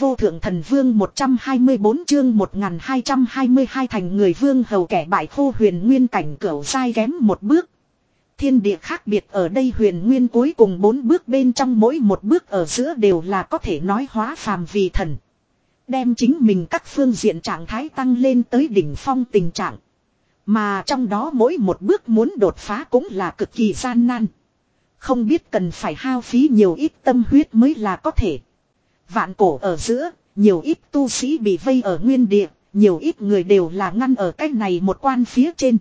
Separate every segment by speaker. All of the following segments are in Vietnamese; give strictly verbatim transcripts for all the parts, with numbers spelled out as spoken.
Speaker 1: vô thượng thần vương một trăm hai mươi bốn chương một nghìn hai trăm hai mươi hai thành người vương hầu kẻ bại khô huyền nguyên cảnh cửu sai kém một bước. Thiên địa khác biệt ở đây huyền nguyên cuối cùng bốn bước bên trong mỗi một bước ở giữa đều là có thể nói hóa phàm vì thần. Đem chính mình các phương diện trạng thái tăng lên tới đỉnh phong tình trạng. Mà trong đó mỗi một bước muốn đột phá cũng là cực kỳ gian nan. Không biết cần phải hao phí nhiều ít tâm huyết mới là có thể. Vạn cổ ở giữa, nhiều ít tu sĩ bị vây ở nguyên địa, nhiều ít người đều là ngăn ở cái này một quan phía trên.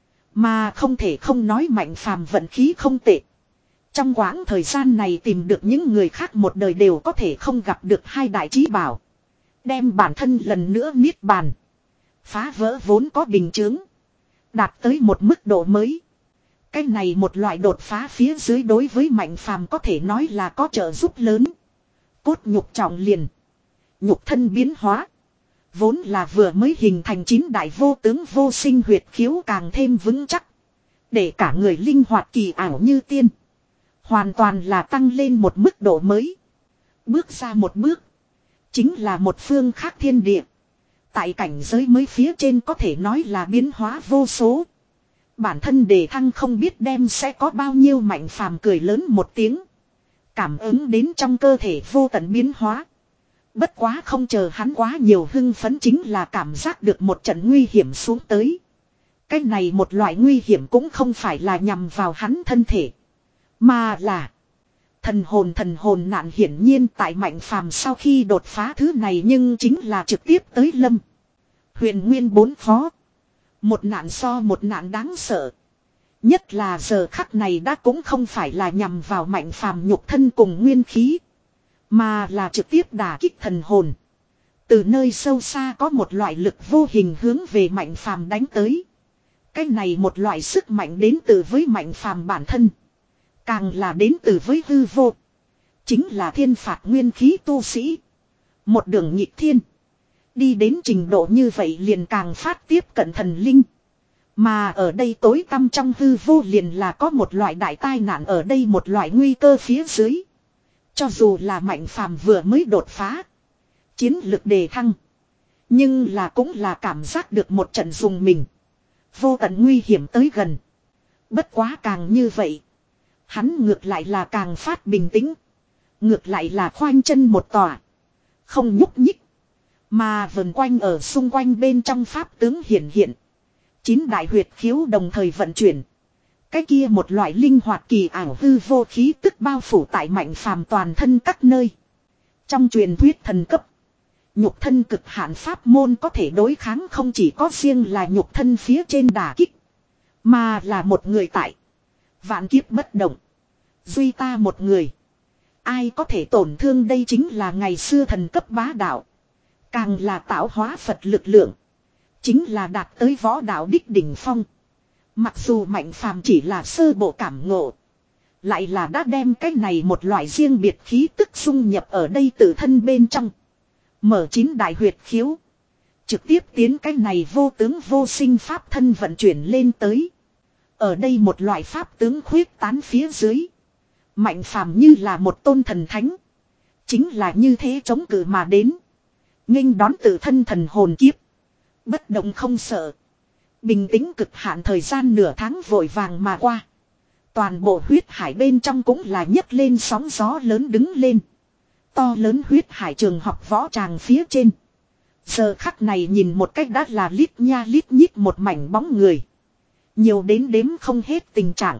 Speaker 1: Mà không thể không nói mạnh phàm vận khí không tệ. Trong quãng thời gian này tìm được những người khác một đời đều có thể không gặp được hai đại chí bảo. Đem bản thân lần nữa niết bàn. Phá vỡ vốn có bình chướng. Đạt tới một mức độ mới. Cái này một loại đột phá phía dưới đối với mạnh phàm có thể nói là có trợ giúp lớn. Cốt nhục trọng liền. Nhục thân biến hóa. Vốn là vừa mới hình thành chín đại vô tướng vô sinh huyệt khiếu càng thêm vững chắc. Để cả người linh hoạt kỳ ảo như tiên. Hoàn toàn là tăng lên một mức độ mới. Bước ra một bước. Chính là một phương khác thiên địa. Tại cảnh giới mới phía trên có thể nói là biến hóa vô số. Bản thân đề thăng không biết đem sẽ có bao nhiêu mạnh phàm cười lớn một tiếng. Cảm ứng đến trong cơ thể vô tận biến hóa. Bất quá không chờ hắn quá nhiều hưng phấn chính là cảm giác được một trận nguy hiểm xuống tới. Cái này một loại nguy hiểm cũng không phải là nhằm vào hắn thân thể. Mà là thần hồn thần hồn nạn hiển nhiên tại mạnh phàm sau khi đột phá thứ này nhưng chính là trực tiếp tới lâm. Huyền nguyên bốn phó. Một nạn so một nạn đáng sợ. Nhất là giờ khắc này đã cũng không phải là nhằm vào mạnh phàm nhục thân cùng nguyên khí. Mà là trực tiếp đả kích thần hồn. Từ nơi sâu xa có một loại lực vô hình hướng về mạnh phàm đánh tới. Cái này một loại sức mạnh đến từ với mạnh phàm bản thân. Càng là đến từ với hư vô. Chính là thiên phạt nguyên khí tu sĩ. Một đường nhịp thiên. Đi đến trình độ như vậy liền càng phát tiếp cận thần linh. Mà ở đây tối tăm trong hư vô liền là có một loại đại tai nạn ở đây một loại nguy cơ phía dưới. Cho dù là mạnh phàm vừa mới đột phá. Chiến lực đề thăng. Nhưng là cũng là cảm giác được một trận dùng mình. Vô tận nguy hiểm tới gần. Bất quá càng như vậy. Hắn ngược lại là càng phát bình tĩnh. Ngược lại là khoanh chân một tòa. Không nhúc nhích. Mà vần quanh ở xung quanh bên trong pháp tướng hiển hiện. Chín đại huyệt khiếu đồng thời vận chuyển. Cái kia một loại linh hoạt kỳ ảo hư vô khí tức bao phủ tại mạnh phàm toàn thân các nơi. Trong truyền thuyết thần cấp. Nhục thân cực hạn pháp môn có thể đối kháng không chỉ có riêng là nhục thân phía trên đả kích. Mà là một người tại. Vạn kiếp bất động. Duy ta một người. Ai có thể tổn thương đây chính là ngày xưa thần cấp bá đạo. Càng là tạo hóa Phật lực lượng. Chính là đạt tới võ đạo đích đỉnh phong. Mặc dù mạnh phàm chỉ là sơ bộ cảm ngộ. Lại là đã đem cái này một loại riêng biệt khí tức xung nhập ở đây tự thân bên trong. Mở chín đại huyệt khiếu. Trực tiếp tiến cái này vô tướng vô sinh pháp thân vận chuyển lên tới. Ở đây một loại pháp tướng khuyết tán phía dưới. Mạnh phàm như là một tôn thần thánh. Chính là như thế chống cự mà đến. Nghênh đón tự thân thần hồn kiếp. Bất động không sợ. Bình tĩnh cực hạn thời gian nửa tháng vội vàng mà qua. Toàn bộ huyết hải bên trong cũng là nhấc lên sóng gió lớn đứng lên. To lớn huyết hải trường học võ tràng phía trên. Giờ khắc này nhìn một cách đã là lít nha lít nhít một mảnh bóng người. Nhiều đến đếm không hết tình trạng.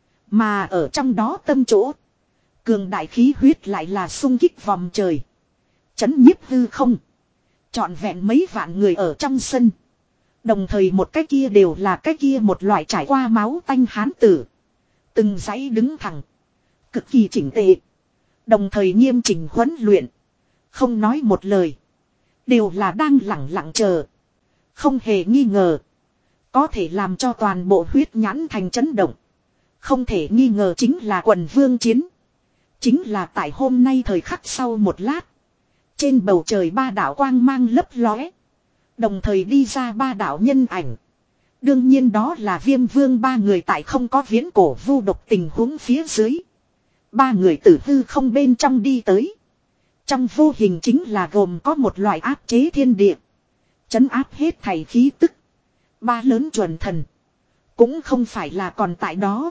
Speaker 1: Mà ở trong đó tâm chỗ. Cường đại khí huyết lại là sung kích vòng trời. Chấn nhiếp hư không. Trọn vẹn mấy vạn người ở trong sân. Đồng thời một cái kia đều là cái kia một loại trải qua máu tanh hán tử. Từng dãy đứng thẳng. Cực kỳ chỉnh tề. Đồng thời nghiêm chỉnh huấn luyện. Không nói một lời. Đều là đang lặng lặng chờ. Không hề nghi ngờ. Có thể làm cho toàn bộ huyết nhãn thành chấn động. Không thể nghi ngờ chính là quần vương chiến. Chính là tại hôm nay thời khắc sau một lát. Trên bầu trời ba đạo quang mang lấp lóe. Đồng thời đi ra ba đạo nhân ảnh. Đương nhiên đó là Viêm Vương ba người tại không có viễn cổ vu độc tình huống phía dưới. Ba người tử hư không bên trong đi tới. Trong vô hình chính là gồm có một loại áp chế thiên địa. Chấn áp hết thảy khí tức. Ba lớn chuẩn thần. Cũng không phải là còn tại đó.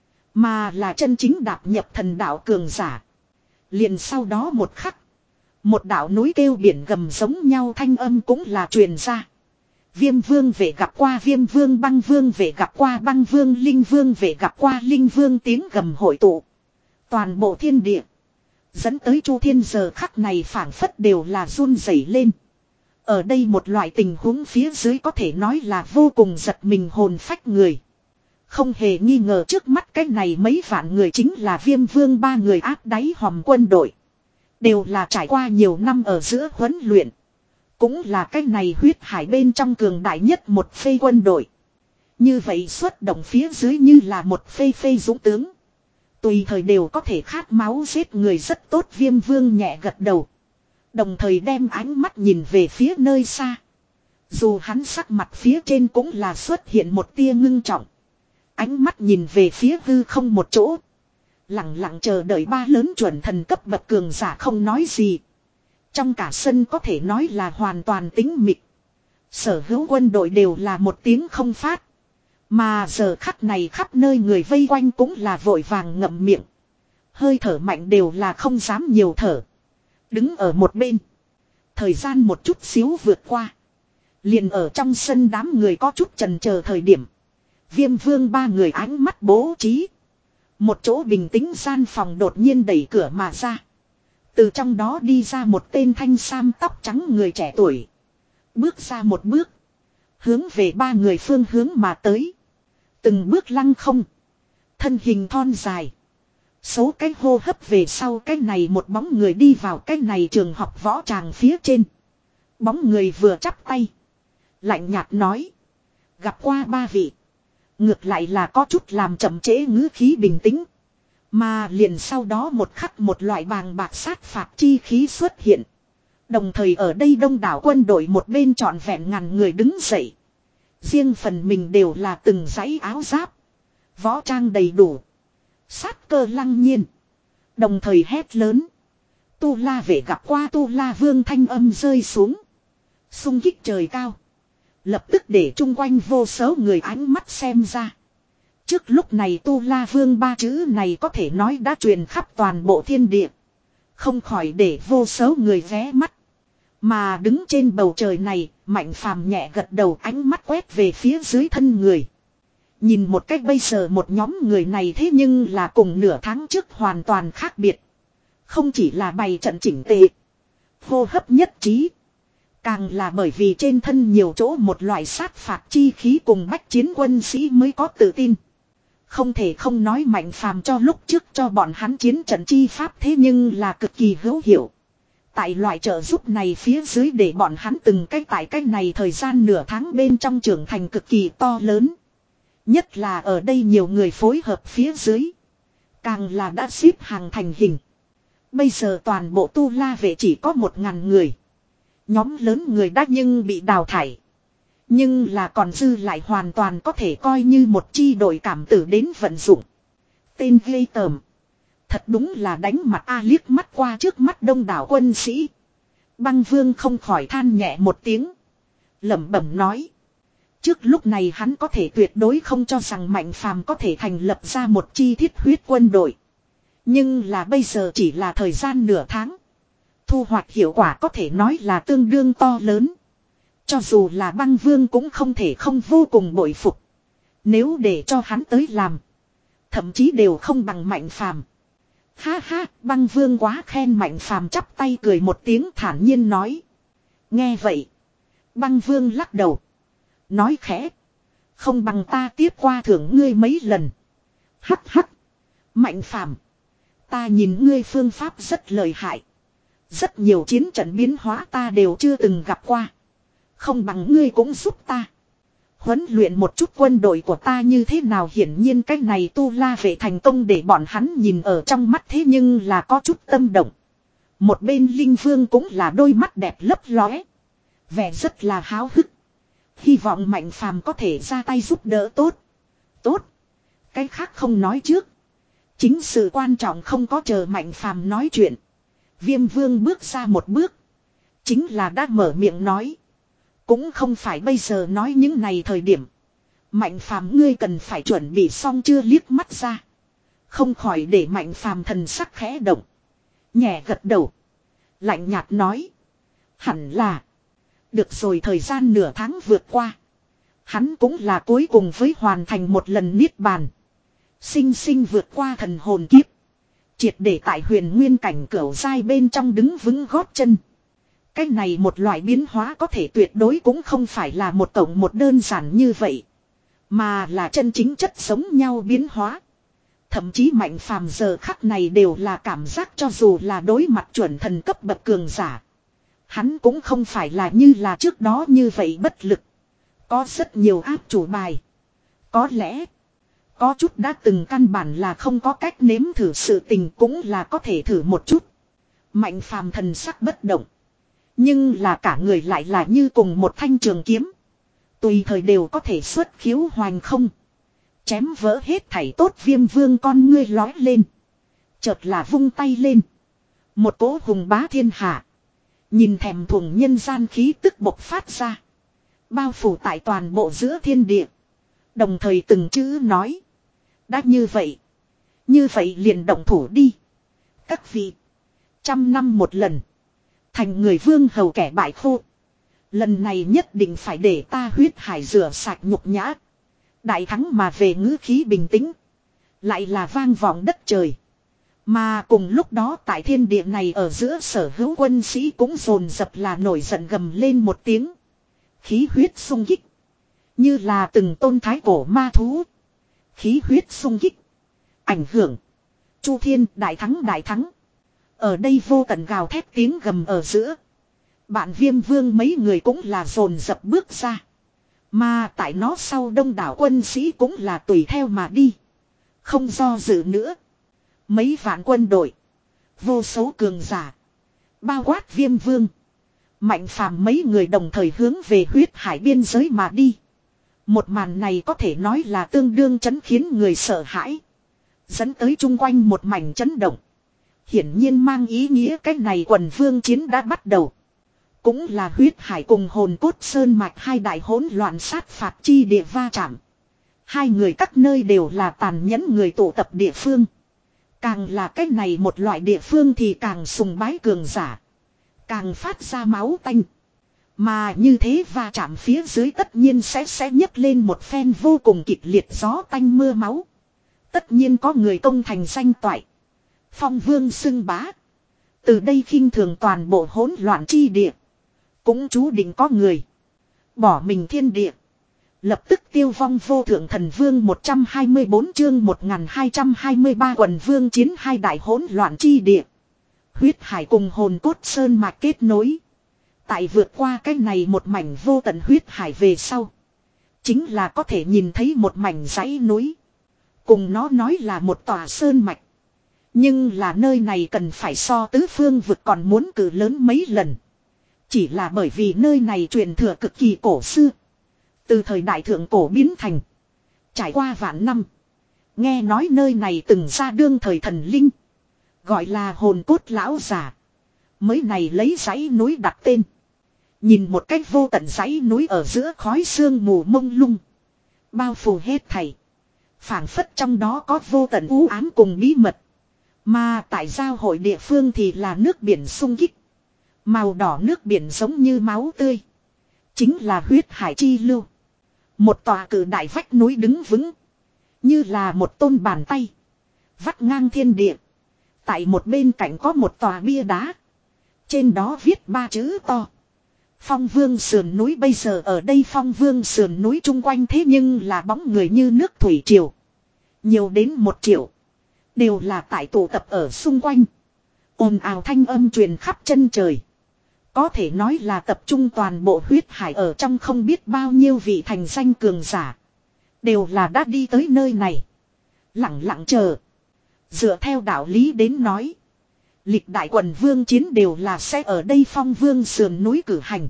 Speaker 1: Mà là chân chính đạp nhập thần đạo cường giả. Liền sau đó một khắc. Một đạo núi kêu biển gầm giống nhau thanh âm cũng là truyền ra. Viêm vương về gặp qua viêm vương, băng vương về gặp qua băng vương, linh vương về gặp qua linh vương, tiếng gầm hội tụ. Toàn bộ thiên địa. Dẫn tới Chu Thiên giờ khắc này phảng phất đều là run rẩy lên. Ở đây một loại tình huống phía dưới có thể nói là vô cùng giật mình hồn phách người. Không hề nghi ngờ trước mắt cái này mấy vạn người chính là viêm vương ba người áp đáy hòm quân đội. Đều là trải qua nhiều năm ở giữa huấn luyện. Cũng là cái này huyết hải bên trong cường đại nhất một phê quân đội. Như vậy xuất động phía dưới như là một phê phê dũng tướng. Tùy thời đều có thể khát máu giết người rất tốt. Viêm vương nhẹ gật đầu. Đồng thời đem ánh mắt nhìn về phía nơi xa. Dù hắn sắc mặt phía trên cũng là xuất hiện một tia ngưng trọng. Ánh mắt nhìn về phía hư không một chỗ. Lặng lặng chờ đợi ba lớn chuẩn thần cấp bậc cường giả không nói gì. Trong cả sân có thể nói là hoàn toàn tĩnh mịch. Sở hữu quân đội đều là một tiếng không phát. Mà giờ khắc này khắp nơi người vây quanh cũng là vội vàng ngậm miệng. Hơi thở mạnh đều là không dám nhiều thở. Đứng ở một bên. Thời gian một chút xíu vượt qua. Liền ở trong sân đám người có chút chần chờ thời điểm. Viêm vương ba người ánh mắt bố trí. Một chỗ bình tĩnh gian phòng đột nhiên đẩy cửa mà ra. Từ trong đó đi ra một tên thanh sam tóc trắng người trẻ tuổi. Bước ra một bước. Hướng về ba người phương hướng mà tới. Từng bước lăng không. Thân hình thon dài. Số cái hô hấp về sau cái này một bóng người đi vào cái này trường học võ tràng phía trên. Bóng người vừa chắp tay. Lạnh nhạt nói. Gặp qua ba vị. Ngược lại là có chút làm chậm trễ ngữ khí bình tĩnh. Mà liền sau đó một khắc một loại bàng bạc sát phạt chi khí xuất hiện. Đồng thời ở đây đông đảo quân đội một bên trọn vẹn ngàn người đứng dậy. Riêng phần mình đều là từng dãy áo giáp. Võ trang đầy đủ. Sát cơ lăng nhiên. Đồng thời hét lớn. Tu La về gặp qua Tu La Vương thanh âm rơi xuống. Xung kích trời cao. Lập tức để chung quanh vô số người ánh mắt xem ra. Trước lúc này Tu La Vương ba chữ này có thể nói đã truyền khắp toàn bộ thiên địa. Không khỏi để vô số người ghé mắt. Mà đứng trên bầu trời này, Mạnh Phàm nhẹ gật đầu ánh mắt quét về phía dưới thân người. Nhìn một cách bây giờ một nhóm người này thế nhưng là cùng nửa tháng trước hoàn toàn khác biệt. Không chỉ là bày trận chỉnh tề. Hô hấp nhất trí. Càng là bởi vì trên thân nhiều chỗ một loại sát phạt chi khí cùng bách chiến quân sĩ mới có tự tin. Không thể không nói Mạnh Phàm cho lúc trước cho bọn hắn chiến trận chi pháp thế nhưng là cực kỳ hữu hiệu. Tại loại trợ giúp này phía dưới để bọn hắn từng cái tại cái này thời gian nửa tháng bên trong trưởng thành cực kỳ to lớn. Nhất là ở đây nhiều người phối hợp phía dưới. Càng là đã xếp hàng thành hình. Bây giờ toàn bộ Tu La vệ chỉ có một ngàn người. Nhóm lớn người đã nhưng bị đào thải. Nhưng là còn dư lại hoàn toàn có thể coi như một chi đội cảm tử đến vận dụng. Tên ghê tởm. Thật đúng là đánh mặt A liếc mắt qua trước mắt đông đảo quân sĩ. Băng Vương không khỏi than nhẹ một tiếng. Lẩm bẩm nói. Trước lúc này hắn có thể tuyệt đối không cho rằng Mạnh Phàm có thể thành lập ra một chi thiết huyết quân đội. Nhưng là bây giờ chỉ là thời gian nửa tháng. Thu hoạch hiệu quả có thể nói là tương đương to lớn. Cho dù là Băng Vương cũng không thể không vô cùng bội phục. Nếu để cho hắn tới làm. Thậm chí đều không bằng Mạnh Phàm. Ha ha, Băng Vương quá khen Mạnh Phàm chắp tay cười một tiếng thản nhiên nói. Nghe vậy. Băng Vương lắc đầu. Nói khẽ. Không bằng ta tiếp qua thưởng ngươi mấy lần. Hắc hắc. Mạnh Phàm. Ta nhìn ngươi phương pháp rất lợi hại. Rất nhiều chiến trận biến hóa ta đều chưa từng gặp qua. Không bằng ngươi cũng giúp ta. Huấn luyện một chút quân đội của ta như thế nào hiển nhiên cách này Tu La vệ thành công để bọn hắn nhìn ở trong mắt thế nhưng là có chút tâm động. Một bên Linh Vương cũng là đôi mắt đẹp lấp lóe. Vẻ rất là háo hức. Hy vọng Mạnh Phàm có thể ra tay giúp đỡ tốt. Tốt. Cái khác không nói trước. Chính sự quan trọng không có chờ Mạnh Phàm nói chuyện. Viêm vương bước ra một bước. Chính là đã mở miệng nói. Cũng không phải bây giờ nói những này thời điểm. Mạnh phàm ngươi cần phải chuẩn bị xong chưa liếc mắt ra. Không khỏi để mạnh phàm thần sắc khẽ động. Nhẹ gật đầu. Lạnh nhạt nói. Hẳn là. Được rồi thời gian nửa tháng vượt qua. Hắn cũng là cuối cùng với hoàn thành một lần niết bàn. Sinh sinh vượt qua thần hồn kiếp. Triệt để tại huyền nguyên cảnh cửu giai bên trong đứng vững gót chân. Cái này một loại biến hóa có thể tuyệt đối cũng không phải là một tổng một đơn giản như vậy. Mà là chân chính chất giống nhau biến hóa. Thậm chí mạnh phàm giờ khắc này đều là cảm giác cho dù là đối mặt chuẩn thần cấp bậc cường giả. Hắn cũng không phải là như là trước đó như vậy bất lực. Có rất nhiều áp chủ bài. Có lẽ, có chút đã từng căn bản là không có cách nếm thử sự tình cũng là có thể thử một chút. Mạnh phàm thần sắc bất động. Nhưng là cả người lại là như cùng một thanh trường kiếm. Tùy thời đều có thể xuất khiếu hoành không. Chém vỡ hết thảy tốt viêm vương con ngươi lói lên. Chợt là vung tay lên. Một cỗ hùng bá thiên hạ. Nhìn thèm thuồng nhân gian khí tức bộc phát ra. Bao phủ tại toàn bộ giữa thiên địa. Đồng thời từng chữ nói. Đã như vậy. Như vậy liền động thủ đi. Các vị. Trăm năm một lần. Thành người vương hầu kẻ bại khô. Lần này nhất định phải để ta huyết hải rửa sạch nhục nhã. Đại thắng mà về ngữ khí bình tĩnh. Lại là vang vọng đất trời. Mà cùng lúc đó tại thiên địa này ở giữa sở hữu quân sĩ cũng dồn dập là nổi giận gầm lên một tiếng. Khí huyết sung kích. Như là từng tôn thái cổ ma thú. Khí huyết sung kích. Ảnh hưởng. Chu thiên đại thắng đại thắng. Ở đây vô tận gào thét tiếng gầm ở giữa. Bạn viêm vương mấy người cũng là dồn dập bước ra. Mà tại nó sau đông đảo quân sĩ cũng là tùy theo mà đi. Không do dự nữa. Mấy vạn quân đội. Vô số cường giả. Bao quát viêm vương. Mạnh phàm mấy người đồng thời hướng về huyết hải biên giới mà đi. Một màn này có thể nói là tương đương chấn khiến người sợ hãi. Dẫn tới chung quanh một mảnh chấn động. Hiển nhiên mang ý nghĩa cái này quần vương chiến đã bắt đầu. Cũng là huyết hải cùng hồn cốt sơn mạch hai đại hỗn loạn sát phạt chi địa va chạm. Hai người các nơi đều là tàn nhẫn người tụ tập địa phương. Càng là cái này một loại địa phương thì càng sùng bái cường giả. Càng phát ra máu tanh. Mà như thế va chạm phía dưới tất nhiên sẽ sẽ nhấc lên một phen vô cùng kịch liệt gió tanh mưa máu. Tất nhiên có người công thành danh toại. Phong vương xưng bá. Từ đây khinh thường toàn bộ hỗn loạn chi địa. Cũng chú định có người. Bỏ mình thiên địa. Lập tức tiêu vong vô thượng thần vương một trăm hai mươi bốn chương một nghìn hai trăm hai mươi ba quần vương chiến hai đại hỗn loạn chi địa. Huyết hải cùng hồn cốt sơn mạch kết nối. Tại vượt qua cái này một mảnh vô tận huyết hải về sau. Chính là có thể nhìn thấy một mảnh dãy núi. Cùng nó nói là một tòa sơn mạch. Nhưng là nơi này cần phải so tứ phương vực còn muốn cử lớn mấy lần. Chỉ là bởi vì nơi này truyền thừa cực kỳ cổ xưa. Từ thời đại thượng cổ biến thành. Trải qua vạn năm. Nghe nói nơi này từng ra đương thời thần linh. Gọi là hồn cốt lão giả. Mới này lấy dãy núi đặt tên. Nhìn một cách vô tận dãy núi ở giữa khói sương mù mông lung. Bao phủ hết thảy. Phảng phất trong đó có vô tận u ám cùng bí mật. Mà tại giao hội địa phương thì là nước biển sung kích. Màu đỏ nước biển giống như máu tươi. Chính là huyết hải chi lưu. Một tòa cử đại vách núi đứng vững. Như là một tôn bàn tay. Vắt ngang thiên địa. Tại một bên cạnh có một tòa bia đá. Trên đó viết ba chữ to. Phong vương sườn núi bây giờ ở đây phong vương sườn núi chung quanh thế nhưng là bóng người như nước thủy triều. Nhiều đến một triệu. Đều là tại tụ tập ở xung quanh. Ồn ào thanh âm truyền khắp chân trời. Có thể nói là tập trung toàn bộ huyết hải ở trong không biết bao nhiêu vị thành danh cường giả. Đều là đã đi tới nơi này. Lặng lặng chờ. Dựa theo đạo lý đến nói. Lịch đại quần vương chiến đều là sẽ ở đây phong vương sườn núi cử hành.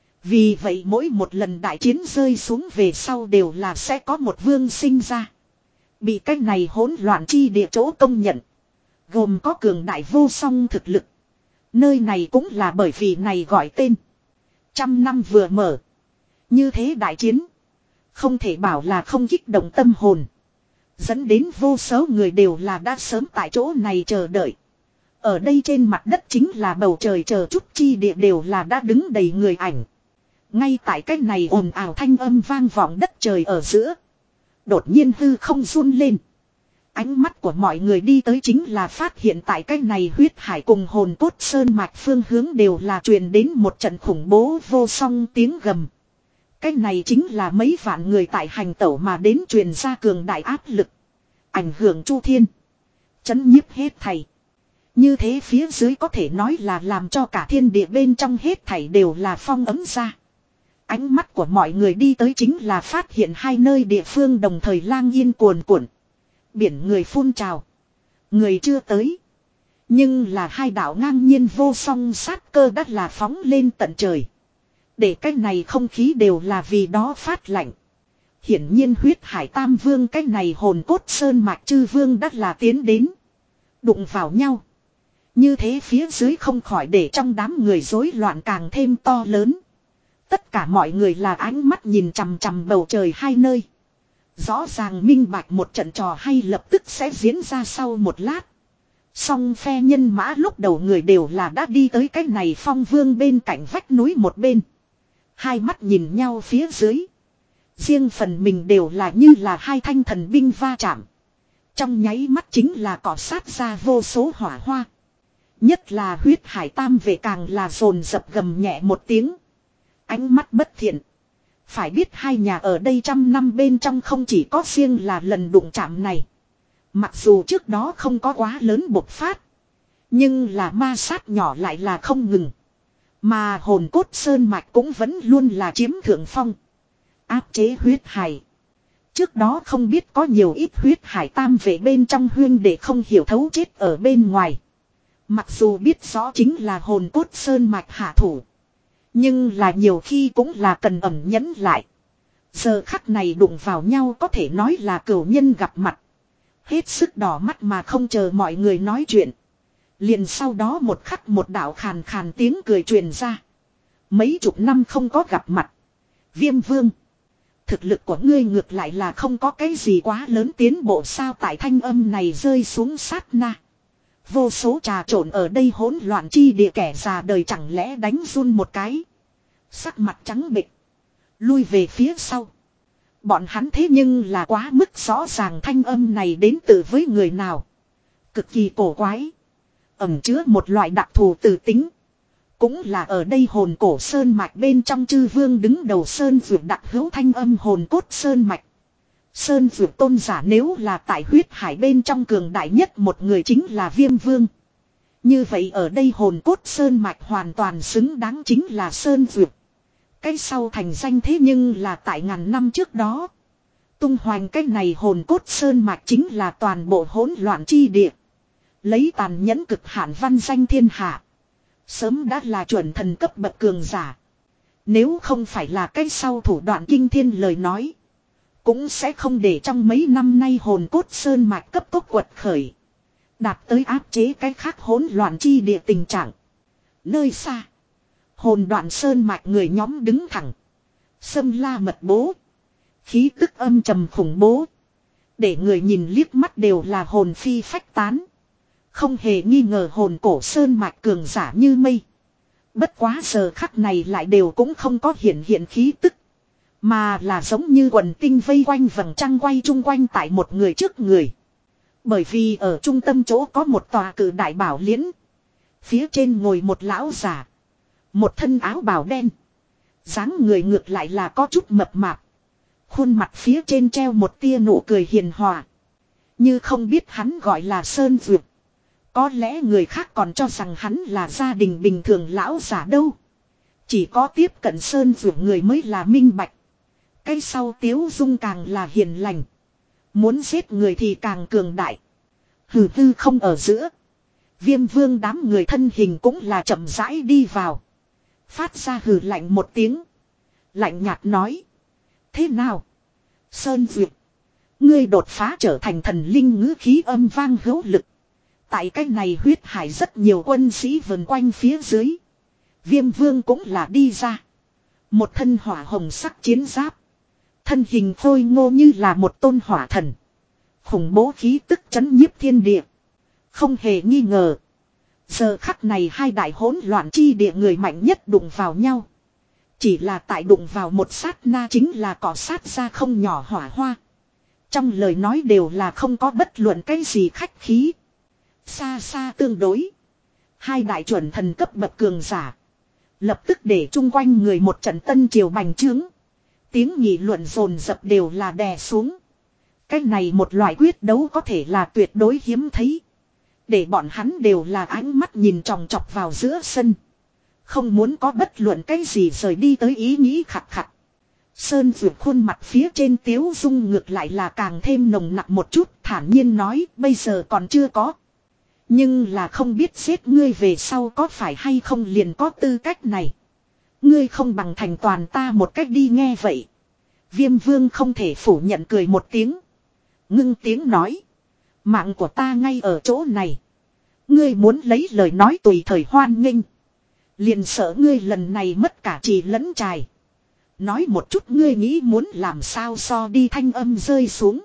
Speaker 1: Vì vậy mỗi một lần đại chiến rơi xuống về sau đều là sẽ có một vương sinh ra. Bị cách này hỗn loạn chi địa chỗ công nhận. Gồm có cường đại vô song thực lực. Nơi này cũng là bởi vì này gọi tên. Trăm năm vừa mở. Như thế đại chiến. Không thể bảo là không kích động tâm hồn. Dẫn đến vô số người đều là đã sớm tại chỗ này chờ đợi. Ở đây trên mặt đất chính là bầu trời chờ chút chi địa đều là đã đứng đầy người ảnh. Ngay tại cái này ồn ào thanh âm vang vọng đất trời ở giữa. Đột nhiên hư không run lên. Ánh mắt của mọi người đi tới chính là phát hiện tại cái này huyết hải cùng hồn cốt sơn mạch phương hướng đều là truyền đến một trận khủng bố vô song tiếng gầm. Cái này chính là mấy vạn người tại hành tẩu mà đến truyền ra cường đại áp lực. Ảnh hưởng chu thiên. Chấn nhiếp hết thảy. Như thế phía dưới có thể nói là làm cho cả thiên địa bên trong hết thảy đều là phong ấm ra. Ánh mắt của mọi người đi tới chính là phát hiện hai nơi địa phương đồng thời lang yên cuồn cuộn. Biển người phun trào. Người chưa tới. Nhưng là hai đạo ngang nhiên vô song sát cơ đắt là phóng lên tận trời. Để cái này không khí đều là vì đó phát lạnh. Hiển nhiên huyết hải tam vương cái này hồn cốt sơn mạch chư vương đắt là tiến đến. Đụng vào nhau. Như thế phía dưới không khỏi để trong đám người rối loạn càng thêm to lớn. Tất cả mọi người là ánh mắt nhìn chằm chằm bầu trời hai nơi. Rõ ràng minh bạch một trận trò hay lập tức sẽ diễn ra sau một lát. Song phe nhân mã lúc đầu người đều là đã đi tới cái này phong vương bên cạnh vách núi một bên. Hai mắt nhìn nhau phía dưới. Riêng phần mình đều là như là hai thanh thần binh va chạm. Trong nháy mắt chính là cọ sát ra vô số hỏa hoa. Nhất là huyết hải tam vệ càng là dồn dập gầm nhẹ một tiếng. Ánh mắt bất thiện. Phải biết hai nhà ở đây trăm năm bên trong không chỉ có riêng là lần đụng chạm này. Mặc dù trước đó không có quá lớn bộc phát. Nhưng là ma sát nhỏ lại là không ngừng. Mà hồn cốt sơn mạch cũng vẫn luôn là chiếm thượng phong. Áp chế huyết hải. Trước đó không biết có nhiều ít huyết hải tam vệ bên trong huyên để không hiểu thấu chết ở bên ngoài. Mặc dù biết rõ chính là hồn cốt sơn mạch hạ thủ. Nhưng là nhiều khi cũng là cần ẩn nhẫn lại. Giờ khắc này đụng vào nhau có thể nói là cửu nhân gặp mặt. Hết sức đỏ mắt mà không chờ mọi người nói chuyện. Liền sau đó một khắc một đạo khàn khàn tiếng cười truyền ra. Mấy chục năm không có gặp mặt. Viêm vương. Thực lực của ngươi ngược lại là không có cái gì quá lớn tiến bộ sao tại thanh âm này rơi xuống sát na. Vô số trà trộn ở đây hỗn loạn chi địa kẻ già đời chẳng lẽ đánh run một cái. Sắc mặt trắng bệch. Lui về phía sau. Bọn hắn thế nhưng là quá mức rõ ràng thanh âm này đến từ với người nào. Cực kỳ cổ quái. Ẩn chứa một loại đặc thù từ tính. Cũng là ở đây hồn cổ sơn mạch bên trong chư vương đứng đầu sơn vượt đặc hữu thanh âm hồn cốt sơn mạch. Sơn vượt tôn giả nếu là tại huyết hải bên trong cường đại nhất một người chính là viêm vương. Như vậy ở đây hồn cốt sơn mạch hoàn toàn xứng đáng chính là sơn vượt. Cái sau thành danh thế nhưng là tại ngàn năm trước đó. Tung hoành cái này hồn cốt sơn mạch chính là toàn bộ hỗn loạn chi địa. Lấy tàn nhẫn cực hạn văn danh thiên hạ. Sớm đã là chuẩn thần cấp bậc cường giả. Nếu không phải là cái sau thủ đoạn kinh thiên lời nói. Cũng sẽ không để trong mấy năm nay hồn cốt sơn mạch cấp tốc quật khởi. Đạt tới áp chế cái khác hỗn loạn chi địa tình trạng. Nơi xa. Hồn đoạn sơn mạch người nhóm đứng thẳng. Sâm la mật bố. Khí tức âm trầm khủng bố. Để người nhìn liếc mắt đều là hồn phi phách tán. Không hề nghi ngờ hồn cổ sơn mạch cường giả như mây. Bất quá giờ khắc này lại đều cũng không có hiện hiện khí tức. Mà là giống như quần tinh vây quanh vầng trăng quay chung quanh tại một người trước người. Bởi vì ở trung tâm chỗ có một tòa cử đại bảo liễn. Phía trên ngồi một lão giả. Một thân áo bào đen. Dáng người ngược lại là có chút mập mạp. Khuôn mặt phía trên treo một tia nụ cười hiền hòa. Như không biết hắn gọi là Sơn Dược. Có lẽ người khác còn cho rằng hắn là gia đình bình thường lão giả đâu. Chỉ có tiếp cận Sơn Dược người mới là minh bạch. Cái sau Tiếu Dung càng là hiền lành. Muốn giết người thì càng cường đại. Hừ tư không ở giữa. Viêm vương đám người thân hình cũng là chậm rãi đi vào. Phát ra hừ lạnh một tiếng. Lạnh nhạt nói. Thế nào? Sơn Dược. Ngươi đột phá trở thành thần linh ngữ khí âm vang hữu lực. Tại cách này huyết hải rất nhiều quân sĩ vần quanh phía dưới. Viêm vương cũng là đi ra. Một thân hỏa hồng sắc chiến giáp. Thân hình khôi ngô như là một tôn hỏa thần. Khủng bố khí tức chấn nhiếp thiên địa. Không hề nghi ngờ. Giờ khắc này hai đại hỗn loạn chi địa người mạnh nhất đụng vào nhau. Chỉ là tại đụng vào một sát na chính là cỏ sát ra không nhỏ hỏa hoa. Trong lời nói đều là không có bất luận cái gì khách khí. Xa xa tương đối. Hai đại chuẩn thần cấp bậc cường giả. Lập tức để chung quanh người một trận tân triều bành trướng. Tiếng nghị luận dồn dập đều là đè xuống. Cái này một loại quyết đấu có thể là tuyệt đối hiếm thấy. Để bọn hắn đều là ánh mắt nhìn tròng trọc vào giữa sân. Không muốn có bất luận cái gì rời đi tới ý nghĩ khặt khặt. Sơn Dược khuôn mặt phía trên tiếu dung ngược lại là càng thêm nồng nặc một chút, thản nhiên nói bây giờ còn chưa có. Nhưng là không biết giết ngươi về sau có phải hay không liền có tư cách này. Ngươi không bằng thành toàn ta một cách đi nghe vậy. Viêm vương không thể phủ nhận cười một tiếng. Ngưng tiếng nói. Mạng của ta ngay ở chỗ này. Ngươi muốn lấy lời nói tùy thời hoan nghênh. Liền sợ ngươi lần này mất cả trì lẫn trài. Nói một chút ngươi nghĩ muốn làm sao so đi thanh âm rơi xuống.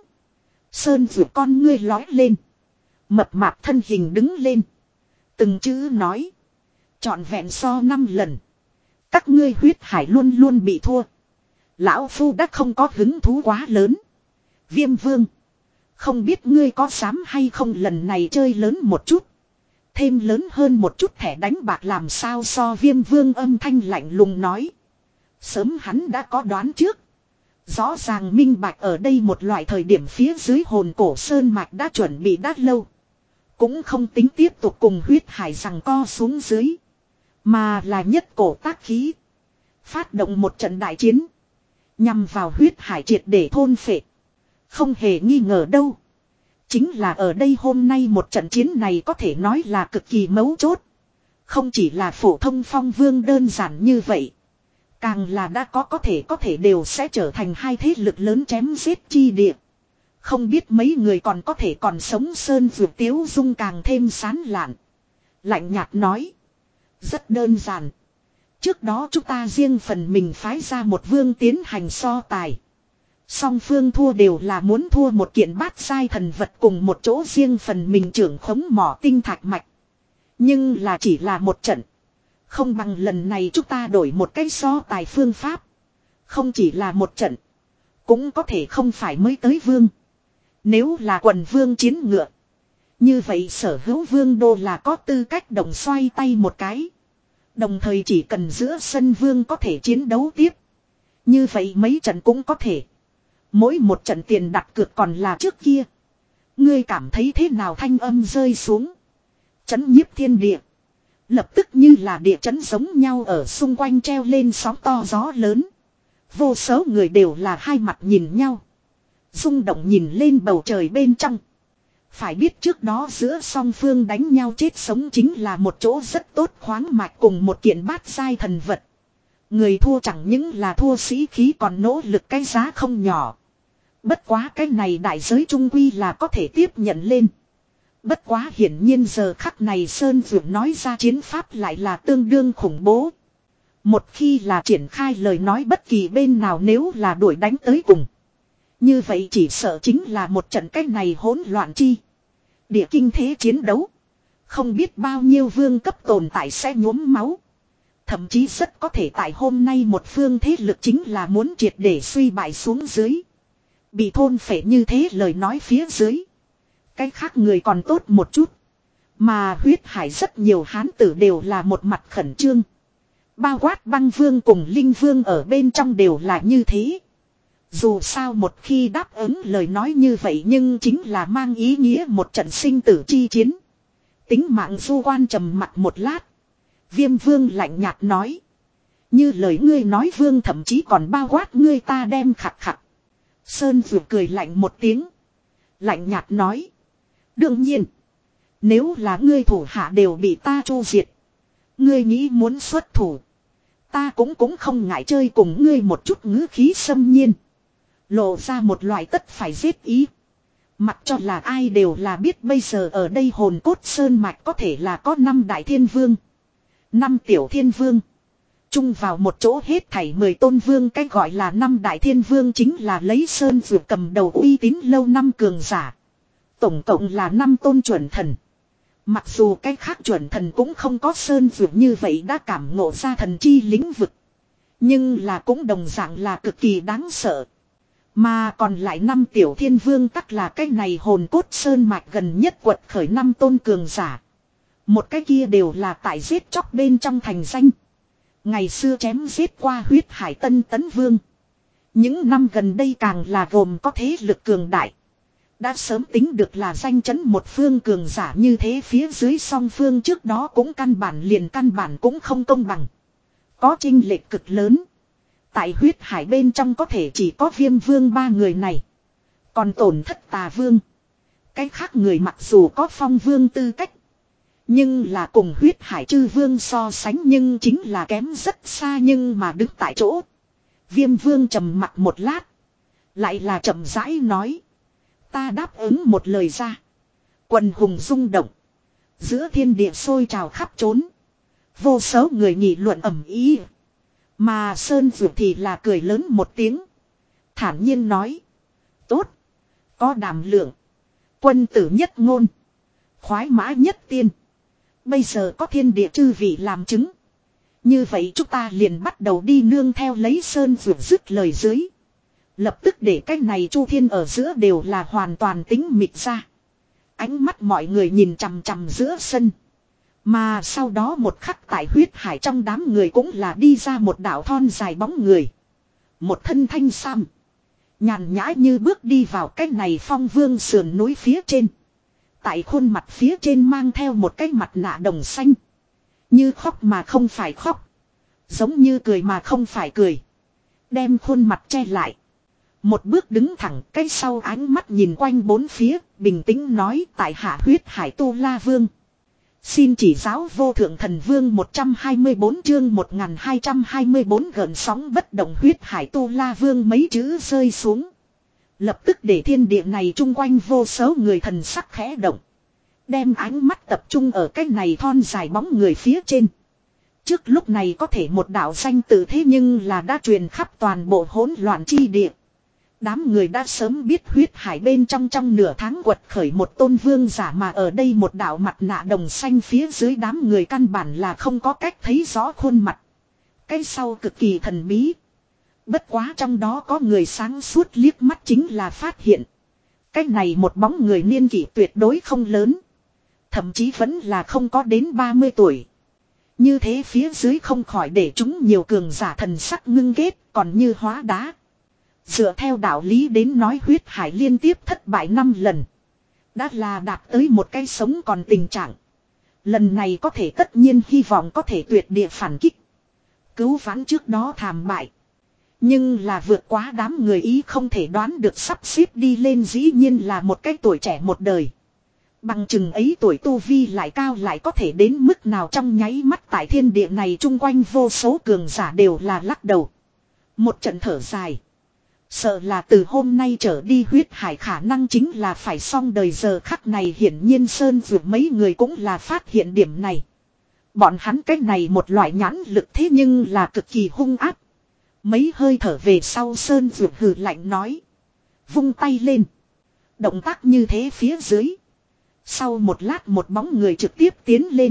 Speaker 1: Sơn Dược con ngươi lói lên. Mập mạp thân hình đứng lên. Từng chữ nói. Trọn vẹn so năm lần. Các ngươi huyết hải luôn luôn bị thua. Lão Phu đã không có hứng thú quá lớn. Viêm vương. Không biết ngươi có dám hay không lần này chơi lớn một chút. Thêm lớn hơn một chút thẻ đánh bạc làm sao so viêm vương âm thanh lạnh lùng nói. Sớm hắn đã có đoán trước. Rõ ràng minh bạch ở đây một loại thời điểm phía dưới hồn cổ sơn mạch đã chuẩn bị đã lâu. Cũng không tính tiếp tục cùng huyết hải rằng co xuống dưới. Mà là nhất cổ tác khí. Phát động một trận đại chiến. Nhằm vào huyết hải triệt để thôn phệ. Không hề nghi ngờ đâu. Chính là ở đây hôm nay một trận chiến này có thể nói là cực kỳ mấu chốt. Không chỉ là phổ thông phong vương đơn giản như vậy. Càng là đã có có thể có thể đều sẽ trở thành hai thế lực lớn chém giết chi địa. Không biết mấy người còn có thể còn sống. Sơn Dược tiếu dung càng thêm sán lạn. Lạnh nhạt nói. Rất đơn giản. Trước đó chúng ta riêng phần mình phái ra một vương tiến hành so tài. Song phương thua đều là muốn thua một kiện bát sai thần vật cùng một chỗ riêng phần mình trưởng khống mỏ tinh thạch mạch. Nhưng là chỉ là một trận. Không bằng lần này chúng ta đổi một cái so tài phương pháp. Không chỉ là một trận. Cũng có thể không phải mới tới vương. Nếu là quần vương chiến ngựa. Như vậy sở hữu vương đô là có tư cách đồng xoay tay một cái. Đồng thời chỉ cần giữa sân vương có thể chiến đấu tiếp. Như vậy mấy trận cũng có thể. Mỗi một trận tiền đặt cược còn là trước kia. Ngươi cảm thấy thế nào thanh âm rơi xuống. Chấn nhiếp thiên địa. Lập tức như là địa chấn giống nhau ở xung quanh treo lên sóng to gió lớn. Vô số người đều là hai mặt nhìn nhau. Rung động nhìn lên bầu trời bên trong. Phải biết trước đó giữa song phương đánh nhau chết sống chính là một chỗ rất tốt khoáng mạch cùng một kiện bát sai thần vật. Người thua chẳng những là thua sĩ khí còn nỗ lực cái giá không nhỏ. Bất quá cái này đại giới trung quy là có thể tiếp nhận lên. Bất quá hiển nhiên giờ khắc này Sơn Dược nói ra chiến pháp lại là tương đương khủng bố. Một khi là triển khai lời nói bất kỳ bên nào nếu là đuổi đánh tới cùng. Như vậy chỉ sợ chính là một trận cách này hỗn loạn chi. Địa kinh thế chiến đấu. Không biết bao nhiêu vương cấp tồn tại sẽ nhuốm máu. Thậm chí rất có thể tại hôm nay một phương thế lực chính là muốn triệt để suy bại xuống dưới. Bị thôn phệ như thế lời nói phía dưới. Cái khác người còn tốt một chút. Mà huyết hải rất nhiều hán tử đều là một mặt khẩn trương. Bao quát băng vương cùng linh vương ở bên trong đều là như thế. Dù sao một khi đáp ứng lời nói như vậy nhưng chính là mang ý nghĩa một trận sinh tử chi chiến. Tính mạng du quan trầm mặt một lát. Viêm vương lạnh nhạt nói. Như lời ngươi nói vương thậm chí còn bao quát ngươi ta đem khặt khặt. Sơn Dược cười lạnh một tiếng. Lạnh nhạt nói. Đương nhiên. Nếu là ngươi thủ hạ đều bị ta chu diệt. Ngươi nghĩ muốn xuất thủ. Ta cũng cũng không ngại chơi cùng ngươi một chút ngữ khí xâm nhiên. Lộ ra một loại tất phải giết ý. Mặc cho là ai đều là biết bây giờ ở đây hồn cốt sơn mạch có thể là có năm đại thiên vương. Năm tiểu thiên vương. Chung vào một chỗ hết thảy mười tôn vương, cái gọi là năm đại thiên vương chính là lấy sơn vượt cầm đầu uy tín lâu năm cường giả. Tổng cộng là năm tôn chuẩn thần. Mặc dù cái khác chuẩn thần cũng không có sơn vượt như vậy đã cảm ngộ ra thần chi lĩnh vực. Nhưng là cũng đồng dạng là cực kỳ đáng sợ. Mà còn lại năm tiểu thiên vương tắc là cái này hồn cốt sơn mạch gần nhất quật khởi năm tôn cường giả. Một cái kia đều là tại giết chóc bên trong thành danh. Ngày xưa chém giết qua huyết hải tân tấn vương. Những năm gần đây càng là gồm có thế lực cường đại. Đã sớm tính được là danh chấn một phương cường giả như thế, phía dưới song phương trước đó cũng căn bản liền căn bản cũng không công bằng. Có chênh lệch cực lớn. Tại huyết hải bên trong có thể chỉ có viêm vương ba người này. Còn tổn thất tà vương. Cái khác người mặc dù có phong vương tư cách. Nhưng là cùng huyết hải chư vương so sánh nhưng chính là kém rất xa, nhưng mà đứng tại chỗ. Viêm vương trầm mặt một lát. Lại là chậm rãi nói. Ta đáp ứng một lời ra. Quần hùng rung động. Giữa thiên địa sôi trào khắp trốn. Vô số người nghị luận ầm ĩ. Mà Sơn Dược thì là cười lớn một tiếng. Thản nhiên nói. Tốt. Có đảm lượng. Quân tử nhất ngôn. Khoái mã nhất tiên. Bây giờ có thiên địa chư vị làm chứng. Như vậy chúng ta liền bắt đầu đi nương theo lấy Sơn Dược dứt lời dưới. Lập tức để cái này chu thiên ở giữa đều là hoàn toàn tính mịt ra. Ánh mắt mọi người nhìn chằm chằm giữa sân. Mà sau đó một khắc tại huyết hải trong đám người cũng là đi ra một đạo thon dài bóng người. Một thân thanh sam. Nhàn nhã như bước đi vào cái này phong vương sườn núi phía trên. Tại khuôn mặt phía trên mang theo một cái mặt nạ đồng xanh. Như khóc mà không phải khóc. Giống như cười mà không phải cười. Đem khuôn mặt che lại. Một bước đứng thẳng, cái sau ánh mắt nhìn quanh bốn phía, bình tĩnh nói tại hạ huyết hải tu la vương. Xin chỉ giáo vô thượng thần vương một trăm hai mươi bốn chương một nghìn hai trăm hai mươi bốn gợn sóng bất động huyết hải tu la vương mấy chữ rơi xuống. Lập tức để thiên địa này chung quanh vô số người thần sắc khẽ động. Đem ánh mắt tập trung ở cái này thon dài bóng người phía trên. Trước lúc này có thể một đạo danh tự thế nhưng là đã truyền khắp toàn bộ hỗn loạn chi địa. Đám người đã sớm biết huyết hải bên trong trong nửa tháng quật khởi một tôn vương giả, mà ở đây một đạo mặt nạ đồng xanh phía dưới đám người căn bản là không có cách thấy rõ khuôn mặt. Cái sau cực kỳ thần bí. Bất quá trong đó có người sáng suốt liếc mắt chính là phát hiện. Cái này một bóng người niên kỷ tuyệt đối không lớn. Thậm chí vẫn là không có đến ba mươi tuổi. Như thế phía dưới không khỏi để chúng nhiều cường giả thần sắc ngưng kết còn như hóa đá. Dựa theo đạo lý đến nói huyết hải liên tiếp thất bại năm lần. Đã là đạt tới một cái sống còn tình trạng. Lần này có thể tất nhiên hy vọng có thể tuyệt địa phản kích. Cứu vãn trước đó thảm bại. Nhưng là vượt quá đám người ý không thể đoán được sắp xếp đi lên dĩ nhiên là một cái tuổi trẻ một đời. Bằng chừng ấy tuổi tu vi lại cao lại có thể đến mức nào, trong nháy mắt tại thiên địa này chung quanh vô số cường giả đều là lắc đầu. Một trận thở dài. Sợ là từ hôm nay trở đi huyết hải khả năng chính là phải xong đời. Giờ khắc này hiển nhiên Sơn vượt mấy người cũng là phát hiện điểm này. Bọn hắn cách này một loại nhãn lực thế nhưng là cực kỳ hung ác. Mấy hơi thở về sau Sơn vượt hừ lạnh nói. Vung tay lên. Động tác như thế phía dưới. Sau một lát một bóng người trực tiếp tiến lên.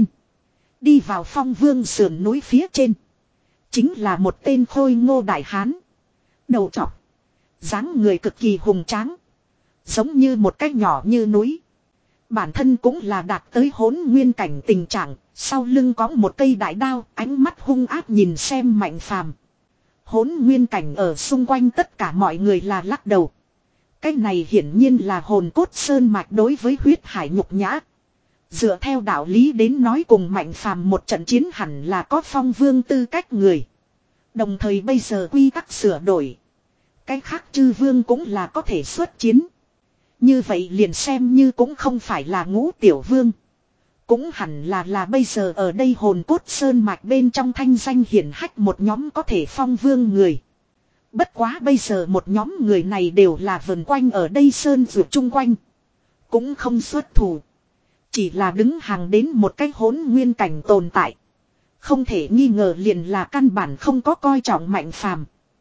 Speaker 1: Đi vào phong vương sườn núi phía trên. Chính là một tên khôi ngô đại hán. Đầu trọc. Dáng người cực kỳ hùng tráng. Giống như một cái nhỏ như núi. Bản thân cũng là đạt tới hỗn nguyên cảnh tình trạng. Sau lưng có một cây đại đao. Ánh mắt hung ác nhìn xem Mạnh Phàm. Hỗn nguyên cảnh ở xung quanh tất cả mọi người là lắc đầu. Cái này hiển nhiên là hồn cốt sơn mạch đối với huyết hải nhục nhã. Dựa theo đạo lý đến nói cùng Mạnh Phàm một trận chiến hẳn là có phong vương tư cách người. Đồng thời bây giờ quy tắc sửa đổi. Cái khác chư vương cũng là có thể xuất chiến. Như vậy liền xem như cũng không phải là ngũ tiểu vương. Cũng hẳn là là bây giờ ở đây hồn cốt sơn mạch bên trong thanh danh hiển hách một nhóm có thể phong vương người. Bất quá bây giờ một nhóm người này đều là vần quanh ở đây sơn vượt chung quanh. Cũng không xuất thủ. Chỉ là đứng hàng đến một cái hỗn nguyên cảnh tồn tại. Không thể nghi ngờ liền là căn bản không có coi trọng Mạnh Phàm.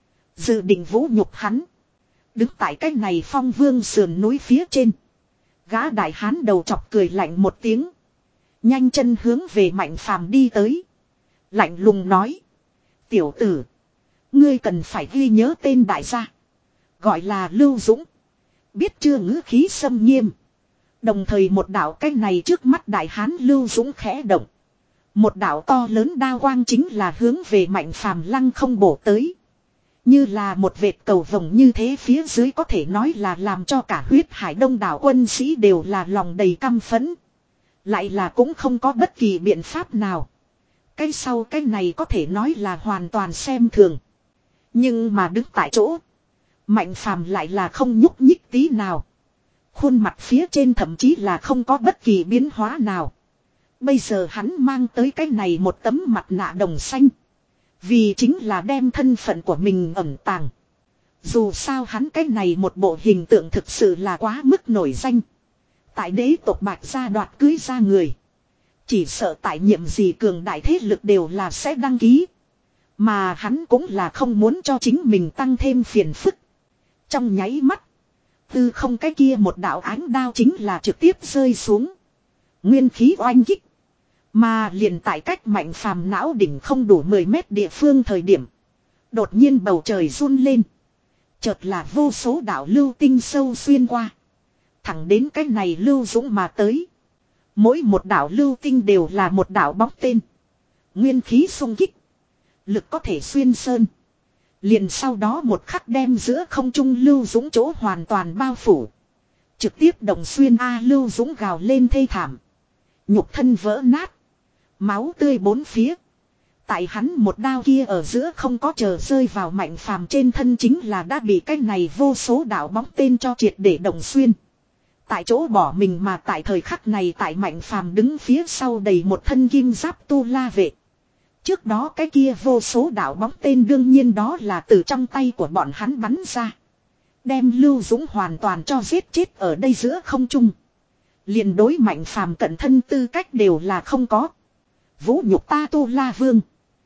Speaker 1: Dự định vũ nhục hắn. Đứng tại cái này phong vương sườn núi phía trên. Gã đại hán đầu chọc cười lạnh một tiếng. Nhanh chân hướng về Mạnh Phàm đi tới. Lạnh lùng nói. Tiểu tử. Ngươi cần phải ghi nhớ tên đại gia. Gọi là Lưu Dũng. Biết chưa? Ngữ khí xâm nghiêm. Đồng thời một đạo cái này trước mắt đại hán Lưu Dũng khẽ động. Một đạo to lớn đao quang chính là hướng về Mạnh Phàm lăng không bổ tới. Như là một vệt cầu vồng như thế phía dưới có thể nói là làm cho cả huyết hải đông đảo quân sĩ đều là lòng đầy căm phẫn. Lại là cũng không có bất kỳ biện pháp nào. Cái sau cái này có thể nói là hoàn toàn xem thường. Nhưng mà đứng tại chỗ. Mạnh Phàm lại là không nhúc nhích tí nào. Khuôn mặt phía trên thậm chí là không có bất kỳ biến hóa nào. Bây giờ hắn mang tới cái này một tấm mặt nạ đồng xanh. Vì chính là đem thân phận của mình ẩn tàng. Dù sao hắn cái này một bộ hình tượng thực sự là quá mức nổi danh. Tại đế tộc Bạch gia đoạt cưới ra người. Chỉ sợ tại nhiệm gì cường đại thế lực đều là sẽ đăng ký. Mà hắn cũng là không muốn cho chính mình tăng thêm phiền phức. Trong nháy mắt. Tư không cái kia một đạo ánh đao chính là trực tiếp rơi xuống. Nguyên khí oanh kích. Mà liền tại cách Mạnh Phàm não đỉnh không đủ mười mét địa phương thời điểm. Đột nhiên bầu trời run lên. Chợt là vô số đạo lưu tinh sâu xuyên qua. Thẳng đến cái này Lưu Dũng mà tới. Mỗi một đạo lưu tinh đều là một đạo bóng tên. Nguyên khí xung kích. Lực có thể xuyên sơn. Liền sau đó một khắc đem giữa không trung Lưu Dũng chỗ hoàn toàn bao phủ. Trực tiếp động xuyên A Lưu Dũng gào lên thê thảm. Nhục thân vỡ nát. Máu tươi bốn phía. Tại hắn một đao kia ở giữa không có chờ rơi vào Mạnh Phàm trên thân chính là đã bị cái này vô số đạo bóng tên cho triệt để động xuyên. Tại chỗ bỏ mình mà tại thời khắc này tại Mạnh Phàm đứng phía sau đầy một thân kim giáp tu la vệ. Trước đó cái kia vô số đạo bóng tên đương nhiên đó là từ trong tay của bọn hắn bắn ra. Đem Lưu Dũng hoàn toàn cho giết chết ở đây giữa không trung. Liền đối Mạnh Phàm cận thân tư cách đều là không có. Vũ nhục ta tu la vương.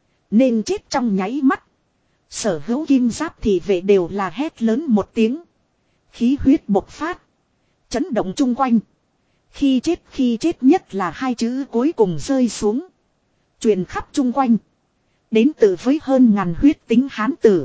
Speaker 1: Nên chết trong nháy mắt. Sở hữu kim giáp thì vệ đều là hét lớn một tiếng. Khí huyết bộc phát. Chấn động chung quanh. Khi chết khi chết nhất là hai chữ cuối cùng rơi xuống. Truyền khắp chung quanh. Đến từ với hơn ngàn huyết tính hán tử.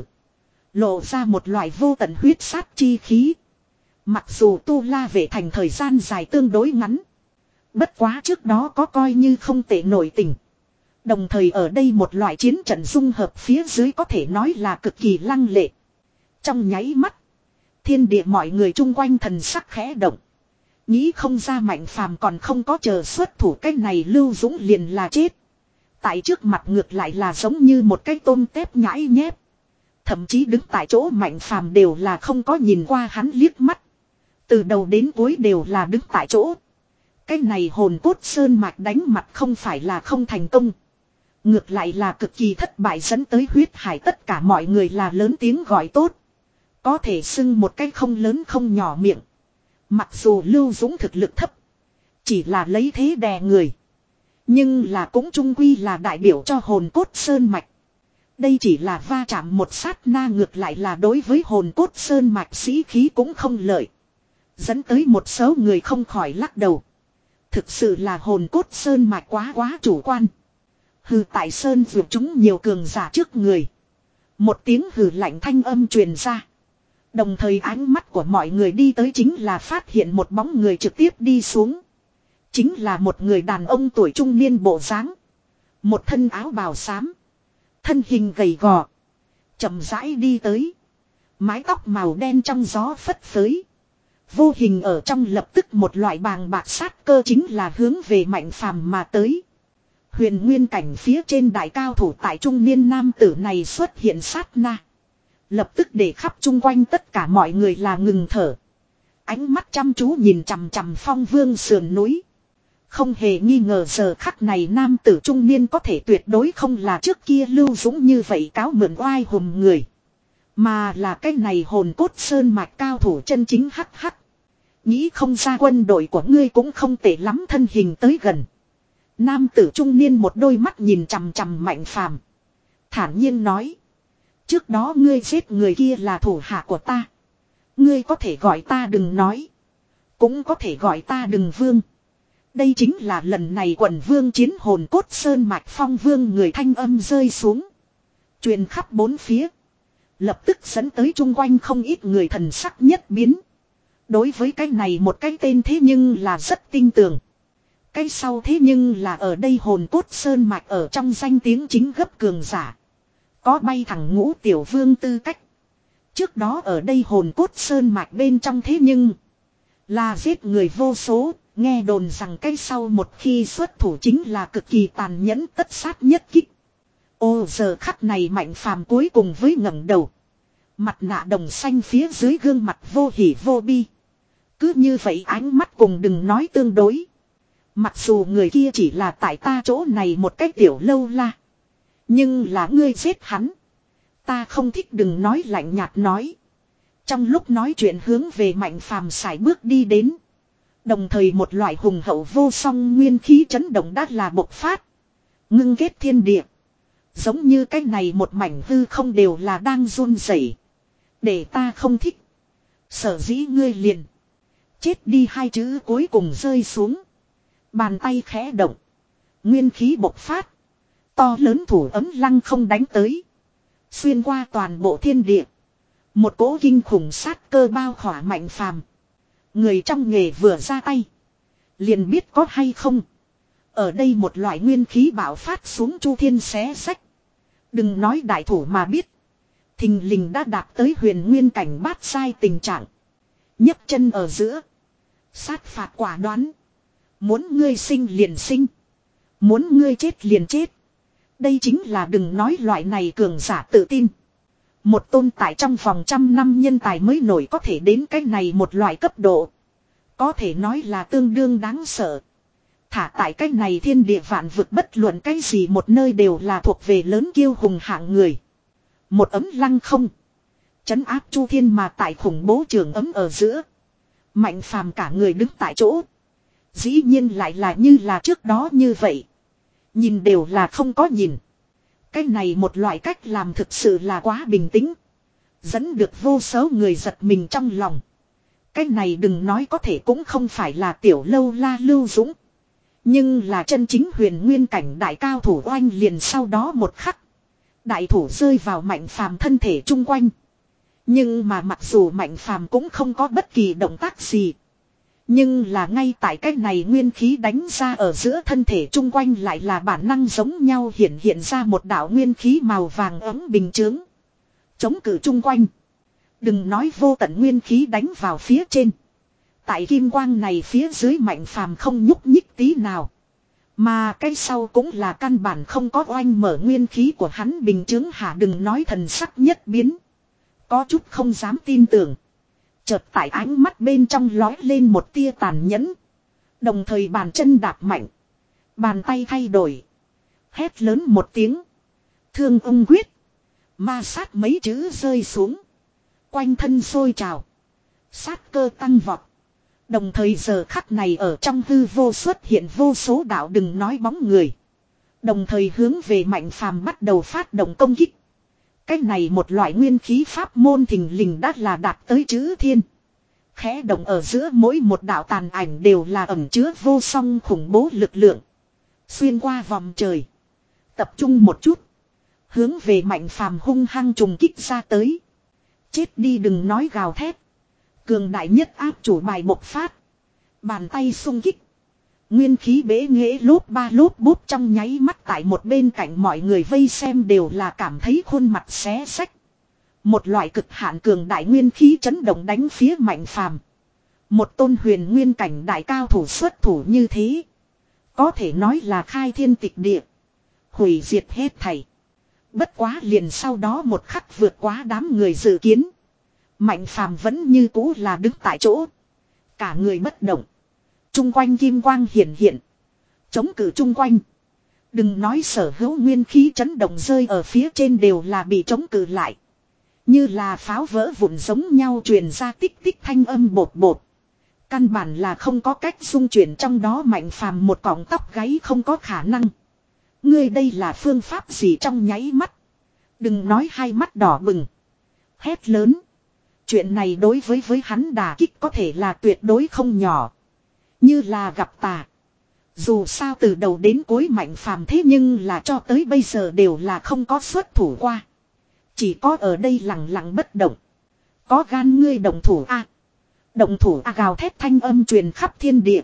Speaker 1: Lộ ra một loại vô tận huyết sát chi khí. Mặc dù tu la vệ thành thời gian dài tương đối ngắn. Bất quá trước đó có coi như không tệ nổi tình. Đồng thời ở đây một loại chiến trận dung hợp phía dưới có thể nói là cực kỳ lăng lệ. Trong nháy mắt. Thiên địa mọi người chung quanh thần sắc khẽ động. Nghĩ không ra Mạnh Phàm còn không có chờ xuất thủ cái này Lưu Dũng liền là chết. Tại trước mặt ngược lại là giống như một cái tôm tép nhãi nhép. Thậm chí đứng tại chỗ Mạnh Phàm đều là không có nhìn qua hắn liếc mắt. Từ đầu đến cuối đều là đứng tại chỗ. Cái này hồn cốt sơn mạch đánh mặt không phải là không thành công. Ngược lại là cực kỳ thất bại dẫn tới huyết hải tất cả mọi người là lớn tiếng gọi tốt. Có thể xưng một cái không lớn không nhỏ miệng. Mặc dù Lưu Dũng thực lực thấp. Chỉ là lấy thế đè người. Nhưng là cũng trung quy là đại biểu cho hồn cốt sơn mạch. Đây chỉ là va chạm một sát na ngược lại là đối với hồn cốt sơn mạch sĩ khí cũng không lợi. Dẫn tới một số người không khỏi lắc đầu. Thực sự là hồn cốt sơn mạch quá quá chủ quan. Hừ tại sơn vượt chúng nhiều cường giả trước người. Một tiếng hừ lạnh thanh âm truyền ra. Đồng thời ánh mắt của mọi người đi tới chính là phát hiện một bóng người trực tiếp đi xuống. Chính là một người đàn ông tuổi trung niên bộ dáng. Một thân áo bào xám. Thân hình gầy gò. Chậm rãi đi tới. Mái tóc màu đen trong gió phất phới. Vô hình ở trong lập tức một loại bàng bạc sát cơ chính là hướng về Mạnh Phàm mà tới. Huyền nguyên cảnh phía trên đại cao thủ tại trung niên nam tử này xuất hiện sát na. Lập tức để khắp chung quanh tất cả mọi người là ngừng thở. Ánh mắt chăm chú nhìn chằm chằm phong vương sườn núi. Không hề nghi ngờ giờ khắc này nam tử trung niên có thể tuyệt đối không là trước kia Lưu Dũng như vậy cáo mượn oai hùm người. Mà là cái này hồn cốt sơn mạch cao thủ chân chính hắc hắc. Nghĩ không ra quân đội của ngươi cũng không tệ lắm, thân hình tới gần. Nam tử trung niên một đôi mắt nhìn chằm chằm Mạnh Phàm, thản nhiên nói. Trước đó ngươi giết người kia là thủ hạ của ta. Ngươi có thể gọi ta đừng nói. Cũng có thể gọi ta đừng vương. Đây chính là lần này quần vương chiến hồn cốt sơn mạch phong vương người, thanh âm rơi xuống. Truyền khắp bốn phía. Lập tức dẫn tới chung quanh không ít người thần sắc nhất biến. Đối với cái này một cái tên thế nhưng là rất tinh tường. Cái sau thế nhưng là ở đây hồn cốt sơn mạch ở trong danh tiếng chính gấp cường giả. Có bay thẳng ngũ tiểu vương tư cách. Trước đó ở đây hồn cốt sơn mạch bên trong thế nhưng là giết người vô số. Nghe đồn rằng cái sau một khi xuất thủ chính là cực kỳ tàn nhẫn, tất sát nhất kích. Ô giờ khắc này Mạnh Phàm cuối cùng với ngẩng đầu. Mặt nạ đồng xanh phía dưới gương mặt vô hỉ vô bi. Cứ như vậy ánh mắt cùng đừng nói tương đối. Mặc dù người kia chỉ là tại ta chỗ này một cái tiểu lâu la. Nhưng là ngươi giết hắn. Ta không thích, đừng nói lạnh nhạt nói. Trong lúc nói chuyện hướng về Mạnh Phàm sải bước đi đến. Đồng thời một loại hùng hậu vô song nguyên khí chấn động đã là bộc phát. Ngưng kết thiên địa. Giống như cái này một mảnh hư không đều là đang run rẩy. Để ta không thích. Sở dĩ ngươi liền. Chết đi hai chữ cuối cùng rơi xuống. Bàn tay khẽ động. Nguyên khí bộc phát. To lớn thủ ấm lăng không đánh tới. Xuyên qua toàn bộ thiên địa. Một cỗ kinh khủng sát cơ bao khỏa Mạnh Phàm. Người trong nghề vừa ra tay. Liền biết có hay không. Ở đây một loại nguyên khí bạo phát xuống chu thiên xé sách. Đừng nói đại thủ mà biết. Thình lình đã đạt tới huyền nguyên cảnh bát sai tình trạng. nhấc chân ở giữa. Sát phạt quả đoán. Muốn ngươi sinh liền sinh. Muốn ngươi chết liền chết. Đây chính là đừng nói loại này cường giả tự tin. Một tồn tại trong vòng trăm năm nhân tài mới nổi có thể đến cái này một loại cấp độ. Có thể nói là tương đương đáng sợ. Thả tại cái này thiên địa vạn vực bất luận cái gì một nơi đều là thuộc về lớn kiêu hùng hạng người. Một ấm lăng không. Chấn áp chu thiên mà tại khủng bố trường ấm ở giữa. Mạnh Phàm cả người đứng tại chỗ. Dĩ nhiên lại là như là trước đó như vậy. Nhìn đều là không có nhìn. Cái này một loại cách làm thực sự là quá bình tĩnh. Dẫn được vô số người giật mình trong lòng. Cái này đừng nói có thể cũng không phải là tiểu lâu la Lưu Dũng. Nhưng là chân chính huyền nguyên cảnh đại cao thủ oanh liền sau đó một khắc. Đại thủ rơi vào Mạnh Phàm thân thể chung quanh. Nhưng mà mặc dù Mạnh Phàm cũng không có bất kỳ động tác gì. Nhưng là ngay tại cái này nguyên khí đánh ra ở giữa thân thể chung quanh lại là bản năng giống nhau hiện hiện ra một đạo nguyên khí màu vàng ấm bình chướng. Chống cự chung quanh. Đừng nói vô tận nguyên khí đánh vào phía trên. Tại kim quang này phía dưới Mạnh Phàm không nhúc nhích tí nào. Mà cái sau cũng là căn bản không có oanh mở nguyên khí của hắn bình chướng hả, đừng nói thần sắc nhất biến. Có chút không dám tin tưởng. Chợt tại ánh mắt bên trong lói lên một tia tàn nhẫn. Đồng thời bàn chân đạp mạnh. Bàn tay thay đổi. Hét lớn một tiếng. Thương ung quyết. Ma sát mấy chữ rơi xuống. Quanh thân sôi trào. Sát cơ tăng vọt. Đồng thời giờ khắc này ở trong hư vô xuất hiện vô số đạo đừng nói bóng người. Đồng thời hướng về Mạnh Phàm bắt đầu phát động công kích. Cái này một loại nguyên khí pháp môn thình lình đã là đạt tới chữ thiên. Khẽ động ở giữa mỗi một đạo tàn ảnh đều là ẩn chứa vô song khủng bố lực lượng. Xuyên qua vòng trời. Tập trung một chút. Hướng về Mạnh Phàm hung hăng trùng kích ra tới. Chết đi đừng nói gào thét. Cường đại nhất áp chủ bài bộc phát. Bàn tay xung kích. Nguyên khí bế nghệ lốp ba lốp bút trong nháy mắt tại một bên cạnh mọi người vây xem đều là cảm thấy khuôn mặt xé xách. Một loại cực hạn cường đại nguyên khí chấn động đánh phía Mạnh Phàm. Một tôn huyền nguyên cảnh đại cao thủ xuất thủ như thế. Có thể nói là khai thiên tịch địa. Hủy diệt hết thảy. Bất quá liền sau đó một khắc vượt quá đám người dự kiến. Mạnh Phàm vẫn như cũ là đứng tại chỗ. Cả người bất động. Trung quanh kim quang hiển hiện. Chống cự trung quanh. Đừng nói sở hữu nguyên khí chấn động rơi ở phía trên đều là bị chống cự lại. Như là pháo vỡ vụn giống nhau truyền ra tích tích thanh âm bột bột. Căn bản là không có cách dung chuyển trong đó Mạnh Phàm một cọng tóc gáy không có khả năng. Ngươi đây là phương pháp gì trong nháy mắt. Đừng nói hai mắt đỏ bừng. Hét lớn. Chuyện này đối với với hắn đả kích có thể là tuyệt đối không nhỏ. Như là gặp tà. Dù sao từ đầu đến cuối Mạnh Phàm thế nhưng là cho tới bây giờ đều là không có xuất thủ qua. Chỉ có ở đây lặng lặng bất động. Có gan ngươi động thủ a. Động thủ a gào thét thanh âm truyền khắp thiên địa.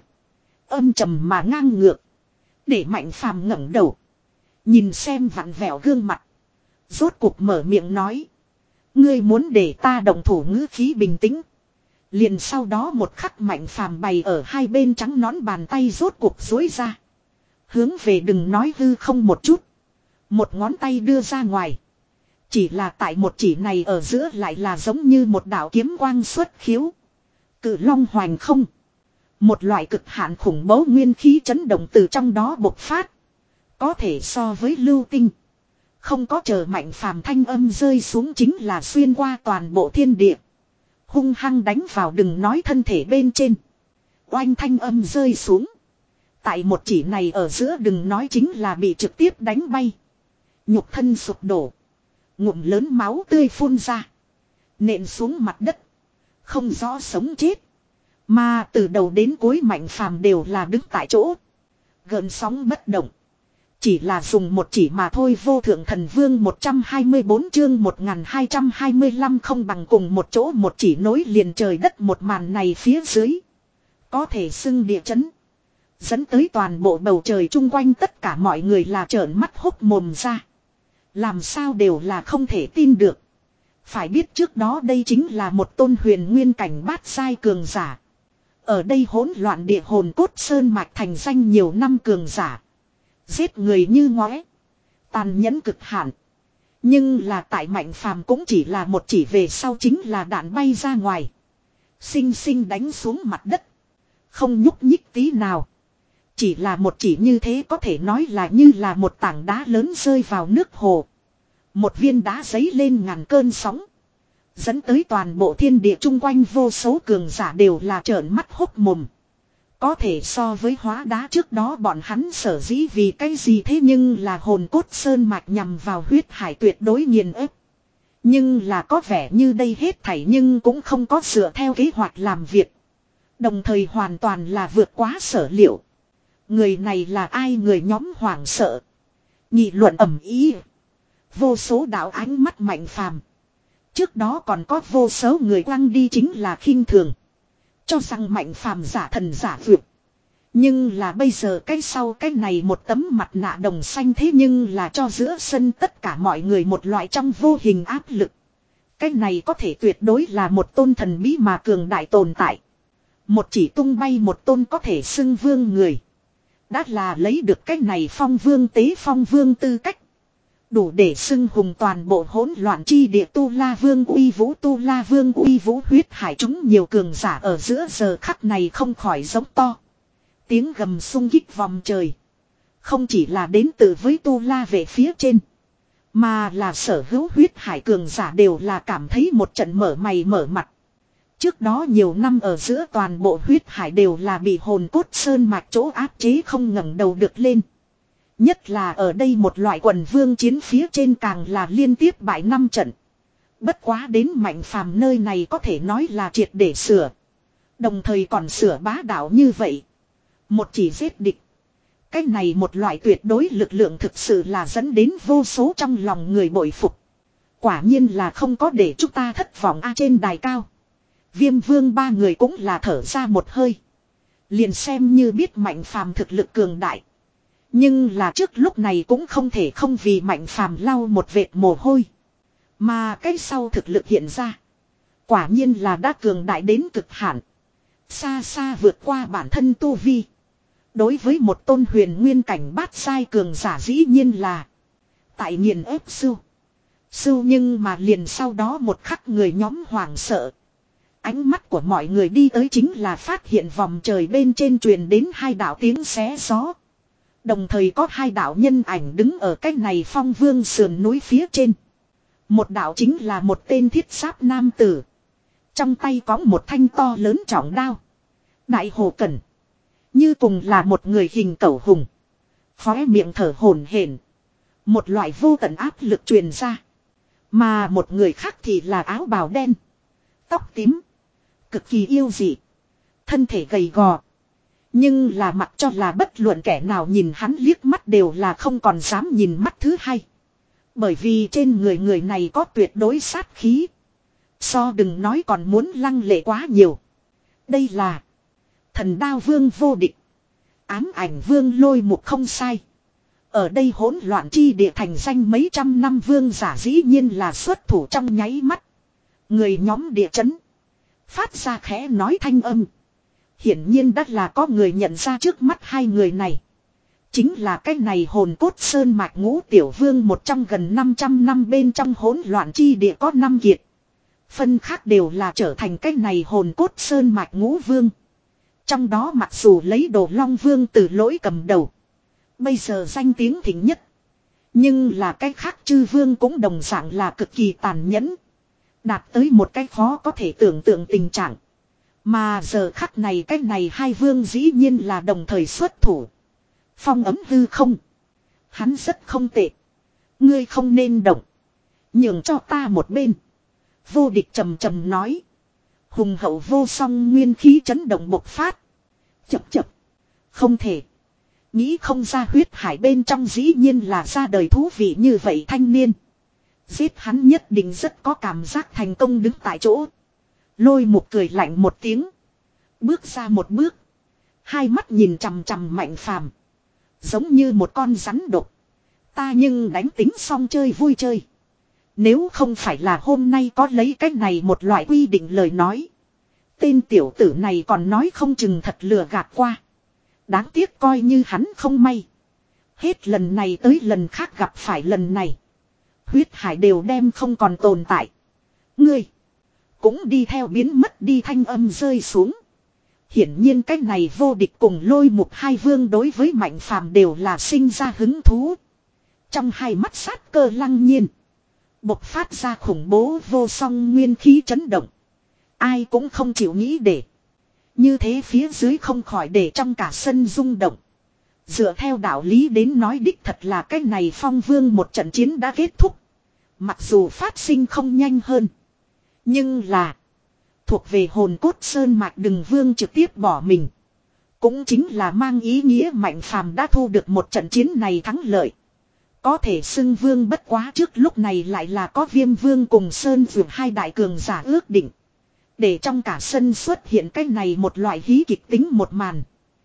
Speaker 1: Âm trầm mà ngang ngược. Để Mạnh Phàm ngẩng đầu. Nhìn xem vặn vẹo gương mặt. Rốt cuộc mở miệng nói. Ngươi muốn để ta động thủ ngữ khí bình tĩnh. Liền sau đó một khắc Mạnh Phàm bày ở hai bên trắng nón bàn tay rốt cuộc duỗi ra. Hướng về đừng nói hư không một chút. Một ngón tay đưa ra ngoài. Chỉ là tại một chỉ này ở giữa lại là giống như một đạo kiếm quang xuất khiếu. Cự long hoành không. Một loại cực hạn khủng bố nguyên khí chấn động từ trong đó bộc phát. Có thể so với lưu tinh. Không có chờ Mạnh Phàm thanh âm rơi xuống chính là xuyên qua toàn bộ thiên địa. Hung hăng đánh vào đừng nói thân thể bên trên. Oanh thanh âm rơi xuống. Tại một chỉ này ở giữa đừng nói chính là bị trực tiếp đánh bay. Nhục thân sụp đổ. Ngụm lớn máu tươi phun ra. Nện xuống mặt đất. Không rõ sống chết. Mà từ đầu đến cuối Mạnh Phàm đều là đứng tại chỗ. Gợn sóng bất động. Chỉ là dùng một chỉ mà thôi. Vô thượng thần vương một trăm hai mươi bốn chương một nghìn hai trăm hai mươi lăm không bằng cùng một chỗ một chỉ nối liền trời đất một màn này phía dưới. Có thể xưng địa chấn. Dẫn tới toàn bộ bầu trời chung quanh tất cả mọi người là trợn mắt hốc mồm ra. Làm sao đều là không thể tin được. Phải biết trước đó đây chính là một tôn huyền nguyên cảnh bát giai cường giả. Ở đây hỗn loạn địa hồn cốt sơn mạch thành danh nhiều năm cường giả. Giết người như ngóe. Tàn nhẫn cực hạn. Nhưng là tại Mạnh Phàm cũng chỉ là một chỉ về sau chính là đạn bay ra ngoài. Xinh xinh đánh xuống mặt đất. Không nhúc nhích tí nào. Chỉ là một chỉ như thế có thể nói là như là một tảng đá lớn rơi vào nước hồ. Một viên đá giấy lên ngàn cơn sóng. Dẫn tới toàn bộ thiên địa chung quanh vô số cường giả đều là trợn mắt hốc mồm. Có thể so với hóa đá trước đó bọn hắn sở dĩ vì cái gì thế nhưng là hồn cốt sơn mạch nhằm vào huyết hải tuyệt đối nghiền ép. Nhưng là có vẻ như đây hết thảy nhưng cũng không có dựa theo kế hoạch làm việc. Đồng thời hoàn toàn là vượt quá sở liệu. Người này là ai người nhóm hoảng sợ. Nghị luận ầm ý. Vô số đạo ánh mắt Mạnh Phàm. Trước đó còn có vô số người quăng đi chính là khinh thường. Cho rằng Mạnh Phàm giả thần giả vượt. Nhưng là bây giờ cái sau cái này một tấm mặt nạ đồng xanh thế nhưng là cho giữa sân tất cả mọi người một loại trong vô hình áp lực. Cái này có thể tuyệt đối là một tôn thần bí mà cường đại tồn tại. Một chỉ tung bay một tôn có thể xưng vương người. Đã là lấy được cái này phong vương tế phong vương tư cách. Đủ để xưng hùng toàn bộ hỗn loạn chi địa tu la vương uy vũ tu la vương uy vũ huyết hải chúng nhiều cường giả ở giữa giờ khắc này không khỏi giống to. Tiếng gầm sung kích vòng trời. Không chỉ là đến từ với tu la về phía trên. Mà là sở hữu huyết hải cường giả đều là cảm thấy một trận mở mày mở mặt. Trước đó nhiều năm ở giữa toàn bộ huyết hải đều là bị hồn cốt sơn mạch chỗ áp chế không ngẩng đầu được lên. Nhất là ở đây một loại quần vương chiến phía trên càng là liên tiếp bại năm trận. Bất quá đến Mạnh Phàm nơi này có thể nói là triệt để sửa. Đồng thời còn sửa bá đạo như vậy. Một chỉ giết địch. Cái này một loại tuyệt đối lực lượng thực sự là dẫn đến vô số trong lòng người bội phục. Quả nhiên là không có để chúng ta thất vọng a trên đài cao. Viêm vương ba người cũng là thở ra một hơi. Liền xem như biết Mạnh Phàm thực lực cường đại. Nhưng là trước lúc này cũng không thể không vì Mạnh Phàm lau một vệt mồ hôi. Mà cái sau thực lực hiện ra. Quả nhiên là đã cường đại đến cực hạn. Xa xa vượt qua bản thân tu vi. Đối với một tôn huyền nguyên cảnh bát giai cường giả dĩ nhiên là. Tại nghiền ép sưu. Sưu nhưng mà liền sau đó một khắc người nhóm hoảng sợ. Ánh mắt của mọi người đi tới chính là phát hiện vòng trời bên trên truyền đến hai đạo tiếng xé gió. Đồng thời có hai đạo nhân ảnh đứng ở cách này phong vương sườn núi phía trên. Một đạo chính là một tên thiết giáp nam tử. Trong tay có một thanh to lớn trọng đao. Đại Hồ Cẩn. Như cùng là một người hình cẩu hùng. Khóe miệng thở hổn hển. Một loại vô tận áp lực truyền ra. Mà một người khác thì là áo bào đen. Tóc tím. Cực kỳ yêu dị. Thân thể gầy gò. Nhưng là mặc cho là bất luận kẻ nào nhìn hắn liếc mắt đều là không còn dám nhìn mắt thứ hai. Bởi vì trên người người này có tuyệt đối sát khí. So đừng nói còn muốn lăng lệ quá nhiều. Đây là Thần Đao Vương vô địch. Ám Ảnh Vương Lôi Mục không sai. Ở đây hỗn loạn chi địa thành danh mấy trăm năm vương giả dĩ nhiên là xuất thủ trong nháy mắt. Người nhóm địa chấn. Phát ra khẽ nói thanh âm. Hiển nhiên đã là có người nhận ra trước mắt hai người này. Chính là cái này hồn cốt sơn mạch ngũ tiểu vương một trong gần năm trăm năm bên trong hỗn loạn chi địa có năm kiệt. Phân khác đều là trở thành cái này hồn cốt sơn mạch ngũ vương. Trong đó mặc dù lấy Đồ Long Vương từ lỗi cầm đầu. Bây giờ danh tiếng thịnh nhất. Nhưng là cái khác chư vương cũng đồng dạng là cực kỳ tàn nhẫn. Đạt tới một cái khó có thể tưởng tượng tình trạng. Mà giờ khắc này cái này hai vương dĩ nhiên là đồng thời xuất thủ. Phong ấm hư không. Hắn rất không tệ. Ngươi không nên động. Nhường cho ta một bên. Vô địch trầm trầm nói. Hùng hậu vô song nguyên khí chấn động bộc phát. Chập chập. Không thể. Nghĩ không ra huyết hải bên trong dĩ nhiên là ra đời thú vị như vậy thanh niên. Giết hắn nhất định rất có cảm giác thành công đứng tại chỗ. Lôi Mục cười lạnh một tiếng. Bước ra một bước. Hai mắt nhìn chằm chằm Mạnh Phàm. Giống như một con rắn độc. Ta nhưng đánh tính xong chơi vui chơi. Nếu không phải là hôm nay có lấy cách này một loại quy định lời nói. Tên tiểu tử này còn nói không chừng thật lừa gạt qua. Đáng tiếc coi như hắn không may. Hết lần này tới lần khác gặp phải lần này. Huyết hải đều đem không còn tồn tại. Ngươi. Cũng đi theo biến mất đi thanh âm rơi xuống. Hiển nhiên cái này vô địch cùng Lôi Mục hai vương đối với Mạnh Phàm đều là sinh ra hứng thú. Trong hai mắt sát cơ lăng nhiên. Bộc phát ra khủng bố vô song nguyên khí chấn động. Ai cũng không chịu nghĩ để. Như thế phía dưới không khỏi để trong cả sân rung động. Dựa theo đạo lý đến nói đích thật là cái này Phong Vương một trận chiến đã kết thúc. Mặc dù phát sinh không nhanh hơn. Nhưng là. Thuộc về hồn cốt sơn mạch đừng vương trực tiếp bỏ mình. Cũng chính là mang ý nghĩa Mạnh Phàm đã thu được một trận chiến này thắng lợi. Có thể xưng vương bất quá trước lúc này lại là có Viêm Vương cùng Sơn Dược hai đại cường giả ước định. Để trong cả sân xuất hiện cái này một loại hí kịch tính một màn.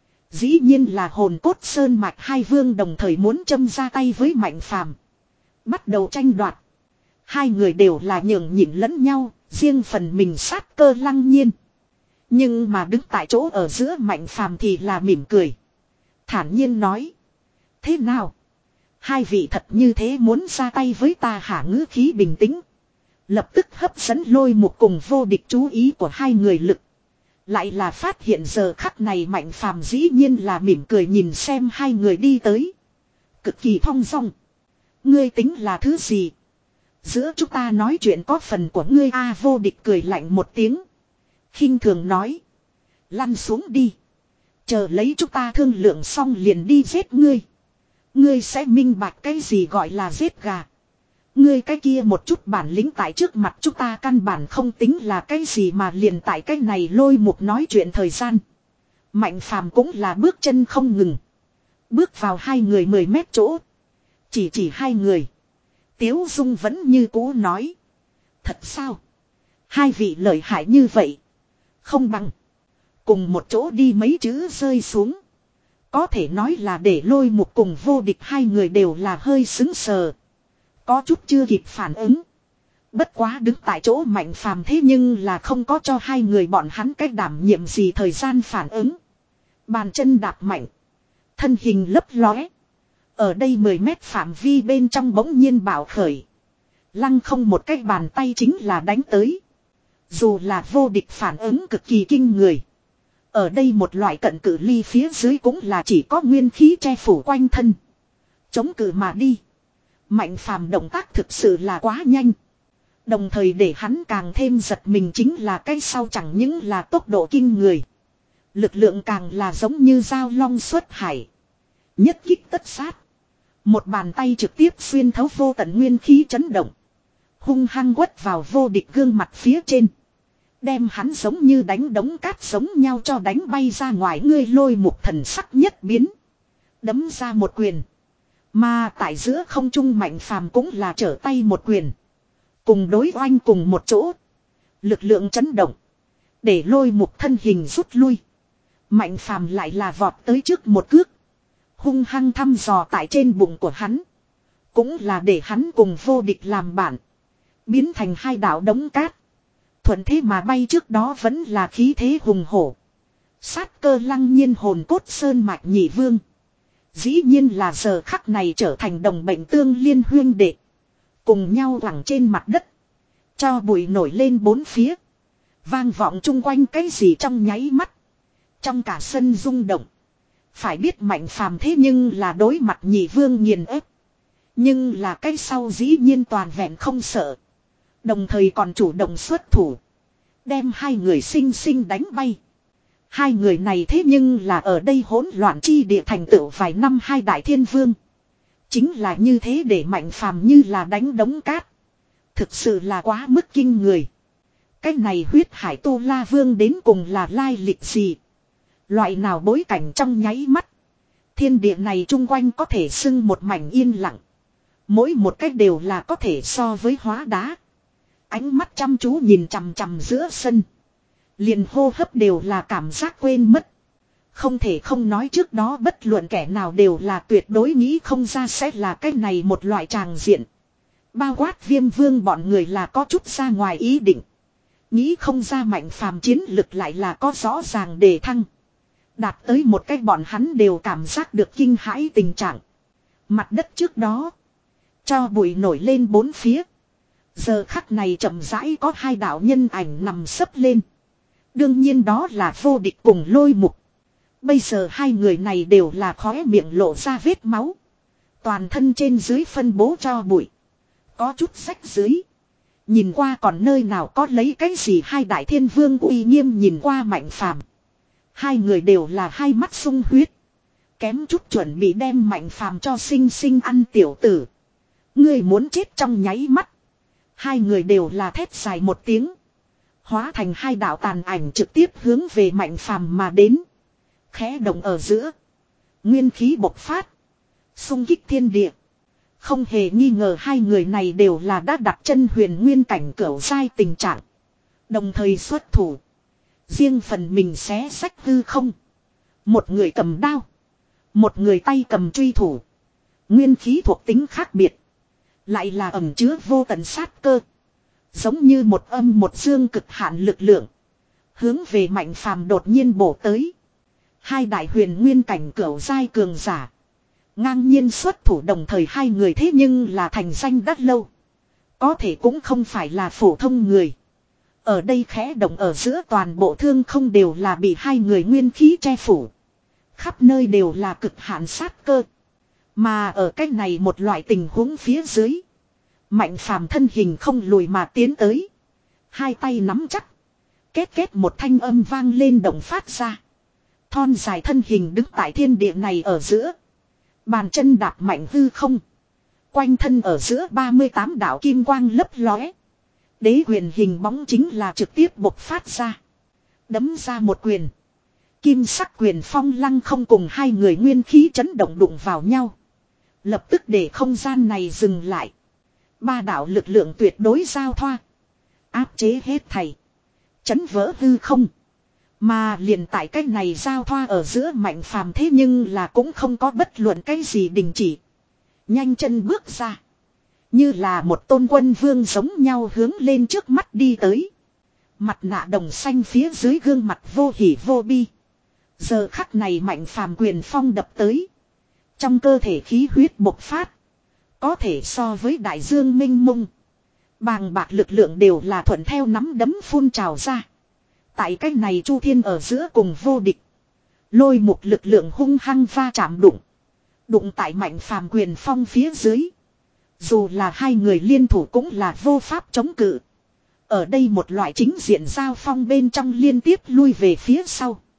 Speaker 1: Dĩ nhiên là hồn cốt sơn mạch hai vương đồng thời muốn châm ra tay với Mạnh Phàm. Bắt đầu tranh đoạt. Hai người đều là nhường nhịn lẫn nhau, riêng phần mình sát cơ lăng nhiên. Nhưng mà đứng tại chỗ ở giữa Mạnh Phàm thì là mỉm cười. Thản nhiên nói. Thế nào? Hai vị thật như thế muốn ra tay với ta hả ngữ khí bình tĩnh. Lập tức hấp dẫn Lôi Mục cùng vô địch chú ý của hai người lực. Lại là phát hiện giờ khắc này Mạnh Phàm dĩ nhiên là mỉm cười nhìn xem hai người đi tới. Cực kỳ thong dong. Ngươi tính là thứ gì? Giữa chúng ta nói chuyện có phần của ngươi a vô địch cười lạnh một tiếng. Khinh thường nói. Lăn xuống đi. Chờ lấy chúng ta thương lượng xong liền đi giết ngươi. Ngươi sẽ minh bạch cái gì gọi là giết gà. Ngươi cái kia một chút bản lĩnh tại trước mặt chúng ta căn bản không tính là cái gì mà liền tại cái này Lôi Mục nói chuyện thời gian. Mạnh Phàm cũng là bước chân không ngừng. Bước vào hai người mười mét chỗ. Chỉ chỉ hai người. Tiếu Dung vẫn như cũ nói. Thật sao? Hai vị lợi hại như vậy. Không bằng. Cùng một chỗ đi mấy chữ rơi xuống. Có thể nói là để Lôi Mục cùng vô địch hai người đều là hơi xứng sờ. Có chút chưa kịp phản ứng. Bất quá đứng tại chỗ Mạnh Phàm thế nhưng là không có cho hai người bọn hắn cách đảm nhiệm gì thời gian phản ứng. Bàn chân đạp mạnh. Thân hình lấp lóe. Ở đây mười mét phạm vi bên trong bỗng nhiên bạo khởi. Lăng không một cái bàn tay chính là đánh tới. Dù là vô địch phản ứng cực kỳ kinh người. Ở đây một loại cận cự ly phía dưới cũng là chỉ có nguyên khí che phủ quanh thân. Chống cự mà đi. Mạnh Phàm động tác thực sự là quá nhanh. Đồng thời để hắn càng thêm giật mình chính là cái sau chẳng những là tốc độ kinh người. Lực lượng càng là giống như dao long xuất hải. Nhất kích tất sát. Một bàn tay trực tiếp xuyên thấu vô tận nguyên khí chấn động. Hung hăng quất vào vô địch gương mặt phía trên. Đem hắn giống như đánh đống cát giống nhau cho đánh bay ra ngoài. Ngươi Lôi Mục thần sắc nhất biến. Đấm ra một quyền. Mà tại giữa không trung Mạnh Phàm cũng là trở tay một quyền. Cùng đối oanh cùng một chỗ. Lực lượng chấn động. Để Lôi Mục thân hình rút lui. Mạnh Phàm lại là vọt tới trước một cước. Hung hăng thăm dò tại trên bụng của hắn. Cũng là để hắn cùng vô địch làm bạn. Biến thành hai đạo đống cát. Thuận thế mà bay trước đó vẫn là khí thế hùng hổ. Sát cơ lăng nhiên hồn cốt sơn mạch nhị vương. Dĩ nhiên là giờ khắc này trở thành đồng bệnh tương liên huyên đệ. Cùng nhau quẳng trên mặt đất. Cho bụi nổi lên bốn phía. Vang vọng chung quanh cái gì trong nháy mắt. Trong cả sân rung động. Phải biết Mạnh Phàm thế nhưng là đối mặt nhị vương nghiền ép. Nhưng là cái sau dĩ nhiên toàn vẹn không sợ. Đồng thời còn chủ động xuất thủ. Đem hai người sinh sinh đánh bay. Hai người này thế nhưng là ở đây hỗn loạn chi địa thành tựu vài năm hai đại thiên vương. Chính là như thế để Mạnh Phàm như là đánh đống cát. Thực sự là quá mức kinh người. Cái này huyết hải tu la vương đến cùng là lai lịch gì? Loại nào bối cảnh trong nháy mắt. Thiên địa này chung quanh có thể xưng một mảnh yên lặng. Mỗi một cách đều là có thể so với hóa đá. Ánh mắt chăm chú nhìn chằm chằm giữa sân. Liền hô hấp đều là cảm giác quên mất. Không thể không nói trước đó bất luận kẻ nào đều là tuyệt đối nghĩ không ra sẽ là cái này một loại tràng diện. Bao quát Viêm Vương bọn người là có chút ra ngoài ý định. Nghĩ không ra Mạnh Phàm chiến lực lại là có rõ ràng đề thăng. Đạt tới một cách bọn hắn đều cảm giác được kinh hãi tình trạng. Mặt đất trước đó. Cho bụi nổi lên bốn phía. Giờ khắc này chậm rãi có hai đạo nhân ảnh nằm sấp lên. Đương nhiên đó là vô địch cùng Lôi Mục. Bây giờ hai người này đều là khóe miệng lộ ra vết máu. Toàn thân trên dưới phân bố cho bụi. Có chút rách dưới. Nhìn qua còn nơi nào có lấy cái gì hai đại thiên vương uy nghiêm nhìn qua Mạnh Phàm. Hai người đều là hai mắt sung huyết. Kém chút chuẩn bị đem Mạnh Phàm cho sinh sinh ăn tiểu tử. Ngươi muốn chết trong nháy mắt. Hai người đều là thét dài một tiếng. Hóa thành hai đạo tàn ảnh trực tiếp hướng về Mạnh Phàm mà đến. Khẽ động ở giữa. Nguyên khí bộc phát. Xung kích thiên địa. Không hề nghi ngờ hai người này đều là đã đặt chân huyền nguyên cảnh cửu giai tình trạng. Đồng thời xuất thủ. Riêng phần mình xé sách hư không. Một người cầm đao. Một người tay cầm truy thủ. Nguyên khí thuộc tính khác biệt. Lại là ẩn chứa vô tận sát cơ. Giống như một âm một dương cực hạn lực lượng. Hướng về Mạnh Phàm đột nhiên bổ tới. Hai đại huyền nguyên cảnh cửu giai cường giả. Ngang nhiên xuất thủ đồng thời hai người thế nhưng là thành danh đắt lâu. Có thể cũng không phải là phổ thông người. Ở đây khẽ động ở giữa toàn bộ thương không đều là bị hai người nguyên khí che phủ. Khắp nơi đều là cực hạn sát cơ. Mà ở cách này một loại tình huống phía dưới. Mạnh Phàm thân hình không lùi mà tiến tới. Hai tay nắm chắc. Két két một thanh âm vang lên động phát ra. Thon dài thân hình đứng tại thiên địa này ở giữa. Bàn chân đạp mạnh hư không. Quanh thân ở giữa ba mươi tám đạo kim quang lấp lóe. Đế quyền hình bóng chính là trực tiếp bộc phát ra. Đấm ra một quyền. Kim sắc quyền phong lăng không cùng hai người nguyên khí chấn động đụng vào nhau. Lập tức để không gian này dừng lại. Ba đạo lực lượng tuyệt đối giao thoa. Áp chế hết thảy. Chấn vỡ hư không. Mà liền tại cái này giao thoa ở giữa Mạnh Phàm thế nhưng là cũng không có bất luận cái gì đình chỉ. Nhanh chân bước ra. Như là một tôn quân vương giống nhau hướng lên trước mắt đi tới. Mặt nạ đồng xanh phía dưới gương mặt vô hỉ vô bi. Giờ khắc này Mạnh Phàm quyền phong đập tới. Trong cơ thể khí huyết bộc phát. Có thể so với đại dương minh mông. Bàng bạc lực lượng đều là thuận theo nắm đấm phun trào ra. Tại cách này Chu Thiên ở giữa cùng vô địch. Lôi Mục lực lượng hung hăng va chạm đụng. Đụng tại Mạnh Phàm quyền phong phía dưới. Dù là hai người liên thủ cũng là vô pháp chống cự. Ở đây một loại chính diện giao phong bên trong liên tiếp lui về phía sau.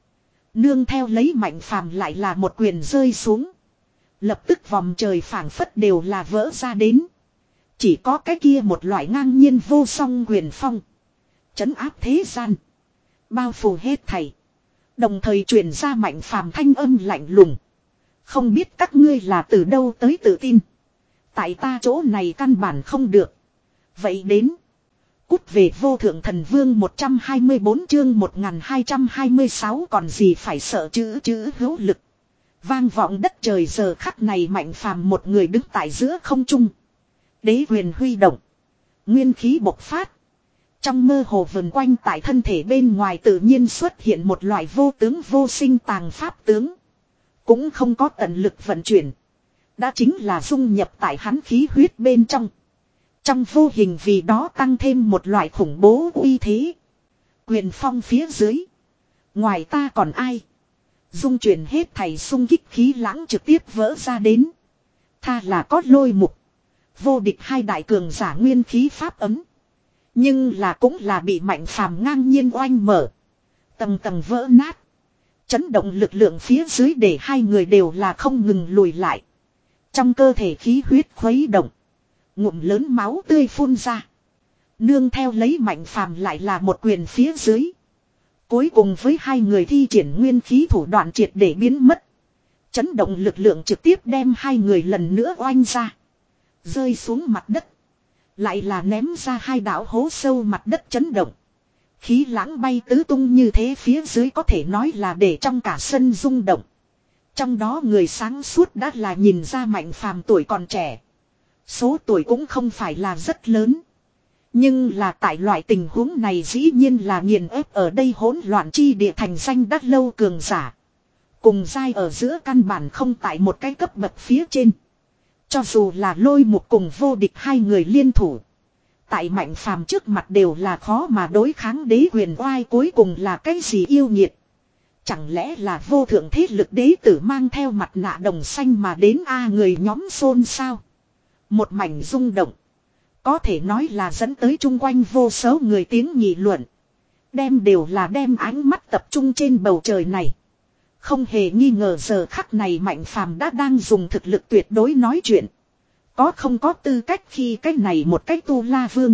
Speaker 1: Nương theo lấy Mạnh Phàm lại là một quyền rơi xuống. Lập tức vòng trời phảng phất đều là vỡ ra đến. Chỉ có cái kia một loại ngang nhiên vô song quyền phong. Trấn áp thế gian. Bao phủ hết thảy. Đồng thời truyền ra Mạnh Phàm thanh âm lạnh lùng. Không biết các ngươi là từ đâu tới tự tin. Tại ta chỗ này căn bản không được. Vậy đến. Cút về vô thượng thần vương một trăm hai mươi bốn chương một nghìn hai trăm hai mươi sáu còn gì phải sợ chữ chữ hữu lực. Vang vọng đất trời giờ khắc này Mạnh Phàm một người đứng tại giữa không trung. Đế quyền huy động. Nguyên khí bộc phát. Trong mơ hồ vần quanh tại thân thể bên ngoài tự nhiên xuất hiện một loại vô tướng vô sinh tàng pháp tướng. Cũng không có tận lực vận chuyển. Đã chính là dung nhập tại hắn khí huyết bên trong. Trong vô hình vì đó tăng thêm một loại khủng bố uy thế. Quyền phong phía dưới. Ngoài ta còn ai? Dung chuyển hết thảy xung kích khí lãng trực tiếp vỡ ra đến. Tha là có lôi mục. Vô địch hai đại cường giả nguyên khí pháp ấm. Nhưng là cũng là bị Mạnh Phàm ngang nhiên oanh mở. Tầng tầng vỡ nát. Chấn động lực lượng phía dưới để hai người đều là không ngừng lùi lại. Trong cơ thể khí huyết khuấy động. Ngụm lớn máu tươi phun ra. Nương theo lấy Mạnh Phàm lại là một quyền phía dưới. Cuối cùng với hai người thi triển nguyên khí thủ đoạn triệt để biến mất. Chấn động lực lượng trực tiếp đem hai người lần nữa oanh ra. Rơi xuống mặt đất. Lại là ném ra hai đạo hố sâu mặt đất chấn động. Khí lãng bay tứ tung như thế phía dưới có thể nói là để trong cả sân rung động. Trong đó người sáng suốt đã là nhìn ra Mạnh Phàm tuổi còn trẻ. Số tuổi cũng không phải là rất lớn. Nhưng là tại loại tình huống này dĩ nhiên là nghiền ép ở đây hỗn loạn chi địa thành danh đắt lâu cường giả. Cùng giai ở giữa căn bản không tại một cái cấp bậc phía trên. Cho dù là lôi mục cùng vô địch hai người liên thủ. Tại Mạnh Phàm trước mặt đều là khó mà đối kháng đế quyền oai cuối cùng là cái gì yêu nghiệt. Chẳng lẽ là vô thượng thế lực đế tử mang theo mặt nạ đồng xanh mà đến a người nhóm xôn xao. Một mảnh rung động. Có thể nói là dẫn tới chung quanh vô số người tiếng nghị luận. Đem đều là đem ánh mắt tập trung trên bầu trời này. Không hề nghi ngờ giờ khắc này Mạnh Phàm đã đang dùng thực lực tuyệt đối nói chuyện. Có không có tư cách khi cái này một cách tu la vương.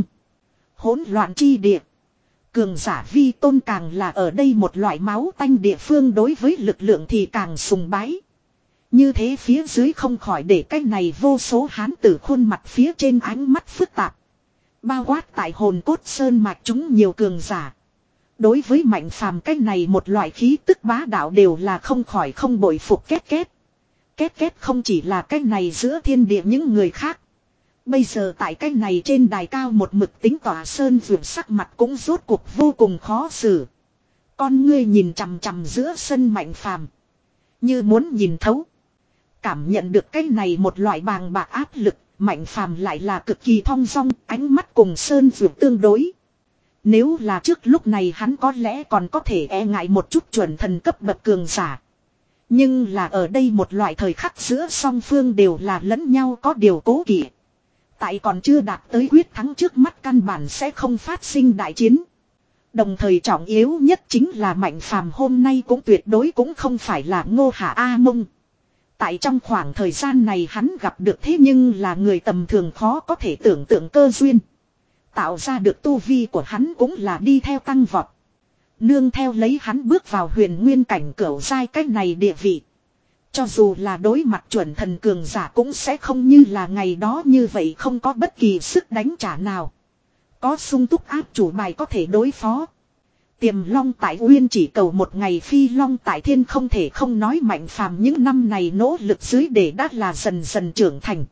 Speaker 1: Hỗn loạn chi địa. Cường giả vi tôn càng là ở đây một loại máu tanh địa phương đối với lực lượng thì càng sùng bái. Như thế phía dưới không khỏi để cái này vô số hán tử khuôn mặt phía trên ánh mắt phức tạp. Bao quát tại hồn cốt sơn mạch chúng nhiều cường giả. Đối với Mạnh Phàm cái này một loại khí tức bá đạo đều là không khỏi không bội phục két két. Két két không chỉ là cái này giữa thiên địa những người khác. Bây giờ tại cái này trên đài cao một mực tính tỏa sơn vượt sắc mặt cũng rốt cuộc vô cùng khó xử. Con ngươi nhìn chằm chằm giữa sân Mạnh Phàm, như muốn nhìn thấu. Cảm nhận được cái này một loại bàng bạc áp lực, Mạnh Phàm lại là cực kỳ thong dong, ánh mắt cùng sơn vượt tương đối. Nếu là trước lúc này hắn có lẽ còn có thể e ngại một chút chuẩn thần cấp bậc cường giả. Nhưng là ở đây một loại thời khắc giữa song phương đều là lẫn nhau có điều cố kỵ. Tại còn chưa đạt tới quyết thắng trước mắt căn bản sẽ không phát sinh đại chiến. Đồng thời trọng yếu nhất chính là Mạnh Phàm hôm nay cũng tuyệt đối cũng không phải là Ngô Hạ A Mông. Tại trong khoảng thời gian này hắn gặp được thế nhưng là người tầm thường khó có thể tưởng tượng cơ duyên. Tạo ra được tu vi của hắn cũng là đi theo tăng vọt. Nương theo lấy hắn bước vào huyền nguyên cảnh cửu giai cách này địa vị. Cho dù là đối mặt chuẩn thần cường giả cũng sẽ không như là ngày đó như vậy không có bất kỳ sức đánh trả nào. Có sung túc áp chủ bài có thể đối phó. Tiềm long tại uyên chỉ cầu một ngày phi long tại thiên không thể không nói Mạnh Phàm những năm này nỗ lực dưới để đắt là dần dần trưởng thành.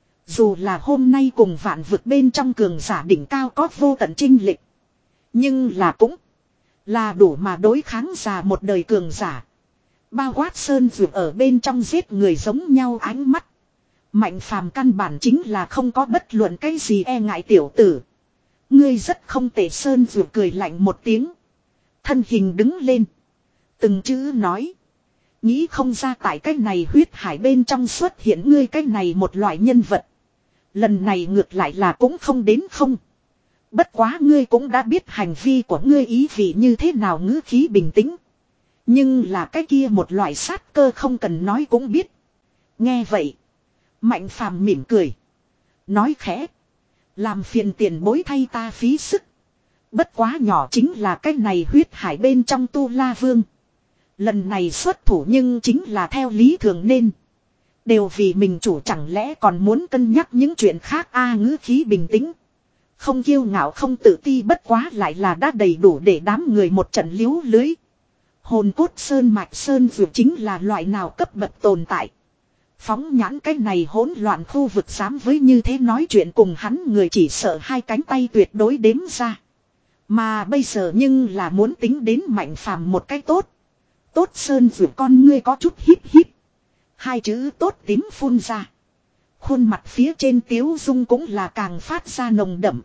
Speaker 1: Dù là hôm nay cùng vạn vực bên trong cường giả đỉnh cao có vô tận chinh lịch. Nhưng là cũng là đủ mà đối kháng già một đời cường giả. Bao quát sơn vượt ở bên trong giết người giống nhau ánh mắt. Mạnh Phàm căn bản chính là không có bất luận cái gì e ngại tiểu tử. Ngươi rất không tệ sơn vượt cười lạnh một tiếng. Thân hình đứng lên. Từng chữ nói. Nghĩ không ra tại cái này huyết hải bên trong xuất hiện ngươi cái này một loại nhân vật. Lần này ngược lại là cũng không đến không. Bất quá ngươi cũng đã biết hành vi của ngươi ý vị như thế nào ngữ khí bình tĩnh. Nhưng là cái kia một loại sát cơ không cần nói cũng biết. Nghe vậy. Mạnh phàm mỉm cười. Nói khẽ. Làm phiền tiền bối thay ta phí sức. Bất quá nhỏ chính là cái này huyết hải bên trong Tu La Vương. Lần này xuất thủ nhưng chính là theo lý thường nên. Đều vì mình chủ chẳng lẽ còn muốn cân nhắc những chuyện khác a à, ngữ khí bình tĩnh. Không kiêu ngạo không tự ti bất quá lại là đã đầy đủ để đám người một trận liếu lưới. Hồn cốt sơn mạch sơn vượt chính là loại nào cấp bậc tồn tại. Phóng nhãn cái này hỗn loạn khu vực dám với như thế nói chuyện cùng hắn người chỉ sợ hai cánh tay tuyệt đối đếm ra. Mà bây giờ nhưng là muốn tính đến Mạnh Phàm một cái tốt. Tốt sơn vượt con ngươi có chút híp híp. Hai chữ tốt tím phun ra. Khuôn mặt phía trên tiếu dung cũng là càng phát ra nồng đậm.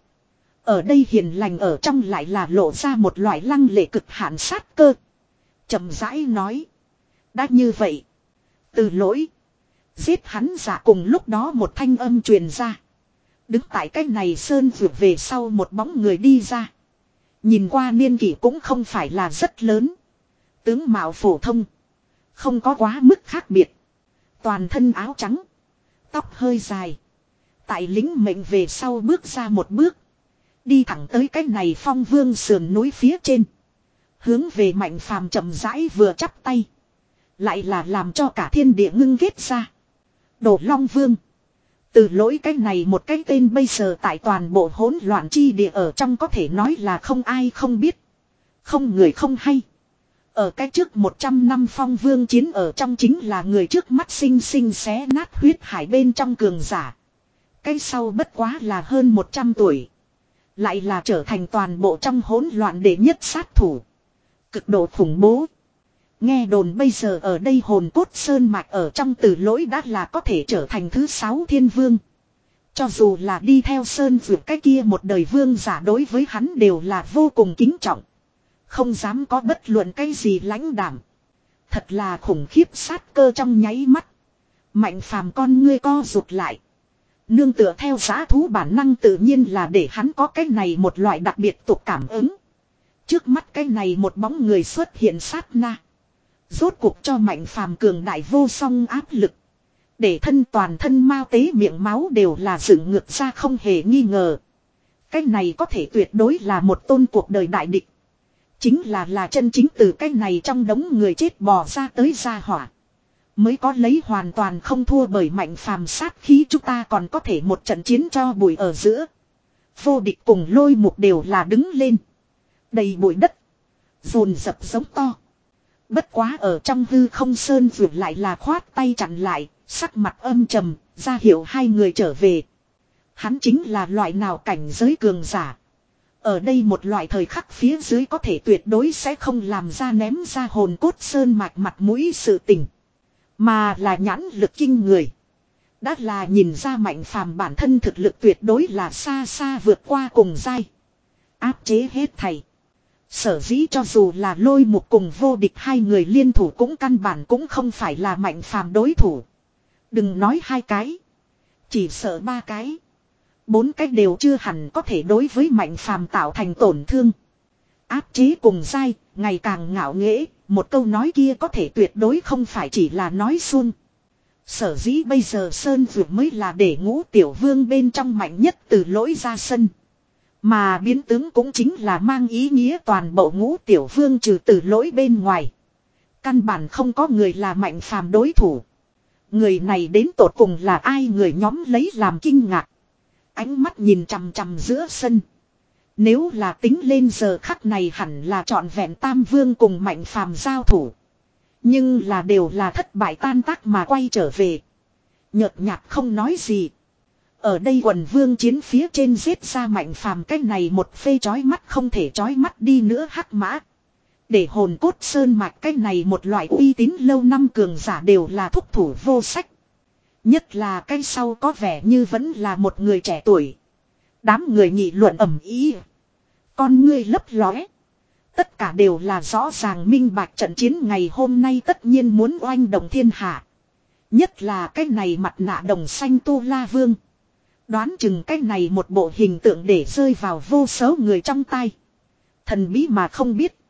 Speaker 1: Ở đây hiền lành ở trong lại là lộ ra một loại lăng lệ cực hạn sát cơ. Chậm rãi nói. Đã như vậy. Từ lỗi. Giết hắn giả cùng lúc đó một thanh âm truyền ra. Đứng tại cái này sơn vượt về sau một bóng người đi ra. Nhìn qua niên kỷ cũng không phải là rất lớn. Tướng mạo phổ thông. Không có quá mức khác biệt. Toàn thân áo trắng. Tóc hơi dài. Tại lính mệnh về sau bước ra một bước. Đi thẳng tới cái này phong vương sườn núi phía trên. Hướng về Mạnh Phàm chậm rãi vừa chắp tay. Lại là làm cho cả thiên địa ngưng ghét ra. Đồ Long Vương. Từ lỗi cái này một cái tên bây giờ tại toàn bộ hỗn loạn chi địa ở trong có thể nói là không ai không biết. Không người không hay. Ở cái trước một trăm năm phong vương chiến ở trong chính là người trước mắt xinh xinh xé nát huyết hải bên trong cường giả. Cái sau bất quá là hơn một trăm tuổi. Lại là trở thành toàn bộ trong hỗn loạn đệ nhất sát thủ. Cực độ khủng bố. Nghe đồn bây giờ ở đây hồn cốt sơn mạch ở trong Từ lỗi đã là có thể trở thành thứ sáu thiên vương. Cho dù là đi theo sơn vượt cái kia một đời vương giả đối với hắn đều là vô cùng kính trọng. Không dám có bất luận cái gì lãnh đảm. Thật là khủng khiếp sát cơ trong nháy mắt. Mạnh Phàm con ngươi co rụt lại. Nương tựa theo giá thú bản năng tự nhiên là để hắn có cái này một loại đặc biệt tục cảm ứng. Trước mắt cái này một bóng người xuất hiện sát na. Rốt cuộc cho Mạnh Phàm cường đại vô song áp lực. Để thân toàn thân mao tế miệng máu đều là dựng ngược ra không hề nghi ngờ. Cái này có thể tuyệt đối là một tôn cuộc đời đại địch. Chính là là chân chính từ cái này trong đống người chết bò ra tới gia hỏa. Mới có lấy hoàn toàn không thua bởi Mạnh Phàm sát khí chúng ta còn có thể một trận chiến cho bụi ở giữa. Vô địch cùng Lôi Mục đều là đứng lên. Đầy bụi đất. Dồn dập giống to. Bất quá ở trong hư không sơn vượt lại là khoát tay chặn lại. Sắc mặt âm trầm, ra hiệu hai người trở về. Hắn chính là loại nào cảnh giới cường giả. Ở đây một loại thời khắc phía dưới có thể tuyệt đối sẽ không làm ra ném ra hồn cốt sơn mạch mặt mũi sự tình. Mà là nhãn lực kinh người. Đã là nhìn ra Mạnh Phàm bản thân thực lực tuyệt đối là xa xa vượt qua cùng giai. Áp chế hết thảy. Sở dĩ cho dù là Lôi Mục cùng Vô Địch hai người liên thủ cũng căn bản cũng không phải là Mạnh Phàm đối thủ. Đừng nói hai cái. Chỉ sợ ba cái. Bốn cái đều chưa hẳn có thể đối với Mạnh Phàm tạo thành tổn thương. Áp chế cùng giai, ngày càng ngạo nghễ, một câu nói kia có thể tuyệt đối không phải chỉ là nói suông. Sở dĩ bây giờ Sơn Vượt mới là để Ngũ Tiểu Vương bên trong mạnh nhất Từ lỗi ra sân. Mà biến tướng cũng chính là mang ý nghĩa toàn bộ Ngũ Tiểu Vương trừ Từ lỗi bên ngoài. Căn bản không có người là Mạnh Phàm đối thủ. Người này đến tột cùng là ai người nhóm lấy làm kinh ngạc. Ánh mắt nhìn chằm chằm giữa sân. Nếu là tính lên giờ khắc này hẳn là trọn vẹn Tam Vương cùng Mạnh Phàm giao thủ. Nhưng là đều là thất bại tan tác mà quay trở về. Nhợt nhạt không nói gì. Ở đây quần vương chiến phía trên giết ra Mạnh Phàm cái này một phê chói mắt không thể chói mắt đi nữa hắc mã. Để hồn cốt sơn mạch cái này một loại uy tín lâu năm cường giả đều là thúc thủ vô sách. Nhất là cái sau có vẻ như vẫn là một người trẻ tuổi. Đám người nghị luận ầm ĩ. Con ngươi lấp lóe. Tất cả đều là rõ ràng minh bạch trận chiến ngày hôm nay tất nhiên muốn oanh động thiên hạ. Nhất là cái này mặt nạ đồng xanh Tu La Vương. Đoán chừng cái này một bộ hình tượng để rơi vào vô số người trong tay. Thần bí mà không biết.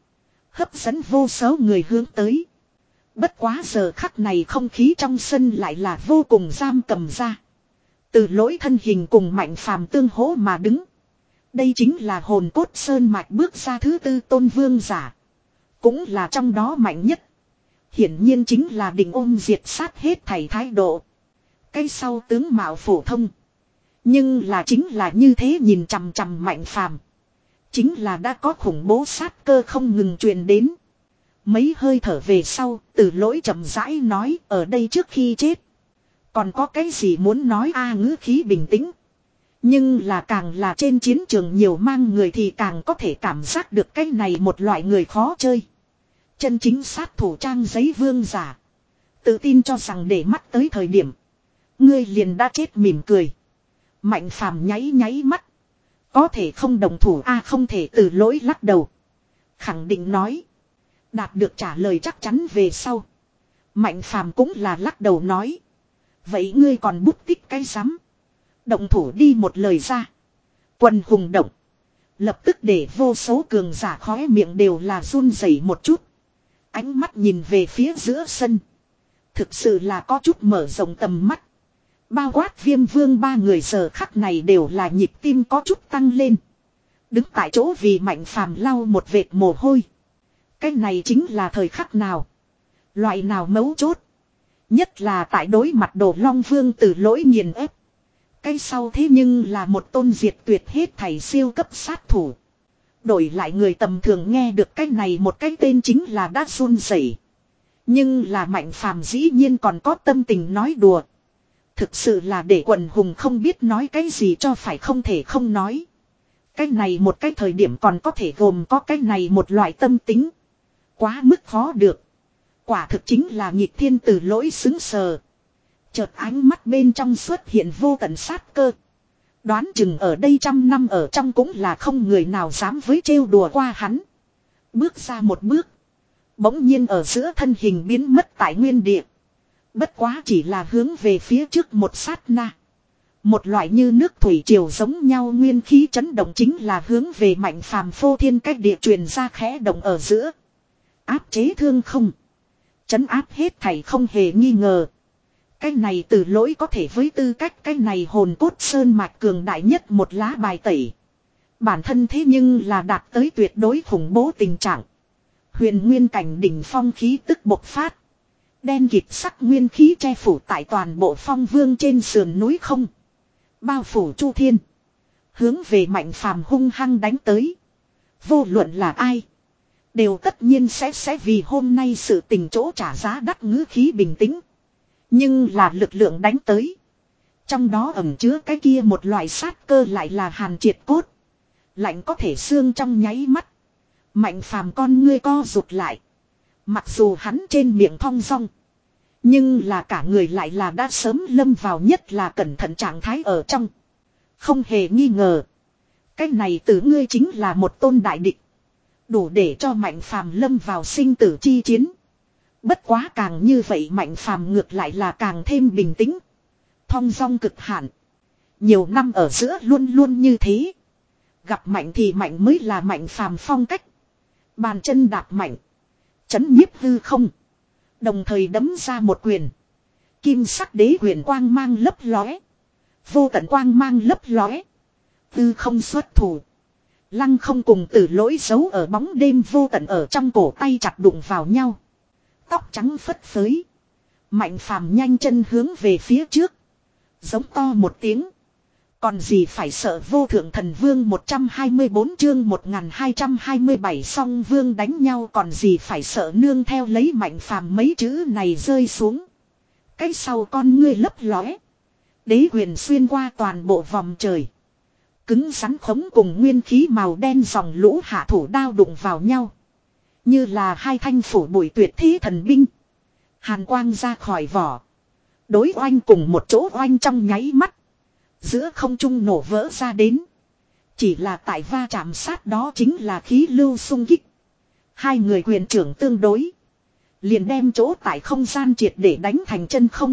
Speaker 1: Hấp dẫn vô số người hướng tới. Bất quá giờ khắc này không khí trong sân lại là vô cùng giam cầm ra. Từ lỗi thân hình cùng Mạnh Phàm tương hỗ mà đứng. Đây chính là hồn cốt sơn mạch bước ra thứ tư tôn vương giả. Cũng là trong đó mạnh nhất. Hiển nhiên chính là định ôm diệt sát hết thảy thái độ. Cái sau tướng mạo phổ thông. Nhưng là chính là như thế nhìn chằm chằm Mạnh Phàm. Chính là đã có khủng bố sát cơ không ngừng truyền đến. Mấy hơi thở về sau, Từ lỗi chậm rãi nói ở đây trước khi chết. Còn có cái gì muốn nói a ngữ khí bình tĩnh. Nhưng là càng là trên chiến trường nhiều mang người thì càng có thể cảm giác được cái này một loại người khó chơi. Chân chính sát thủ trang giấy vương giả. Tự tin cho rằng để mắt tới thời điểm. Ngươi liền đã chết mỉm cười. Mạnh Phàm nháy nháy mắt. Có thể không đồng thủ a không thể Từ lỗi lắc đầu. Khẳng định nói. Đạt được trả lời chắc chắn về sau. Mạnh Phàm cũng là lắc đầu nói. Vậy ngươi còn bút tích cái rắm. Động thủ đi một lời ra. Quần hùng động. Lập tức để vô số cường giả khóe miệng đều là run rẩy một chút. Ánh mắt nhìn về phía giữa sân. Thực sự là có chút mở rộng tầm mắt. Bao quát Viêm Vương ba người giờ khắc này đều là nhịp tim có chút tăng lên. Đứng tại chỗ vì Mạnh Phàm lau một vệt mồ hôi. Cái này chính là thời khắc nào. Loại nào mấu chốt. Nhất là tại đối mặt Đồ Long Vương Từ lỗi nghiền ép. Cái sau thế nhưng là một tôn diệt tuyệt hết thảy siêu cấp sát thủ. Đổi lại người tầm thường nghe được cái này một cái tên chính là đã run rẩy. Nhưng là Mạnh Phàm dĩ nhiên còn có tâm tình nói đùa. Thực sự là để quần hùng không biết nói cái gì cho phải không thể không nói. Cái này một cái thời điểm còn có thể gồm có cái này một loại tâm tính. Quá mức khó được. Quả thực chính là nghịch thiên Từ lỗi xứng sờ. Chợt ánh mắt bên trong xuất hiện vô tận sát cơ. Đoán chừng ở đây trăm năm ở trong cũng là không người nào dám với trêu đùa qua hắn. Bước ra một bước. Bỗng nhiên ở giữa thân hình biến mất tại nguyên địa. Bất quá chỉ là hướng về phía trước một sát na. Một loại như nước thủy triều giống nhau nguyên khí chấn động chính là hướng về Mạnh Phàm phô thiên cách địa truyền ra khẽ động ở giữa. Áp chế thương không. Chấn áp hết thảy không hề nghi ngờ. Cái này Từ lỗi có thể với tư cách cái này hồn cốt sơn mạch cường đại nhất một lá bài tẩy. Bản thân thế nhưng là đạt tới tuyệt đối khủng bố tình trạng. Huyền nguyên cảnh đỉnh phong khí tức bộc phát. Đen kịt sắc nguyên khí che phủ tại toàn bộ phong vương trên sườn núi không. Bao phủ chu thiên. Hướng về Mạnh Phàm hung hăng đánh tới. Vô luận là ai. Đều tất nhiên sẽ sẽ vì hôm nay sự tình chỗ trả giá đắt ngữ khí bình tĩnh. Nhưng là lực lượng đánh tới. Trong đó ẩn chứa cái kia một loại sát cơ lại là hàn triệt cốt. Lạnh có thể xương trong nháy mắt. Mạnh Phàm con ngươi co rụt lại. Mặc dù hắn trên miệng thong dong. Nhưng là cả người lại là đã sớm lâm vào nhất là cẩn thận trạng thái ở trong. Không hề nghi ngờ. Cái này từ ngươi chính là một tôn đại địch. Đủ để cho Mạnh Phàm lâm vào sinh tử chi chiến. Bất quá càng như vậy Mạnh Phàm ngược lại là càng thêm bình tĩnh. Thong dong cực hạn. Nhiều năm ở giữa luôn luôn như thế. Gặp mạnh thì mạnh mới là Mạnh Phàm phong cách. Bàn chân đạp mạnh. Chấn nhiếp hư không. Đồng thời đấm ra một quyền. Kim sắc đế quyền quang mang lấp lóe. Vô tận quang mang lấp lóe. Hư không xuất thủ. Lăng không cùng Tử lỗi giấu ở bóng đêm vô tận ở trong cổ tay chặt đụng vào nhau. Tóc trắng phất phới. Mạnh Phàm nhanh chân hướng về phía trước. Giống to một tiếng. Còn gì phải sợ vô thượng thần vương một trăm hai mươi bốn chương một nghìn hai trăm hai mươi bảy song vương đánh nhau còn gì phải sợ nương theo lấy Mạnh Phàm mấy chữ này rơi xuống. Cái sau con ngươi lấp lóe. Đế quyền xuyên qua toàn bộ vòng trời. Cứng rắn khống cùng nguyên khí màu đen dòng lũ hạ thủ đao đụng vào nhau. Như là hai thanh phủ bụi tuyệt thế thần binh. Hàn quang ra khỏi vỏ. Đối oanh cùng một chỗ oanh trong nháy mắt. Giữa không trung nổ vỡ ra đến. Chỉ là tại va chạm sát đó chính là khí lưu xung kích. Hai người quyền trưởng tương đối. Liền đem chỗ tại không gian triệt để đánh thành chân không.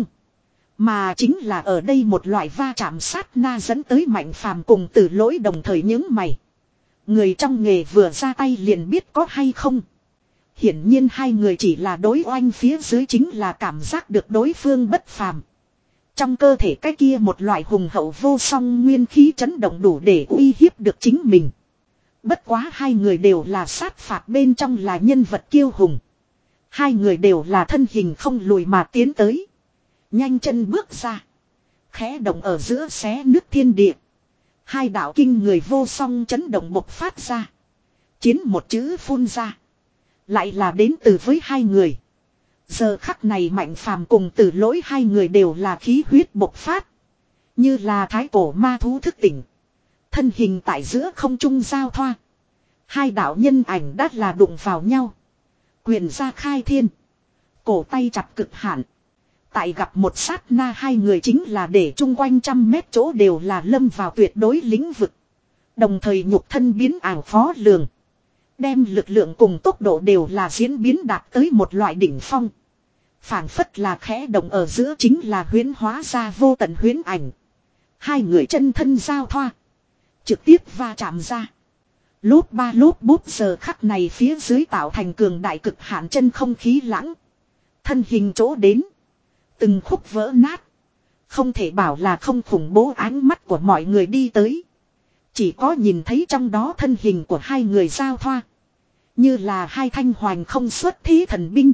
Speaker 1: Mà chính là ở đây một loại va chạm sát na dẫn tới Mạnh Phàm cùng Tử lỗi đồng thời những mày. Người trong nghề vừa ra tay liền biết có hay không. Hiển nhiên hai người chỉ là đối oanh phía dưới chính là cảm giác được đối phương bất phàm. Trong cơ thể cái kia một loại hùng hậu vô song nguyên khí chấn động đủ để uy hiếp được chính mình. Bất quá hai người đều là sát phạt bên trong là nhân vật kiêu hùng. Hai người đều là thân hình không lùi mà tiến tới. Nhanh chân bước ra. Khẽ động ở giữa xé nước thiên địa. Hai đạo kinh người vô song chấn động bộc phát ra. Chiến một chữ phun ra. Lại là đến từ với hai người. Giờ khắc này Mạnh Phàm cùng Tử Lỗi hai người đều là khí huyết bộc phát. Như là thái cổ ma thú thức tỉnh. Thân hình tại giữa không trung giao thoa. Hai đạo nhân ảnh đắt là đụng vào nhau. Quyền ra khai thiên. Cổ tay chặt cực hạn. Tại gặp một sát na hai người chính là để chung quanh trăm mét chỗ đều là lâm vào tuyệt đối lĩnh vực. Đồng thời nhục thân biến ảo khó lường. Đem lực lượng cùng tốc độ đều là diễn biến đạt tới một loại đỉnh phong. Phảng phất là khẽ động ở giữa chính là huyễn hóa ra vô tận huyễn ảnh. Hai người chân thân giao thoa. Trực tiếp va chạm ra. Lốp ba lốp bút giờ khắc này phía dưới tạo thành cường đại cực hạn chân không khí lãng. Thân hình chỗ đến. Từng khúc vỡ nát. Không thể bảo là không khủng bố ánh mắt của mọi người đi tới. Chỉ có nhìn thấy trong đó thân hình của hai người giao thoa. Như là hai thanh hoành không xuất thế thần binh.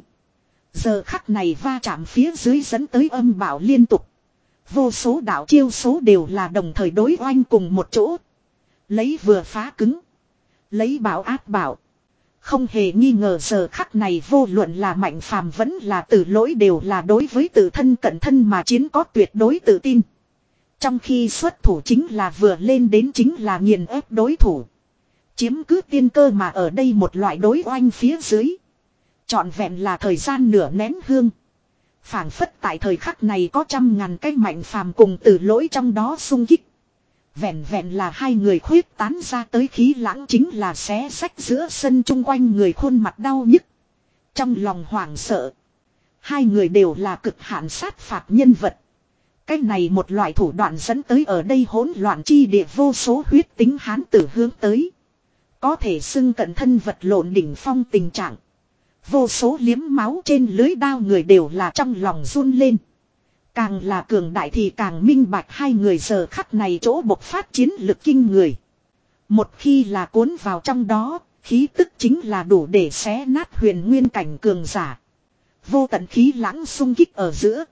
Speaker 1: Giờ khắc này va chạm phía dưới dẫn tới âm bảo liên tục. Vô số đạo chiêu số đều là đồng thời đối oanh cùng một chỗ. Lấy vừa phá cứng. Lấy bảo áp bảo. Không hề nghi ngờ giờ khắc này vô luận là Mạnh Phàm vẫn là Tử Lỗi đều là đối với tự thân cận thân mà chiến có tuyệt đối tự tin. Trong khi xuất thủ chính là vừa lên đến chính là nghiền ép đối thủ. Chiếm cứ tiên cơ mà ở đây một loại đối oanh phía dưới. Trọn vẹn là thời gian nửa nén hương. Phảng phất tại thời khắc này có trăm ngàn cái Mạnh Phàm cùng Tử Lỗi trong đó xung kích. Vẹn vẹn là hai người khuyết tán ra tới khí lãng chính là xé xách giữa sân chung quanh người khuôn mặt đau nhức. Trong lòng hoảng sợ. Hai người đều là cực hạn sát phạt nhân vật. Cái này một loại thủ đoạn dẫn tới ở đây hỗn loạn chi địa vô số huyết tính hán tử hướng tới. Có thể xưng cận thân vật lộn đỉnh phong tình trạng. Vô số liếm máu trên lưới đao người đều là trong lòng run lên. Càng là cường đại thì càng minh bạch hai người giờ khắc này chỗ bộc phát chiến lực kinh người. Một khi là cuốn vào trong đó, khí tức chính là đủ để xé nát huyền nguyên cảnh cường giả. Vô tận khí lãng xung kích ở giữa.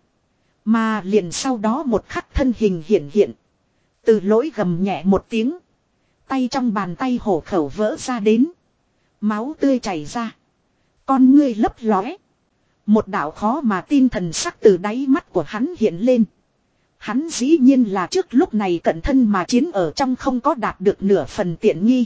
Speaker 1: Mà liền sau đó một khắc thân hình hiện hiện. Từ Lỗi gầm nhẹ một tiếng. Tay trong bàn tay hổ khẩu vỡ ra đến. Máu tươi chảy ra. Con ngươi lấp lóe. Một đạo khó mà tin thần sắc từ đáy mắt của hắn hiện lên. Hắn dĩ nhiên là trước lúc này cận thân mà chiến ở trong không có đạt được nửa phần tiện nghi.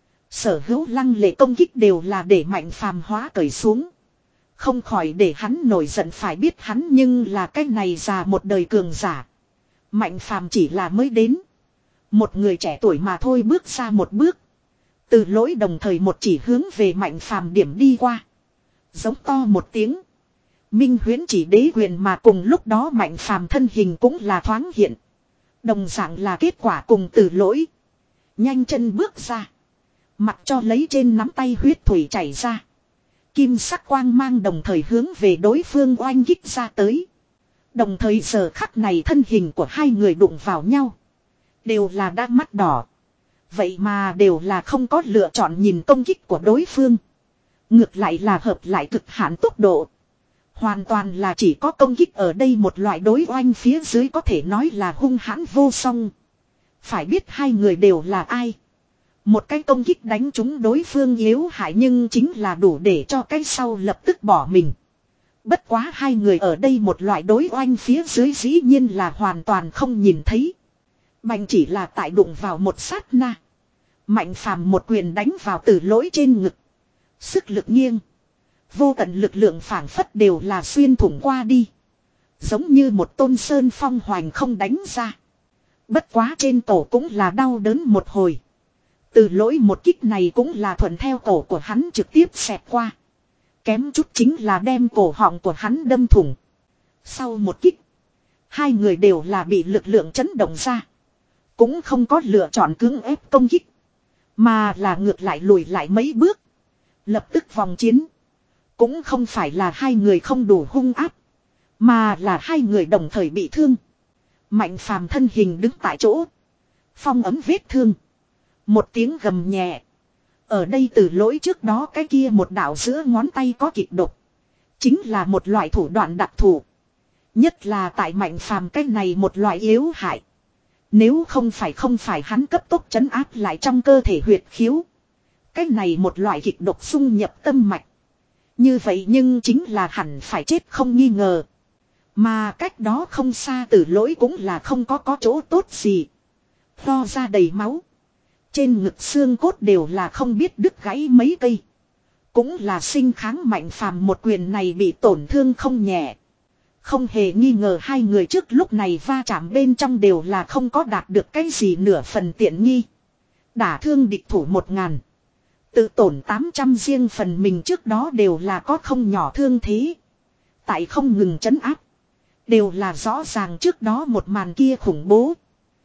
Speaker 1: Sở hữu lăng lệ công kích đều là để Mạnh Phàm hóa cởi xuống. Không khỏi để hắn nổi giận phải biết hắn nhưng là cái này già một đời cường giả. Mạnh Phàm chỉ là mới đến. Một người trẻ tuổi mà thôi bước ra một bước. Từ Lỗi đồng thời một chỉ hướng về Mạnh Phàm điểm đi qua. Giống to một tiếng. Minh huyễn chỉ đế quyền mà cùng lúc đó Mạnh Phàm thân hình cũng là thoáng hiện. Đồng dạng là kết quả cùng Từ Lỗi. Nhanh chân bước ra. Mặc cho lấy trên nắm tay huyết thủy chảy ra. Kim sắc quang mang đồng thời hướng về đối phương oanh kích ra tới. Đồng thời giờ khắc này thân hình của hai người đụng vào nhau. Đều là đã mắt đỏ. Vậy mà đều là không có lựa chọn nhìn công kích của đối phương. Ngược lại là hợp lại cực hạn tốc độ. Hoàn toàn là chỉ có công kích ở đây một loại đối oanh phía dưới có thể nói là hung hãn vô song. Phải biết hai người đều là ai. Một cái công kích đánh trúng đối phương yếu hại nhưng chính là đủ để cho cái sau lập tức bỏ mình. Bất quá hai người ở đây một loại đối oanh phía dưới dĩ nhiên là hoàn toàn không nhìn thấy. Bành chỉ là tại đụng vào một sát na. Mạnh Phàm một quyền đánh vào Từ Lỗi trên ngực. Sức lực nghiêng. Vô tận lực lượng phảng phất đều là xuyên thủng qua đi. Giống như một tôn sơn phong hoành không đánh ra. Bất quá trên cổ cũng là đau đớn một hồi. Từ Lỗi một kích này cũng là thuận theo cổ của hắn trực tiếp xẹt qua. Kém chút chính là đem cổ họng của hắn đâm thủng. Sau một kích. Hai người đều là bị lực lượng chấn động ra. Cũng không có lựa chọn cưỡng ép công kích. Mà là ngược lại lùi lại mấy bước. Lập tức vòng chiến. Cũng không phải là hai người không đủ hung áp. Mà là hai người đồng thời bị thương. Mạnh phàm thân hình đứng tại chỗ. Phong ấm vết thương. Một tiếng gầm nhẹ. Ở đây từ lỗi trước đó cái kia một đạo giữa ngón tay có kịch độc. Chính là một loại thủ đoạn đặc thù. Nhất là tại mạnh phàm cái này một loại yếu hại. Nếu không phải không phải hắn cấp tốc trấn áp lại trong cơ thể huyệt khiếu. Cái này một loại kịch độc xung nhập tâm mạch. Như vậy nhưng chính là hẳn phải chết không nghi ngờ. Mà cách đó không xa từ lỗi cũng là không có có chỗ tốt gì. Tho ra đầy máu. Trên ngực xương cốt đều là không biết đứt gãy mấy cây. Cũng là sinh kháng mạnh phàm một quyền này bị tổn thương không nhẹ. Không hề nghi ngờ hai người trước lúc này va chạm bên trong đều là không có đạt được cái gì nửa phần tiện nghi. Đả thương địch thủ một ngàn. Tự tổn tám trăm riêng phần mình trước đó đều là có không nhỏ thương thế. Tại không ngừng trấn áp. Đều là rõ ràng trước đó một màn kia khủng bố.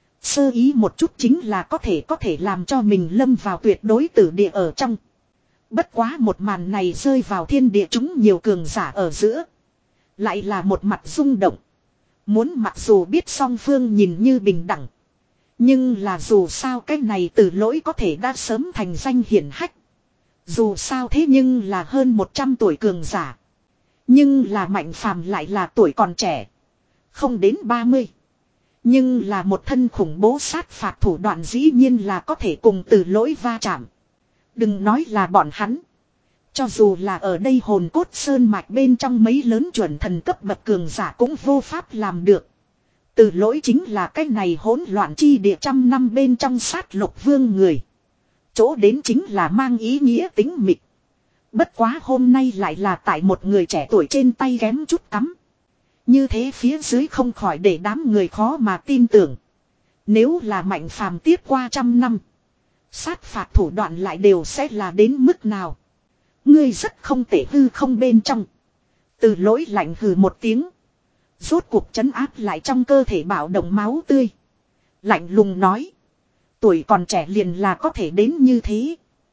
Speaker 1: Sơ ý một chút chính là có thể có thể làm cho mình lâm vào tuyệt đối tử địa ở trong. Bất quá một màn này rơi vào thiên địa chúng nhiều cường giả ở giữa. Lại là một mặt rung động. Muốn mặc dù biết song phương nhìn như bình đẳng. Nhưng là dù sao cái này từ lỗi có thể đã sớm thành danh hiển hách. Dù sao thế nhưng là hơn một trăm tuổi cường giả. Nhưng là mạnh phàm lại là tuổi còn trẻ. Không đến ba mươi. Nhưng là một thân khủng bố sát phạt thủ đoạn dĩ nhiên là có thể cùng từ lỗi va chạm. Đừng nói là bọn hắn. Cho dù là ở đây hồn cốt sơn mạch bên trong mấy lớn chuẩn thần cấp bậc cường giả cũng vô pháp làm được. Từ lỗi chính là cái này hỗn loạn chi địa trăm năm bên trong sát lục vương người. Chỗ đến chính là mang ý nghĩa tính mịch. Bất quá hôm nay lại là tại một người trẻ tuổi trên tay ghém chút cắm. Như thế phía dưới không khỏi để đám người khó mà tin tưởng. Nếu là mạnh phàm tiếp qua trăm năm. Sát phạt thủ đoạn lại đều sẽ là đến mức nào. Ngươi rất không tệ hư không bên trong. Từ lỗi lạnh hừ một tiếng. Rốt cuộc trấn áp lại trong cơ thể bạo động máu tươi. Lạnh lùng nói. Tuổi còn trẻ liền là có thể đến như thế.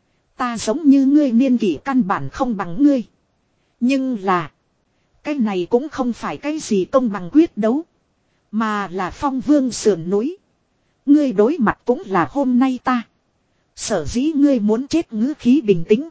Speaker 1: Ta giống như ngươi niên kỷ căn bản không bằng ngươi. Nhưng là. Cái này cũng không phải cái gì công bằng quyết đấu. Mà là phong vương sườn núi. Ngươi đối mặt cũng là hôm nay ta. Sở dĩ ngươi muốn chết ngữ khí bình tĩnh.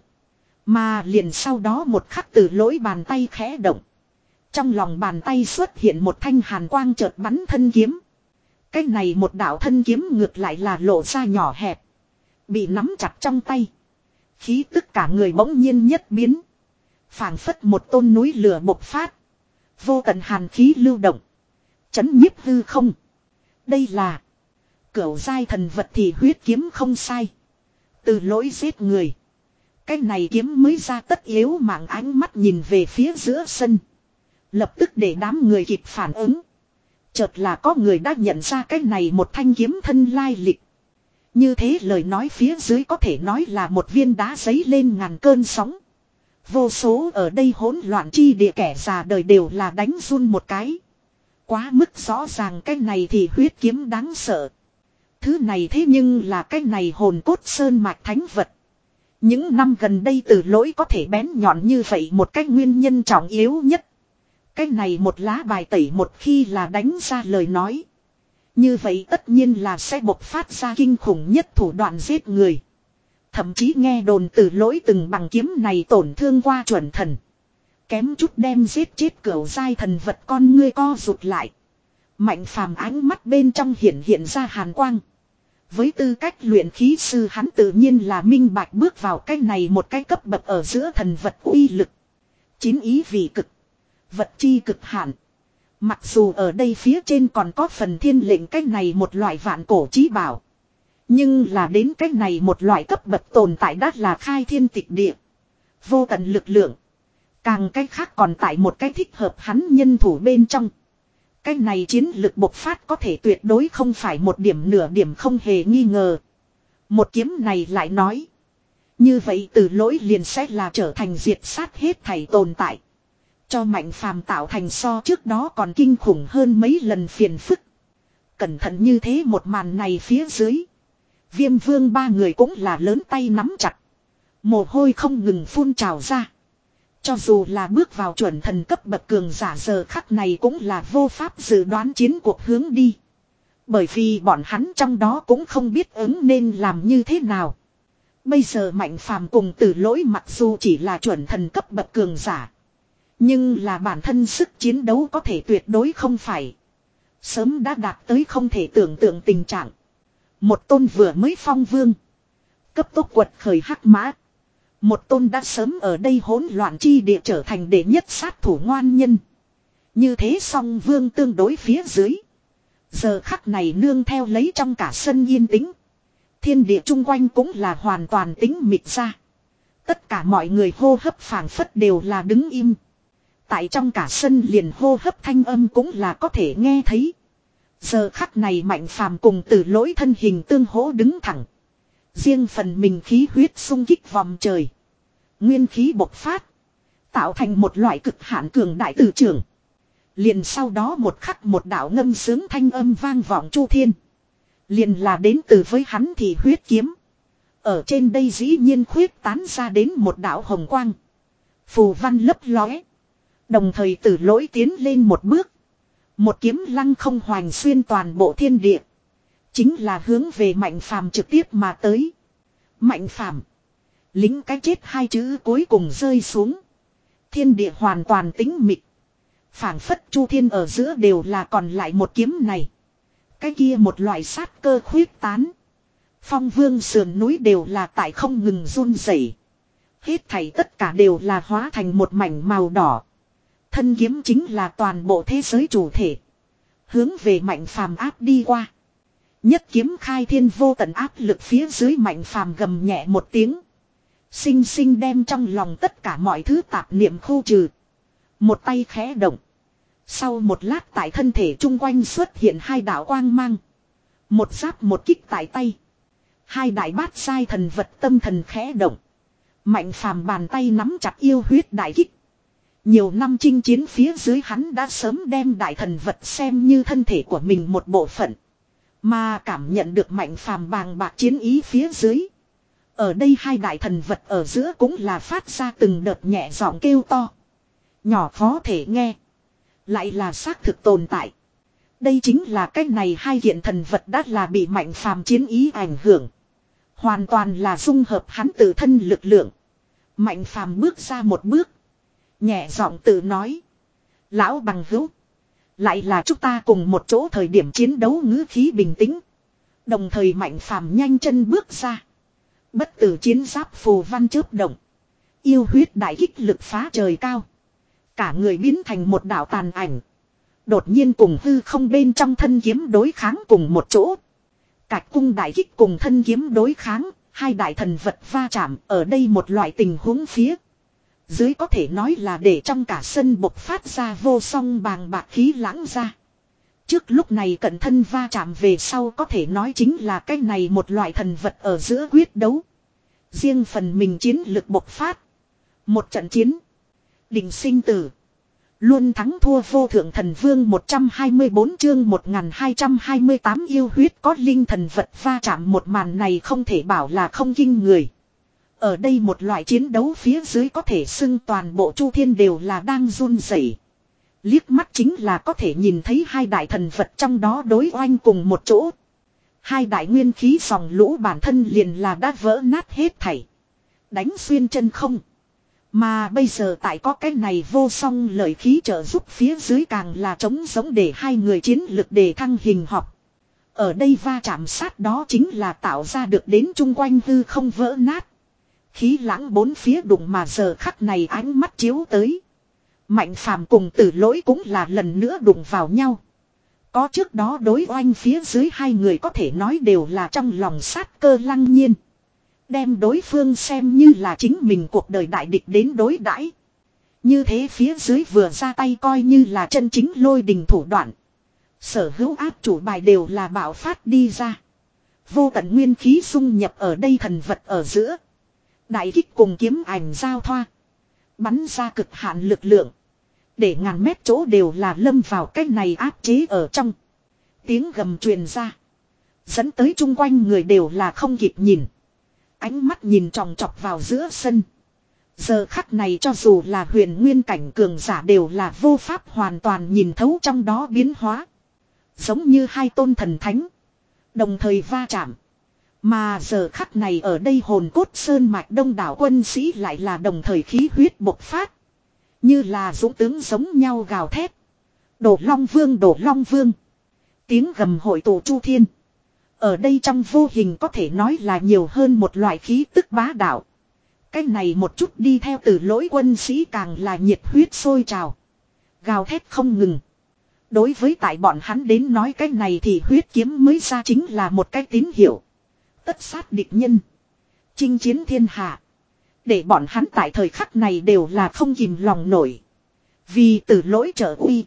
Speaker 1: Mà liền sau đó một khắc từ lỗi bàn tay khẽ động. Trong lòng bàn tay xuất hiện một thanh hàn quang chợt bắn thân kiếm. Cái này một đạo thân kiếm ngược lại là lộ ra nhỏ hẹp. Bị nắm chặt trong tay. Khí tức cả người bỗng nhiên nhất biến. Phảng phất một tôn núi lửa bộc phát. Vô tận hàn khí lưu động. Chấn nhiếp hư không. Đây là. Cửu giai thần vật thì huyết kiếm không sai. Từ lỗi giết người. Cái này kiếm mới ra tất yếu mạng ánh mắt nhìn về phía giữa sân. Lập tức để đám người kịp phản ứng. Chợt là có người đã nhận ra cái này một thanh kiếm thân lai lịch. Như thế lời nói phía dưới có thể nói là một viên đá giấy lên ngàn cơn sóng. Vô số ở đây hỗn loạn chi địa kẻ già đời đều là đánh run một cái. Quá mức rõ ràng cái này thì huyết kiếm đáng sợ. Thứ này thế nhưng là cái này hồn cốt sơn mạch thánh vật. Những năm gần đây từ lỗi có thể bén nhọn như vậy một cách nguyên nhân trọng yếu nhất. Cái này một lá bài tẩy một khi là đánh ra lời nói. Như vậy tất nhiên là sẽ bộc phát ra kinh khủng nhất thủ đoạn giết người. Thậm chí nghe đồn từ lỗi từng bằng kiếm này tổn thương qua chuẩn thần. Kém chút đem giết chết cửu giai thần vật con ngươi co rụt lại. Mạnh phàm ánh mắt bên trong hiện hiện ra hàn quang. Với tư cách luyện khí sư hắn tự nhiên là minh bạch bước vào cái này một cái cấp bậc ở giữa thần vật uy lực. Chín ý vì cực. Vật chi cực hạn. Mặc dù ở đây phía trên còn có phần thiên lệnh cái này một loại vạn cổ chí bảo. Nhưng là đến cái này một loại cấp bậc tồn tại đắt là khai thiên tịch địa. Vô tận lực lượng. Càng cái khác còn tại một cái thích hợp hắn nhân thủ bên trong. Cái này chiến lực bộc phát có thể tuyệt đối không phải một điểm nửa điểm không hề nghi ngờ. Một kiếm này lại nói. Như vậy từ lỗi liền sẽ là trở thành diệt sát hết thảy tồn tại. Cho mạnh phàm tạo thành so trước đó còn kinh khủng hơn mấy lần phiền phức. Cẩn thận như thế một màn này phía dưới. Viêm vương ba người cũng là lớn tay nắm chặt. Mồ hôi không ngừng phun trào ra. Cho dù là bước vào chuẩn thần cấp bậc cường giả giờ khắc này cũng là vô pháp dự đoán chiến cuộc hướng đi. Bởi vì bọn hắn trong đó cũng không biết ứng nên làm như thế nào. Bây giờ Mạnh Phàm cùng Tử Lỗi mặc dù chỉ là chuẩn thần cấp bậc cường giả. Nhưng là bản thân sức chiến đấu có thể tuyệt đối không phải. Sớm đã đạt tới không thể tưởng tượng tình trạng. Một tôn vừa mới phong vương. Cấp tốc quật khởi hắc mã. Một tôn đã sớm ở đây hỗn loạn chi địa trở thành đệ nhất sát thủ ngoan nhân. Như thế song vương tương đối phía dưới. Giờ khắc này nương theo lấy trong cả sân yên tĩnh. Thiên địa chung quanh cũng là hoàn toàn tĩnh mịch ra. Tất cả mọi người hô hấp phảng phất đều là đứng im. Tại trong cả sân liền hô hấp thanh âm cũng là có thể nghe thấy. Giờ khắc này Mạnh Phàm cùng Tử Lỗi thân hình tương hỗ đứng thẳng. Riêng phần mình khí huyết xung kích vòng trời. Nguyên khí bộc phát. Tạo thành một loại cực hạn cường đại tử trường. Liền sau đó một khắc một đạo ngâm sướng thanh âm vang vọng chu thiên. Liền là đến từ với hắn thì huyết kiếm. Ở trên đây dĩ nhiên khuyết tán ra đến một đạo hồng quang. Phù văn lấp lóe. Đồng thời Tử Lỗi tiến lên một bước. Một kiếm lăng không hoành xuyên toàn bộ thiên địa. Chính là hướng về Mạnh Phàm trực tiếp mà tới. Mạnh Phàm. Lính cái chết hai chữ cuối cùng rơi xuống. Thiên địa hoàn toàn tĩnh mịch. Phảng phất chu thiên ở giữa đều là còn lại một kiếm này. Cái kia một loại sát cơ khuyết tán. Phong vương sườn núi đều là tại không ngừng run rẩy. Hết thảy tất cả đều là hóa thành một mảnh màu đỏ. Thân kiếm chính là toàn bộ thế giới chủ thể. Hướng về Mạnh Phàm áp đi qua. Nhất kiếm khai thiên vô tận áp lực phía dưới Mạnh Phàm gầm nhẹ một tiếng. Sinh sinh đem trong lòng tất cả mọi thứ tạp niệm khu trừ. Một tay khẽ động. Sau một lát tại thân thể chung quanh xuất hiện hai đạo quang mang. Một giáp một kích tại tay. Hai đại bát sai thần vật tâm thần khẽ động. Mạnh Phàm bàn tay nắm chặt yêu huyết đại kích. Nhiều năm chinh chiến phía dưới hắn đã sớm đem đại thần vật xem như thân thể của mình một bộ phận. Mà cảm nhận được Mạnh Phàm bàng bạc chiến ý phía dưới. Ở đây hai đại thần vật ở giữa cũng là phát ra từng đợt nhẹ giọng kêu to. Nhỏ khó thể nghe. Lại là xác thực tồn tại. Đây chính là cách này hai kiện thần vật đã là bị Mạnh Phàm chiến ý ảnh hưởng. Hoàn toàn là dung hợp hắn tự thân lực lượng. Mạnh Phàm bước ra một bước. Nhẹ giọng tự nói. Lão bằng hữu. Lại là chúng ta cùng một chỗ thời điểm chiến đấu ngữ khí bình tĩnh. Đồng thời Mạnh Phàm nhanh chân bước ra. Bất tử chiến giáp phù văn chớp động. Yêu huyết đại kích lực phá trời cao. Cả người biến thành một đạo tàn ảnh. Đột nhiên cùng hư không bên trong thân kiếm đối kháng cùng một chỗ. Cạch cung đại kích cùng thân kiếm đối kháng. Hai đại thần vật va chạm ở đây một loại tình huống phía. Dưới có thể nói là để trong cả sân bộc phát ra vô song bàng bạc khí lãng ra. Trước lúc này cận thân va chạm về sau có thể nói chính là cái này một loại thần vật ở giữa quyết đấu. Riêng phần mình chiến lực bộc phát. Một trận chiến. Định sinh tử. Luôn thắng thua vô thượng thần vương một trăm hai mươi bốn chương một nghìn hai trăm hai mươi tám yêu huyết có linh thần vật va chạm một màn này không thể bảo là không kinh người. Ở đây một loại chiến đấu phía dưới có thể xưng toàn bộ chu thiên đều là đang run rẩy. Liếc mắt chính là có thể nhìn thấy hai đại thần vật trong đó đối oanh cùng một chỗ. Hai đại nguyên khí dòng lũ bản thân liền là đã vỡ nát hết thảy. Đánh xuyên chân không. Mà bây giờ tại có cái này vô song lợi khí trợ giúp phía dưới càng là trống giống để hai người chiến lực đề thăng hình học. Ở đây va chạm sát đó chính là tạo ra được đến chung quanh hư không vỡ nát. Khí lãng bốn phía đụng mà giờ khắc này ánh mắt chiếu tới. Mạnh Phàm cùng Tử Lỗi cũng là lần nữa đụng vào nhau. Có trước đó đối oanh phía dưới hai người có thể nói đều là trong lòng sát cơ lăng nhiên. Đem đối phương xem như là chính mình cuộc đời đại địch đến đối đãi. Như thế phía dưới vừa ra tay coi như là chân chính lôi đình thủ đoạn. Sở hữu áp chủ bài đều là bạo phát đi ra. Vô tận nguyên khí dung nhập ở đây thần vật ở giữa. Đại kích cùng kiếm ảnh giao thoa. Bắn ra cực hạn lực lượng. Để ngàn mét chỗ đều là lâm vào cách này áp chế ở trong. Tiếng gầm truyền ra. Dẫn tới chung quanh người đều là không kịp nhìn. Ánh mắt nhìn tròng trọc vào giữa sân. Giờ khắc này cho dù là huyền nguyên cảnh cường giả đều là vô pháp hoàn toàn nhìn thấu trong đó biến hóa. Giống như hai tôn thần thánh. Đồng thời va chạm. Mà giờ khắc này ở đây hồn cốt sơn mạch đông đảo quân sĩ lại là đồng thời khí huyết bộc phát. Như là dũng tướng giống nhau gào thét. Đổ Long Vương, Đổ Long Vương. Tiếng gầm hội tụ chu thiên. Ở đây trong vô hình có thể nói là nhiều hơn một loại khí tức bá đạo. Cái này một chút đi theo từ lỗi quân sĩ càng là nhiệt huyết sôi trào. Gào thét không ngừng. Đối với tại bọn hắn đến nói cái này thì huyết kiếm mới ra chính là một cái tín hiệu. Tất sát địch nhân. Chinh chiến thiên hạ. Để bọn hắn tại thời khắc này đều là không kìm lòng nổi. Vì từ lỗi trợ uy.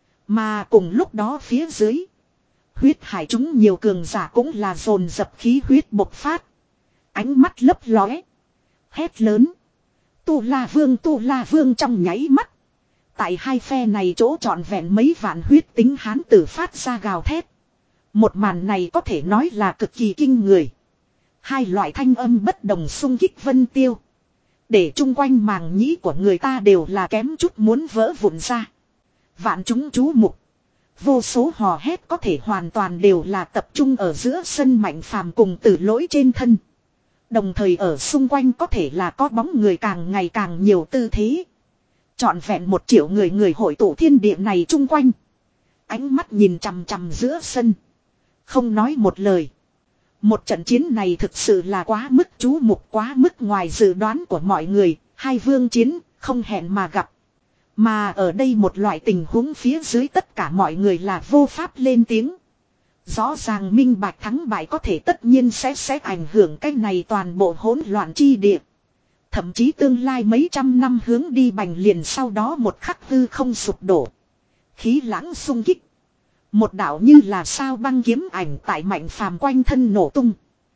Speaker 1: Mà cùng lúc đó phía dưới. Huyết hải chúng nhiều cường giả cũng là dồn dập khí huyết bộc phát. Ánh mắt lấp lóe. Hét lớn. Tu La Vương, Tu La Vương trong nháy mắt. Tại hai phe này chỗ trọn vẹn mấy vạn huyết tính hán tử phát ra gào thét. Một màn này có thể nói là cực kỳ kinh người. Hai loại thanh âm bất đồng xung kích vân tiêu. Để chung quanh màng nhĩ của người ta đều là kém chút muốn vỡ vụn ra. Vạn chúng chú mục. Vô số hò hét có thể hoàn toàn đều là tập trung ở giữa sân Mạnh Phàm cùng Tử Lỗi trên thân. Đồng thời ở xung quanh có thể là có bóng người càng ngày càng nhiều tư thế. Trọn vẹn một triệu người người hội tụ thiên địa này chung quanh. Ánh mắt nhìn chằm chằm giữa sân. Không nói một lời. Một trận chiến này thực sự là quá mức chú mục, quá mức ngoài dự đoán của mọi người. Hai vương chiến không hẹn mà gặp. Mà ở đây một loại tình huống phía dưới tất cả mọi người là vô pháp lên tiếng. Rõ ràng minh bạch thắng bại có thể tất nhiên sẽ sẽ ảnh hưởng cái này toàn bộ hỗn loạn chi địa. Thậm chí tương lai mấy trăm năm hướng đi bành liền sau đó một khắc hư không sụp đổ. Khí lãng xung kích. Một đạo như là sao băng kiếm ảnh tại Mạnh Phàm quanh thân nổ tung.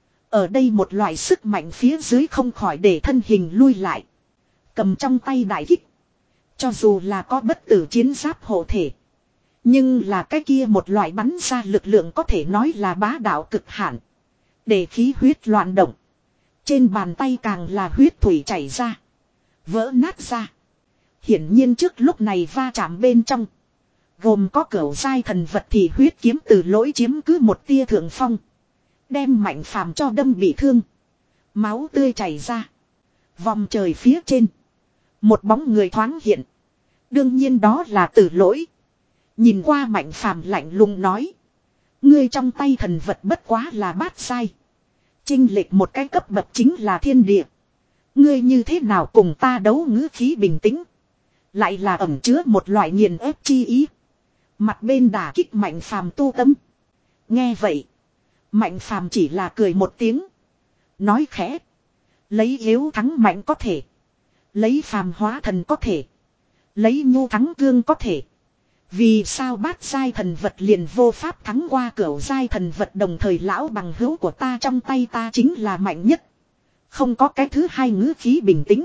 Speaker 1: Ở đây một loại sức mạnh phía dưới không khỏi để thân hình lui lại. Cầm trong tay đại kích. Cho dù là có bất tử chiến giáp hộ thể. Nhưng là cái kia một loại bắn ra lực lượng có thể nói là bá đạo cực hạn. Để khí huyết loạn động. Trên bàn tay càng là huyết thủy chảy ra. Vỡ nát ra. Hiển nhiên trước lúc này va chạm bên trong. Gồm có cửu giai thần vật thì huyết kiếm Từ Lỗi chiếm cứ một tia thượng phong. Đem Mạnh Phàm cho đâm bị thương. Máu tươi chảy ra. Vòng trời phía trên. Một bóng người thoáng hiện. Đương nhiên đó là Từ Lỗi. Nhìn qua Mạnh Phàm lạnh lùng nói. Ngươi trong tay thần vật bất quá là bát sai. Chênh lệch một cái cấp bậc chính là thiên địa. Ngươi như thế nào cùng ta đấu ngữ khí bình tĩnh. Lại là ẩn chứa một loại nghiền ép chi ý. Mặt bên đả kích Mạnh Phàm tu tâm. Nghe vậy. Mạnh Phàm chỉ là cười một tiếng. Nói khẽ. Lấy yếu thắng mạnh có thể. Lấy phàm hóa thần có thể. Lấy nhu thắng cương có thể. Vì sao bát giai thần vật liền vô pháp thắng qua cửu giai thần vật, đồng thời lão bằng hữu của ta trong tay ta chính là mạnh nhất. Không có cái thứ hai, ngữ khí bình tĩnh.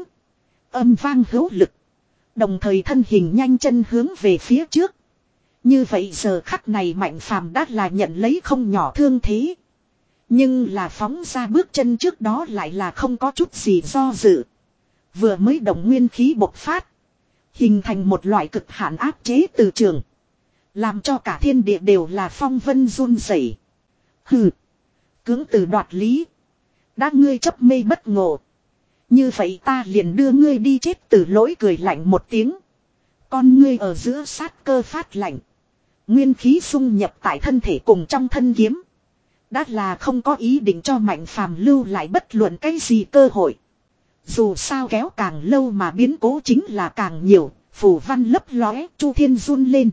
Speaker 1: Âm vang hữu lực. Đồng thời thân hình nhanh chân hướng về phía trước. Như vậy giờ khắc này Mạnh Phàm đã là nhận lấy không nhỏ thương thế. Nhưng là phóng ra bước chân trước đó lại là không có chút gì do dự. Vừa mới động nguyên khí bộc phát. Hình thành một loại cực hạn áp chế từ trường. Làm cho cả thiên địa đều là phong vân run rẩy. Hừ. Cưỡng từ đoạt lý. Đã ngươi chấp mê bất ngộ. Như vậy ta liền đưa ngươi đi chết. Từ Lỗi cười lạnh một tiếng. Con ngươi ở giữa sát cơ phát lạnh. Nguyên khí xung nhập tại thân thể cùng trong thân kiếm. Đã là không có ý định cho Mạnh Phàm lưu lại bất luận cái gì cơ hội. Dù sao kéo càng lâu mà biến cố chính là càng nhiều, phù văn lấp lóe, chu thiên run lên.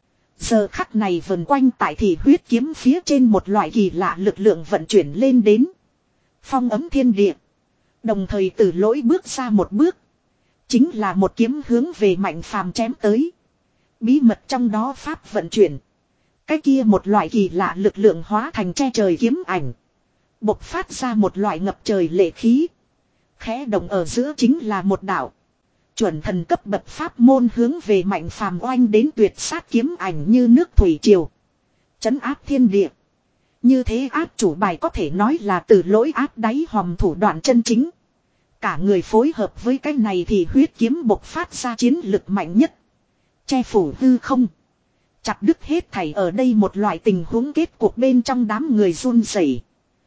Speaker 1: Giờ khắc này vần quanh tại thì huyết kiếm phía trên một loại kỳ lạ lực lượng vận chuyển lên đến. Phong ấm thiên địa. Đồng thời Từ Lỗi bước ra một bước. Chính là một kiếm hướng về Mạnh Phàm chém tới. Bí mật trong đó pháp vận chuyển. Cái kia một loại kỳ lạ lực lượng hóa thành che trời kiếm ảnh. Bộc phát ra một loại ngập trời lệ khí. Khẽ động ở giữa chính là một đạo. Chuẩn thần cấp bậc pháp môn hướng về Mạnh Phàm oanh đến, tuyệt sát kiếm ảnh như nước thủy triều. Chấn áp thiên địa. Như thế áp chủ bài có thể nói là Từ Lỗi áp đáy hòm thủ đoạn chân chính. cả người phối hợp với cái này thì huyết kiếm bộc phát ra chiến lực mạnh nhất. Che phủ hư không. Chặt đứt hết thảy ở đây một loại tình huống kết cuộc bên trong đám người run rẩy.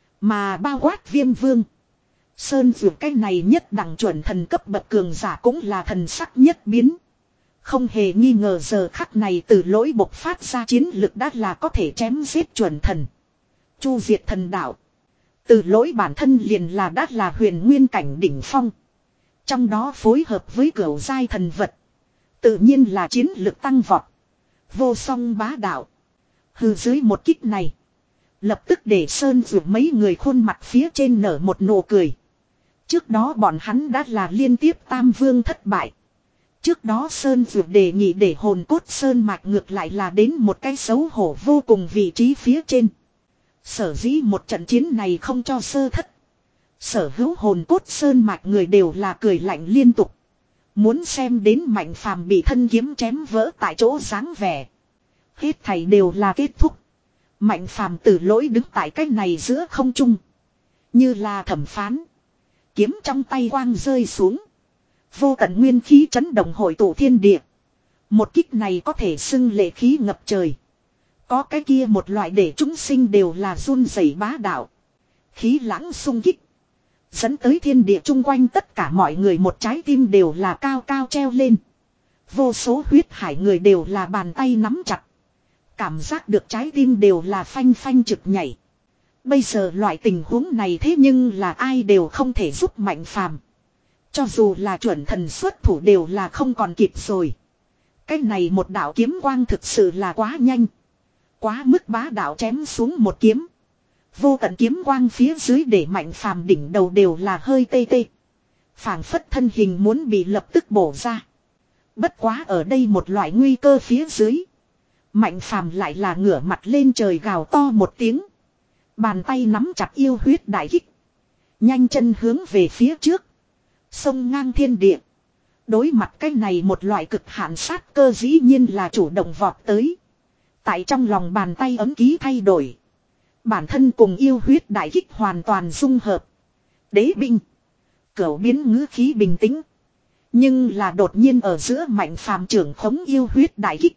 Speaker 1: Mà bao quát Viêm Vương. Sơn Dược cái này nhất đẳng chuẩn thần cấp bậc cường giả cũng là thần sắc nhất biến. Không hề nghi ngờ giờ khắc này từ lỗi bộc phát ra chiến lực đã là có thể chém giết chuẩn thần. Chu diệt thần đạo. Từ lỗi bản thân liền là đã là huyền nguyên cảnh đỉnh phong. Trong đó phối hợp với cửu giai thần vật. Tự nhiên là chiến lực tăng vọt. Vô song bá đạo. Hừ dưới một kích này. Lập tức để Sơn Dược mấy người khuôn mặt phía trên nở một nụ cười. Trước đó bọn hắn đã là liên tiếp tam vương thất bại. Trước đó Sơn Dược đề nghị để hồn cốt Sơn Mạch ngược lại là đến một cái xấu hổ vô cùng vị trí phía trên. Sở dĩ một trận chiến này không cho sơ thất. Sở hữu hồn cốt Sơn Mạch người đều là cười lạnh liên tục. Muốn xem đến Mạnh Phàm bị thân kiếm chém vỡ tại chỗ dáng vẻ. Hết thảy đều là kết thúc. Mạnh Phàm từ lỗi đứng tại cái này giữa không trung. Như là thẩm phán. Kiếm trong tay quang rơi xuống. Vô tận nguyên khí chấn động hội tụ thiên địa. Một kích này có thể xưng lệ khí ngập trời. Có cái kia một loại để chúng sinh đều là run rẩy bá đạo. Khí lãng xung kích. Dẫn tới thiên địa chung quanh tất cả mọi người một trái tim đều là cao cao treo lên. Vô số huyết hải người đều là bàn tay nắm chặt. Cảm giác được trái tim đều là phanh phanh trực nhảy. Bây giờ loại tình huống này thế nhưng là ai đều không thể giúp Mạnh Phàm. Cho dù là chuẩn thần xuất thủ đều là không còn kịp rồi. Cái này một đạo kiếm quang thực sự là quá nhanh. Quá mức bá đạo chém xuống một kiếm. Vô tận kiếm quang phía dưới để Mạnh Phàm đỉnh đầu đều là hơi tê tê. Phảng phất thân hình muốn bị lập tức bổ ra. Bất quá ở đây một loại nguy cơ phía dưới. Mạnh Phàm lại là ngửa mặt lên trời gào to một tiếng. Bàn tay nắm chặt yêu huyết đại kích. Nhanh chân hướng về phía trước. Sông ngang thiên địa. Đối mặt cái này một loại cực hạn sát cơ dĩ nhiên là chủ động vọt tới. Tại trong lòng bàn tay ấm ký thay đổi. Bản thân cùng yêu huyết đại kích hoàn toàn dung hợp. Đế binh. Cửu biến ngữ khí bình tĩnh. Nhưng là đột nhiên ở giữa Mạnh Phàm trưởng khống yêu huyết đại kích.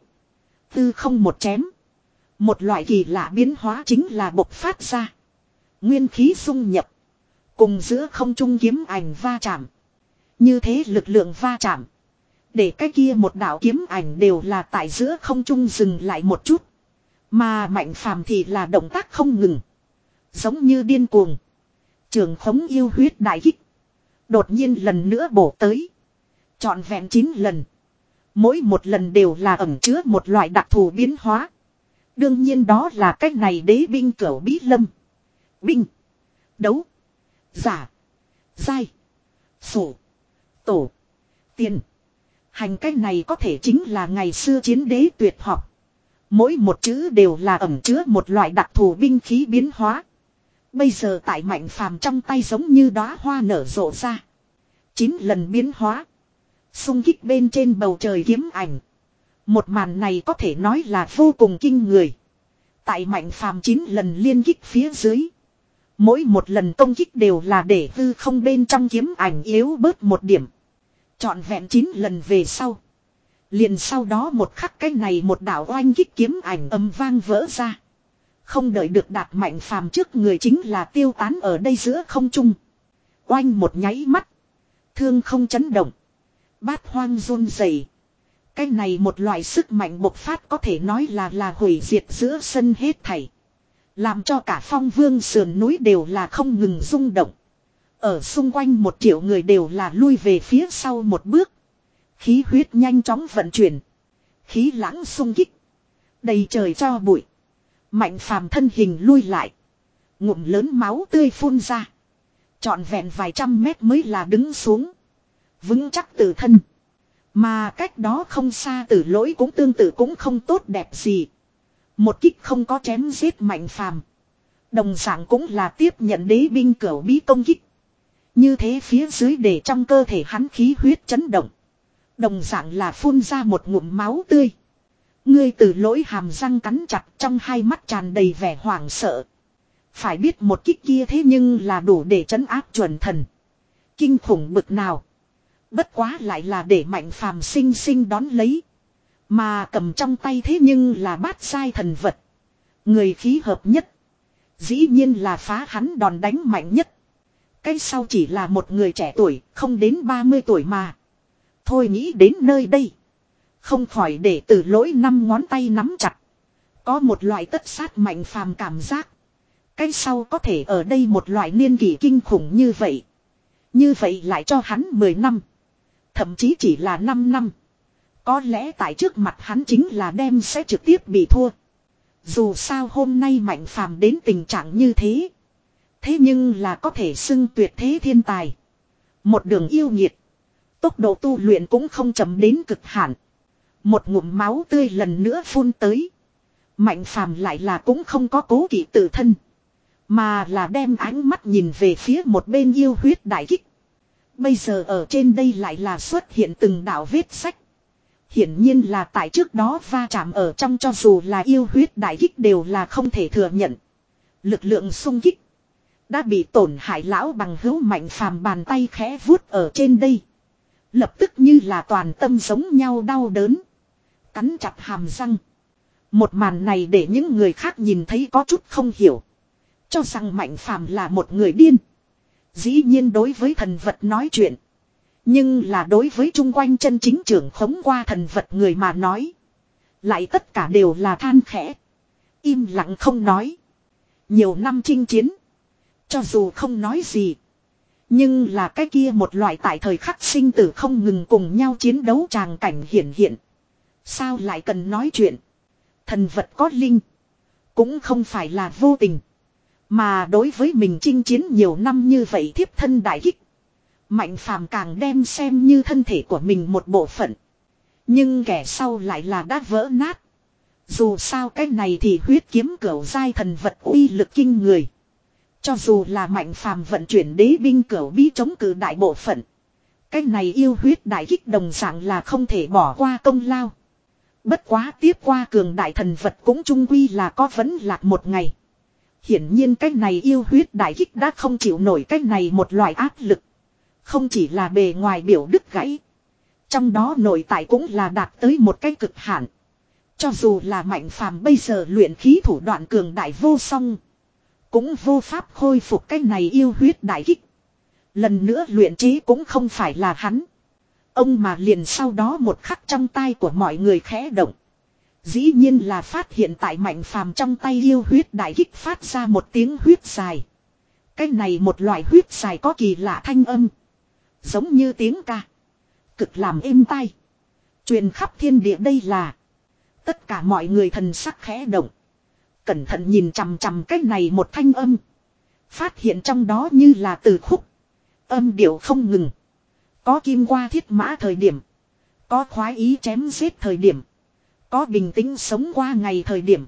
Speaker 1: Tư không một chém. Một loại kỳ lạ biến hóa chính là bộc phát ra. Nguyên khí xung nhập. Cùng giữa không trung kiếm ảnh va chạm. Như thế lực lượng va chạm. Để cái kia một đạo kiếm ảnh đều là tại giữa không trung dừng lại một chút. Mà Mạnh Phàm thì là động tác không ngừng. Giống như điên cuồng. Trường khống yêu huyết đại kích. Đột nhiên lần nữa bổ tới. Trọn vẹn chín lần. Mỗi một lần đều là ẩn chứa một loại đặc thù biến hóa. Đương nhiên đó là cách này đế binh cửu bí lâm. Binh. Đấu. Giả. Giai. Sổ. Tổ. Tiền. Hành cách này có thể chính là ngày xưa chiến đế tuyệt học. Mỗi một chữ đều là ẩn chứa một loại đặc thù binh khí biến hóa. Bây giờ tại Mạnh Phàm trong tay giống như đóa hoa nở rộ ra. Chín lần biến hóa. Xung kích bên trên bầu trời kiếm ảnh. Một màn này có thể nói là vô cùng kinh người. Tại Mạnh Phàm chín lần liên kích phía dưới. Mỗi một lần công kích đều là để hư không bên trong kiếm ảnh yếu bớt một điểm. Trọn vẹn chín lần về sau. Liền sau đó một khắc cái này một đạo oanh kích kiếm ảnh âm vang vỡ ra. Không đợi được đạt Mạnh Phàm trước người chính là tiêu tán ở đây giữa không trung. Oanh một nháy mắt. Thương không chấn động. Bát hoang run rẩy. Cái này một loại sức mạnh bộc phát có thể nói là là hủy diệt giữa sân hết thảy. Làm cho cả Phong Vương sườn núi đều là không ngừng rung động. Ở xung quanh một triệu người đều là lui về phía sau một bước. Khí huyết nhanh chóng vận chuyển. Khí lãng xung kích. Đầy trời cho bụi. Mạnh Phàm thân hình lui lại. Ngụm lớn máu tươi phun ra. Trọn vẹn vài trăm mét mới là đứng xuống. Vững chắc tự thân. Mà cách đó không xa Tử Lỗi cũng tương tự cũng không tốt đẹp gì. Một kích không có chém giết Mạnh Phàm. Đồng dạng cũng là tiếp nhận đế binh cửu bí công kích. Như thế phía dưới để trong cơ thể hắn khí huyết chấn động. Đồng dạng là phun ra một ngụm máu tươi. Ngươi Tử Lỗi hàm răng cắn chặt, trong hai mắt tràn đầy vẻ hoảng sợ. Phải biết một kích kia thế nhưng là đủ để trấn áp chuẩn thần. Kinh khủng bực nào. Bất quá lại là để Mạnh Phàm sinh sinh đón lấy. Mà cầm trong tay thế nhưng là bát sai thần vật. Người khí hợp nhất. Dĩ nhiên là phá hắn đòn đánh mạnh nhất. Cái sau chỉ là một người trẻ tuổi, không đến ba mươi tuổi mà. Thôi nghĩ đến nơi đây. Không khỏi để từ lỗi năm ngón tay nắm chặt. Có một loại tất sát Mạnh Phàm cảm giác. Cái sau có thể ở đây một loại niên kỷ kinh khủng như vậy. Như vậy lại cho hắn mười năm. Thậm chí chỉ là năm năm. Có lẽ tại trước mặt hắn chính là đem sẽ trực tiếp bị thua. Dù sao hôm nay Mạnh Phàm đến tình trạng như thế. Thế nhưng là có thể xưng tuyệt thế thiên tài. Một đường yêu nghiệt. Tốc độ tu luyện cũng không chậm đến cực hạn. Một ngụm máu tươi lần nữa phun tới. Mạnh Phàm lại là cũng không có cố kỵ tự thân. Mà là đem ánh mắt nhìn về phía một bên yêu huyết đại kích. Bây giờ ở trên đây lại là xuất hiện từng đạo vết sách. Hiển nhiên là tại trước đó va chạm ở trong, cho dù là yêu huyết đại kích đều là không thể thừa nhận. Lực lượng xung kích. Đã bị tổn hại lão bằng hữu Mạnh Phàm bàn tay khẽ vuốt ở trên đây. Lập tức như là toàn tâm giống nhau đau đớn. Cắn chặt hàm răng. Một màn này để những người khác nhìn thấy có chút không hiểu. Cho rằng Mạnh Phàm là một người điên. Dĩ nhiên đối với thần vật nói chuyện. Nhưng là đối với chung quanh chân chính trưởng khống qua thần vật người mà nói. Lại tất cả đều là than khẽ. Im lặng không nói. Nhiều năm chinh chiến. Cho dù không nói gì. Nhưng là cái kia một loại tại thời khắc sinh tử không ngừng cùng nhau chiến đấu tràng cảnh hiển hiện. Sao lại cần nói chuyện. Thần vật có linh. Cũng không phải là vô tình. Mà đối với mình chinh chiến nhiều năm như vậy thiếp thân đại kích. Mạnh Phàm càng đem xem như thân thể của mình một bộ phận. Nhưng kẻ sau lại là đã vỡ nát. Dù sao cái này thì huyết kiếm cửu giai thần vật uy lực kinh người. Cho dù là Mạnh Phàm vận chuyển đế binh cửu bí chống cự đại bộ phận. Cái này yêu huyết đại kích đồng dạng là không thể bỏ qua công lao. Bất quá tiếp qua cường đại thần vật cũng chung quy là có vấn lạc một ngày. Hiển nhiên cái này yêu huyết đại kích đã không chịu nổi cái này một loại áp lực. Không chỉ là bề ngoài biểu đứt gãy. Trong đó nội tại cũng là đạt tới một cái cực hạn. Cho dù là Mạnh Phàm bây giờ luyện khí thủ đoạn cường đại vô song. Cũng vô pháp khôi phục cái này yêu huyết đại kích. Lần nữa luyện chế cũng không phải là hắn. Ông mà liền sau đó một khắc trong tay của mọi người khẽ động. Dĩ nhiên là phát hiện tại Mạnh Phàm trong tay yêu huyết đại kích phát ra một tiếng huyết dài. Cái này một loại huyết dài có kỳ lạ thanh âm. Giống như tiếng ca. Cực làm êm tai. Truyền khắp thiên địa đây là. Tất cả mọi người thần sắc khẽ động. Cẩn thận nhìn chằm chằm cái này một thanh âm. Phát hiện trong đó như là từ khúc. Âm điệu không ngừng. Có kim qua thiết mã thời điểm. Có khoái ý chém giết thời điểm. Có bình tĩnh sống qua ngày thời điểm.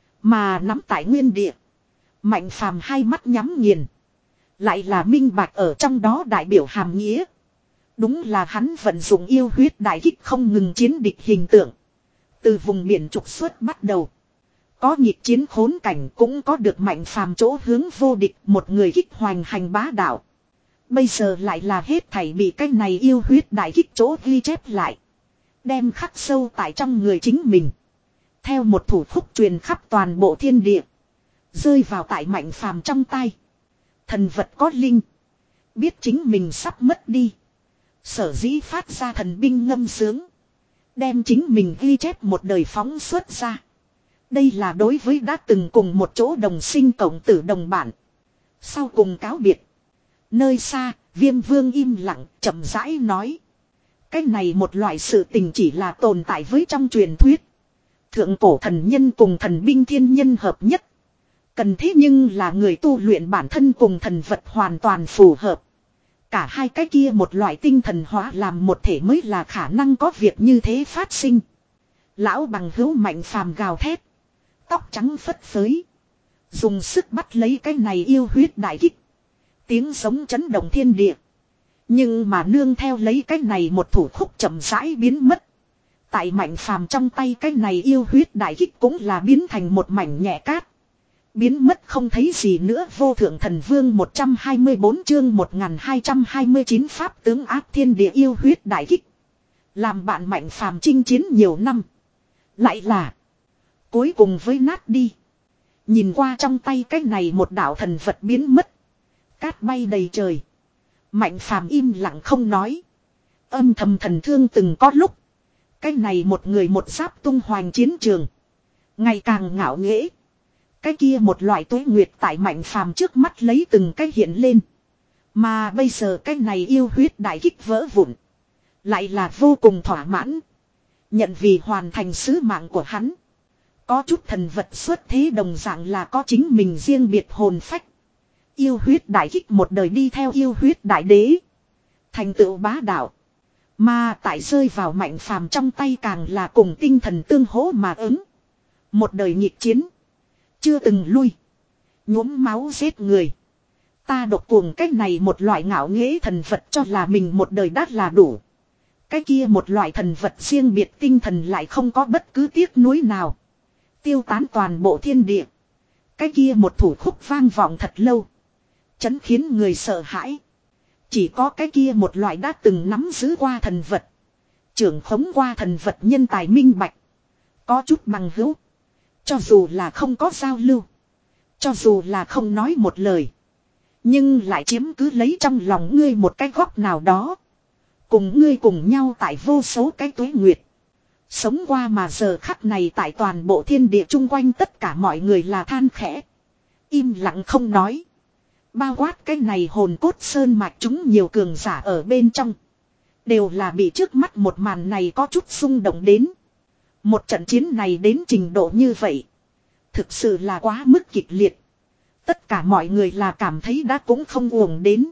Speaker 1: Mà nắm tại nguyên địa. Mạnh Phàm hai mắt nhắm nghiền. Lại là minh bạch ở trong đó đại biểu hàm nghĩa. Đúng là hắn vận dụng yêu huyết đại kích không ngừng chiến địch hình tượng. Từ vùng biển trục xuất bắt đầu. Có nhịp chiến khốn cảnh cũng có được Mạnh Phàm chỗ hướng vô địch một người kích hoành hành bá đạo. Bây giờ lại là hết thảy bị cái này yêu huyết đại kích chỗ ghi chép lại. Đem khắc sâu tại trong người chính mình. Theo một thủ khúc truyền khắp toàn bộ thiên địa. Rơi vào tại Mạnh Phàm trong tay. Thần vật có linh. Biết chính mình sắp mất đi. Sở dĩ phát ra thần binh ngâm sướng. Đem chính mình ghi chép một đời phóng xuất ra. Đây là đối với đã từng cùng một chỗ đồng sinh cộng tử đồng bản. Sau cùng cáo biệt. Nơi xa, Viêm Vương im lặng, chậm rãi nói. Cái này một loại sự tình chỉ là tồn tại với trong truyền thuyết. Thượng cổ thần nhân cùng thần binh thiên nhân hợp nhất. Cần thế nhưng là người tu luyện bản thân cùng thần vật hoàn toàn phù hợp. Cả hai cái kia một loại tinh thần hóa làm một thể mới là khả năng có việc như thế phát sinh. Lão bằng hữu Mạnh Phàm gào thét. Tóc trắng phất phới. Dùng sức bắt lấy cái này yêu huyết đại kích. Tiếng giống chấn động thiên địa. Nhưng mà nương theo lấy cái này một thủ khúc chậm rãi biến mất. Tại Mạnh Phàm trong tay cái này yêu huyết đại kích cũng là biến thành một mảnh nhẹ cát. Biến mất không thấy gì nữa. Vô thượng thần vương một trăm hai mươi bốn chương một nghìn hai trăm hai mươi chín pháp tướng áp thiên địa yêu huyết đại kích. Làm bạn Mạnh Phàm chinh chiến nhiều năm. Lại là. Cuối cùng với nát đi. Nhìn qua trong tay cái này một đạo thần vật biến mất. Cát bay đầy trời. Mạnh Phàm im lặng không nói. Âm thầm thần thương từng có lúc. Cái này một người một giáp tung hoành chiến trường. Ngày càng ngạo nghễ. Cái kia một loại tuế nguyệt tại Mạnh Phàm trước mắt lấy từng cái hiện lên. Mà bây giờ cái này yêu huyết đại kích vỡ vụn. Lại là vô cùng thỏa mãn. Nhận vì hoàn thành sứ mạng của hắn. Có chút thần vật xuất thế đồng dạng là có chính mình riêng biệt hồn phách. Yêu huyết đại kích một đời đi theo yêu huyết đại đế. Thành tựu bá đạo. Mà tại rơi vào Mạnh Phàm trong tay càng là cùng tinh thần tương hỗ mà ứng. Một đời nhịp chiến. Chưa từng lui. Nhuốm máu giết người. Ta độc cuồng cái này một loại ngạo nghễ thần vật cho là mình một đời đắt là đủ. Cái kia một loại thần vật riêng biệt tinh thần lại không có bất cứ tiếc nuối nào. Tiêu tán toàn bộ thiên địa. Cái kia một thủ khúc vang vọng thật lâu. Chấn khiến người sợ hãi. Chỉ có cái kia một loại đã từng nắm giữ qua thần vật. Trưởng khống qua thần vật nhân tài minh bạch. Có chút bằng hữu. Cho dù là không có giao lưu. Cho dù là không nói một lời. Nhưng lại chiếm cứ lấy trong lòng ngươi một cái góc nào đó. Cùng ngươi cùng nhau tại vô số cái tuế nguyệt. Sống qua mà giờ khắc này tại toàn bộ thiên địa chung quanh tất cả mọi người là than khẽ. Im lặng không nói. Bao quát cái này hồn cốt sơn mạch chúng nhiều cường giả ở bên trong. Đều là bị trước mắt một màn này có chút xung động đến. Một trận chiến này đến trình độ như vậy. Thực sự là quá mức kịch liệt. Tất cả mọi người là cảm thấy đã cũng không uổng đến.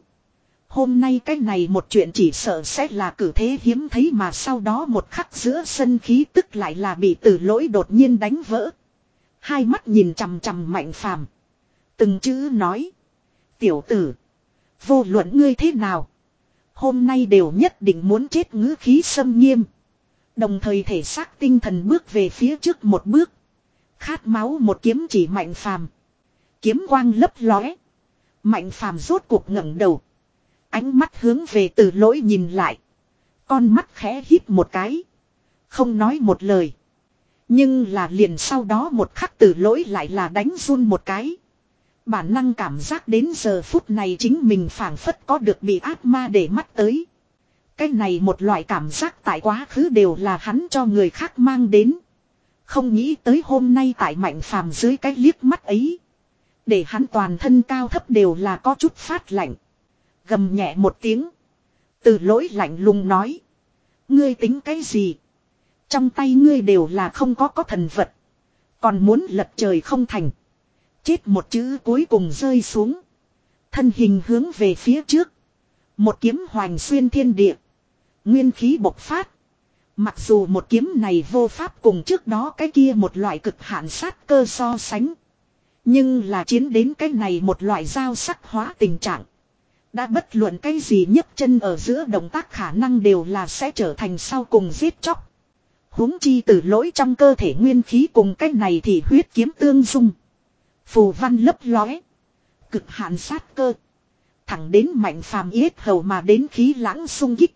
Speaker 1: Hôm nay cái này một chuyện chỉ sợ sẽ là cử thế hiếm thấy mà sau đó một khắc giữa sân khí tức lại là bị Tử Lỗi đột nhiên đánh vỡ. Hai mắt nhìn chằm chằm Mạnh Phàm. Từng chữ nói. Tiểu tử. Vô luận ngươi thế nào. Hôm nay đều nhất định muốn chết ngữ khí xâm nghiêm. Đồng thời thể xác tinh thần bước về phía trước một bước. Khát máu một kiếm chỉ Mạnh Phàm. Kiếm quang lấp lóe. Mạnh Phàm rốt cuộc ngẩng đầu. Ánh mắt hướng về Tử Lỗi nhìn lại. Con mắt khẽ híp một cái. Không nói một lời. Nhưng là liền sau đó một khắc Tử Lỗi lại là đánh run một cái. Bản năng cảm giác đến giờ phút này chính mình phảng phất có được bị ác ma để mắt tới. Cái này một loại cảm giác tại quá khứ đều là hắn cho người khác mang đến. Không nghĩ tới hôm nay tại Mạnh Phàm dưới cái liếc mắt ấy. Để hắn toàn thân cao thấp đều là có chút phát lạnh. Gầm nhẹ một tiếng. Từ Lỗi lạnh lùng nói. Ngươi tính cái gì? Trong tay ngươi đều là không có có thần vật. Còn muốn lật trời không thành. Chết một chữ cuối cùng rơi xuống. Thân hình hướng về phía trước. Một kiếm hoành xuyên thiên địa. Nguyên khí bộc phát. Mặc dù một kiếm này vô pháp cùng trước đó cái kia một loại cực hạn sát cơ so sánh. Nhưng là chiến đến cái này một loại giao sắc hóa tình trạng. Đã bất luận cái gì nhấc chân ở giữa động tác khả năng đều là sẽ trở thành sau cùng giết chóc. Huống chi Tử Lỗi trong cơ thể nguyên khí cùng cái này thì huyết kiếm tương dung. Phù văn lấp lóe. Cực hạn sát cơ. Thẳng đến Mạnh Phàm yết hầu mà đến khí lãng xung kích.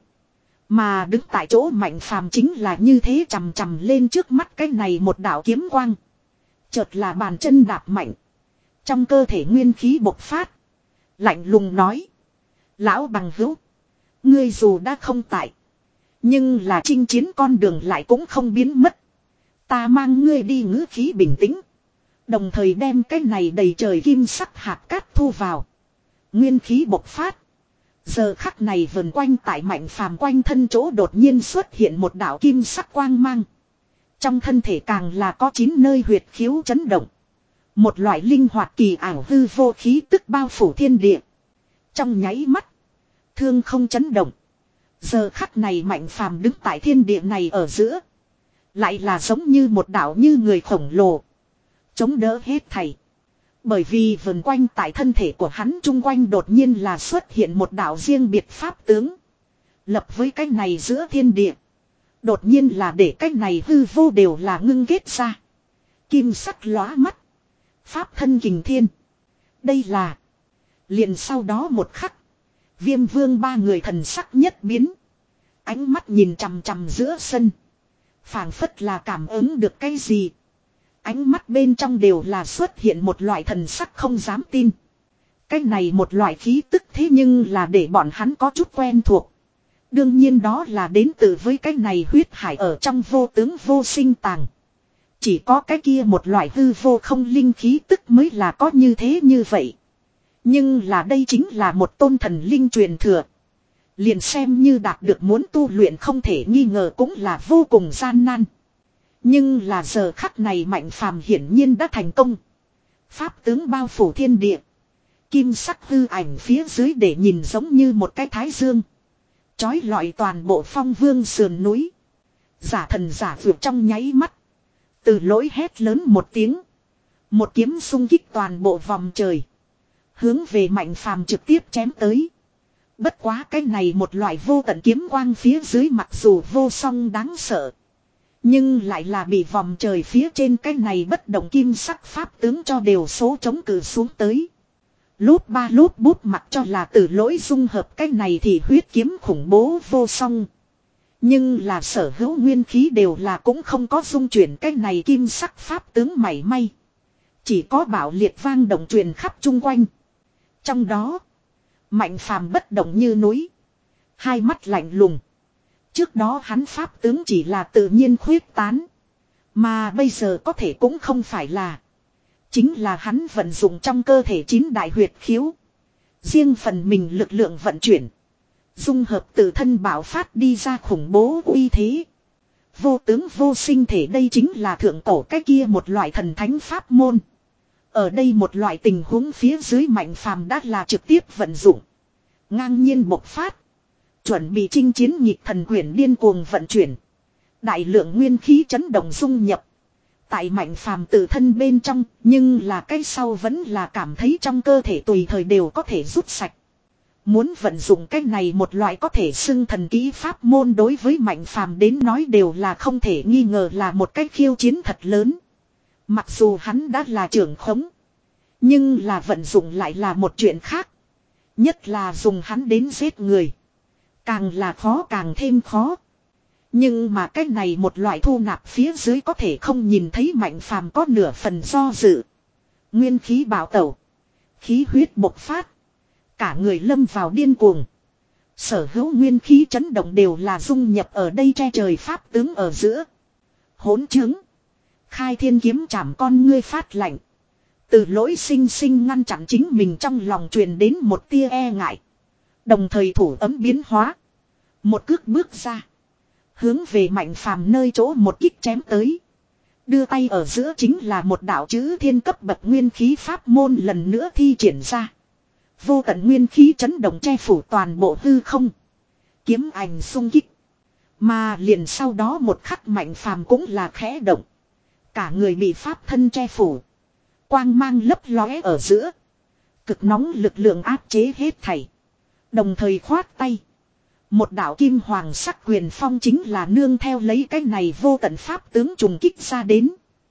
Speaker 1: Mà đứng tại chỗ Mạnh Phàm chính là như thế chằm chằm lên trước mắt cái này một đạo kiếm quang. Chợt là bàn chân đạp mạnh. Trong cơ thể nguyên khí bộc phát. Lạnh lùng nói. Lão bằng hữu. Ngươi dù đã không tại. Nhưng là chinh chiến con đường lại cũng không biến mất. Ta mang ngươi đi ngữ khí bình tĩnh. Đồng thời đem cái này đầy trời kim sắc hạt cát thu vào. Nguyên khí bộc phát. Giờ khắc này vần quanh tại Mạnh Phàm quanh thân chỗ đột nhiên xuất hiện một đạo kim sắc quang mang. Trong thân thể càng là có chín nơi huyệt khiếu chấn động. Một loại linh hoạt kỳ ảo hư vô khí tức bao phủ thiên địa. Trong nháy mắt. Thương không chấn động. Giờ khắc này Mạnh Phàm đứng tại thiên địa này ở giữa. Lại là giống như một đạo như người khổng lồ. Chống đỡ hết thảy. Bởi vì vần quanh tại thân thể của hắn chung quanh đột nhiên là xuất hiện một đạo riêng biệt pháp tướng. Lập với cái này giữa thiên địa. Đột nhiên là để cái này hư vô đều là ngưng kết ra. Kim sắc lóa mắt. Pháp thân kình thiên. Đây là. Liền sau đó một khắc. Viêm vương ba người thần sắc nhất biến. Ánh mắt nhìn chằm chằm giữa sân. Phảng phất là cảm ứng được cái gì. Ánh mắt bên trong đều là xuất hiện một loại thần sắc không dám tin. Cái này một loại khí tức thế nhưng là để bọn hắn có chút quen thuộc. Đương nhiên đó là đến từ với cái này huyết hải ở trong vô tướng vô sinh tàng. Chỉ có cái kia một loại hư vô không linh khí tức mới là có như thế như vậy. Nhưng là đây chính là một tôn thần linh truyền thừa. Liền xem như đạt được muốn tu luyện không thể nghi ngờ cũng là vô cùng gian nan. Nhưng là giờ khắc này Mạnh Phàm hiển nhiên đã thành công. Pháp tướng bao phủ thiên địa. Kim sắc hư ảnh phía dưới để nhìn giống như một cái thái dương. Chói lọi toàn bộ phong vương sườn núi. Giả thần giả vượt trong nháy mắt. Từ lỗi hét lớn một tiếng. Một kiếm xung kích toàn bộ vòng trời. Hướng về Mạnh Phàm trực tiếp chém tới. Bất quá cái này một loại vô tận kiếm quang phía dưới mặc dù vô song đáng sợ. Nhưng lại là bị vòng trời phía trên cái này bất động kim sắc pháp tướng cho đều số chống cự xuống tới. Lút ba lút bút mặc cho là từ lỗi dung hợp cái này thì huyết kiếm khủng bố vô song. Nhưng là sở hữu nguyên khí đều là cũng không có dung chuyển cái này kim sắc pháp tướng mảy may. Chỉ có bạo liệt vang động truyền khắp chung quanh. Trong đó, Mạnh Phàm bất động như núi. Hai mắt lạnh lùng. Trước đó hắn pháp tướng chỉ là tự nhiên khuyết tán. Mà bây giờ có thể cũng không phải là. Chính là hắn vận dụng trong cơ thể chín đại huyệt khiếu. Riêng phần mình lực lượng vận chuyển. Dung hợp tự thân bảo phát đi ra khủng bố uy thế. Vô tướng vô sinh thể đây chính là thượng tổ cái kia một loại thần thánh pháp môn. Ở đây một loại tình huống phía dưới Mạnh Phàm đã là trực tiếp vận dụng. Ngang nhiên bộc phát. Chuẩn bị chinh chiến nhịp thần quyển điên cuồng vận chuyển. Đại lượng nguyên khí chấn động dung nhập. Tại Mạnh Phàm tự thân bên trong, nhưng là cái sau vẫn là cảm thấy trong cơ thể tùy thời đều có thể rút sạch. Muốn vận dụng cái này một loại có thể xưng thần kỹ pháp môn đối với Mạnh Phàm đến nói đều là không thể nghi ngờ là một cái khiêu chiến thật lớn. Mặc dù hắn đã là trưởng khống, nhưng là vận dụng lại là một chuyện khác. Nhất là dùng hắn đến giết người. Càng là khó càng thêm khó. Nhưng mà cái này một loại thu nạp phía dưới có thể không nhìn thấy Mạnh Phàm có nửa phần do dự. Nguyên khí bạo tẩu. Khí huyết bộc phát. Cả người lâm vào điên cuồng. Sở hữu nguyên khí chấn động đều là dung nhập ở đây che trời pháp tướng ở giữa. Hỗn chứng. Khai thiên kiếm chạm con ngươi phát lạnh. Từ lỗi sinh sinh ngăn chặn chính mình trong lòng truyền đến một tia e ngại. Đồng thời thủ ấm biến hóa. Một cước bước ra. Hướng về Mạnh Phàm nơi chỗ một kích chém tới. Đưa tay ở giữa chính là một đạo chữ thiên cấp bậc nguyên khí pháp môn lần nữa thi triển ra. Vô tận nguyên khí chấn động che phủ toàn bộ hư không. Kiếm ảnh xung kích. Mà liền sau đó một khắc Mạnh Phàm cũng là khẽ động. Cả người bị pháp thân che phủ. Quang mang lấp lóe ở giữa. Cực nóng lực lượng áp chế hết thảy. Đồng thời khoát tay. Một đạo kim hoàng sắc quyền phong chính là nương theo lấy cái này vô tận pháp tướng trùng kích ra đến.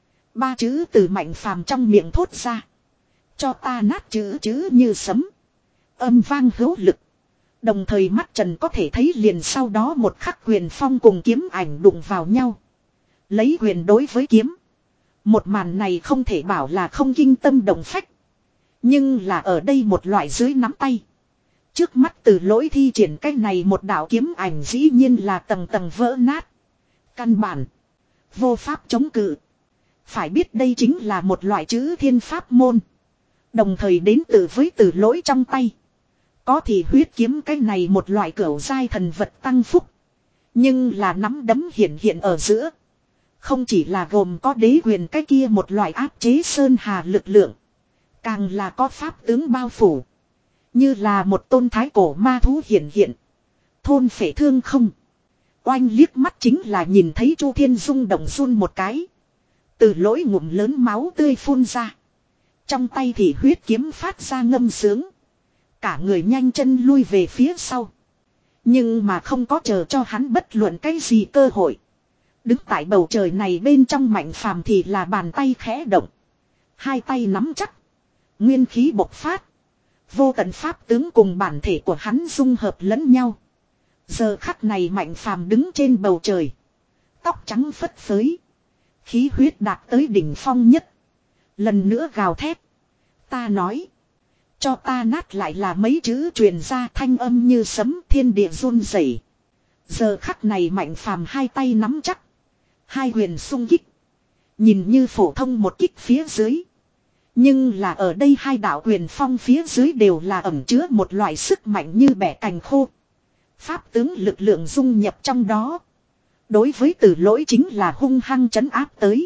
Speaker 1: Ba chữ từ Mạnh Phàm trong miệng thốt ra. Cho ta nát chữ chữ như sấm. Âm vang hữu lực. Đồng thời mắt trần có thể thấy liền sau đó một khắc quyền phong cùng kiếm ảnh đụng vào nhau. Lấy quyền đối với kiếm. Một màn này không thể bảo là không kinh tâm động phách. Nhưng là ở đây một loại dưới nắm tay. Trước mắt từ lỗi thi triển cái này một đạo kiếm ảnh dĩ nhiên là tầng tầng vỡ nát. Căn bản. Vô pháp chống cự. Phải biết đây chính là một loại chữ thiên pháp môn. Đồng thời đến từ với từ lỗi trong tay. Có thì huyết kiếm cái này một loại cửu giai thần vật tăng phúc. Nhưng là nắm đấm hiện hiện ở giữa. Không chỉ là gồm có đế quyền cái kia một loại áp chế sơn hà lực lượng. Càng là có pháp tướng bao phủ. Như là một tôn thái cổ ma thú hiện hiện. Thôn phệ thương không. Oanh liếc mắt chính là nhìn thấy Chu Thiên Dung động run một cái. Từ lỗi ngụm lớn máu tươi phun ra. Trong tay thì huyết kiếm phát ra ngâm sướng. Cả người nhanh chân lui về phía sau. Nhưng mà không có chờ cho hắn bất luận cái gì cơ hội. Đứng tại bầu trời này bên trong Mạnh Phàm thì là bàn tay khẽ động. Hai tay nắm chắc. Nguyên khí bộc phát. Vô tận pháp tướng cùng bản thể của hắn dung hợp lẫn nhau. Giờ khắc này Mạnh Phàm đứng trên bầu trời. Tóc trắng phất phới. Khí huyết đạt tới đỉnh phong nhất. Lần nữa gào thét. Ta nói. Cho ta nát lại là mấy chữ truyền ra thanh âm như sấm thiên địa run rẩy. Giờ khắc này Mạnh Phàm hai tay nắm chắc. Hai huyền sung kích. Nhìn như phổ thông một kích phía dưới. Nhưng là ở đây hai đạo huyền phong phía dưới đều là ẩn chứa một loại sức mạnh như bẻ cành khô. Pháp tướng lực lượng dung nhập trong đó. Đối với Tử Lỗi chính là hung hăng trấn áp tới.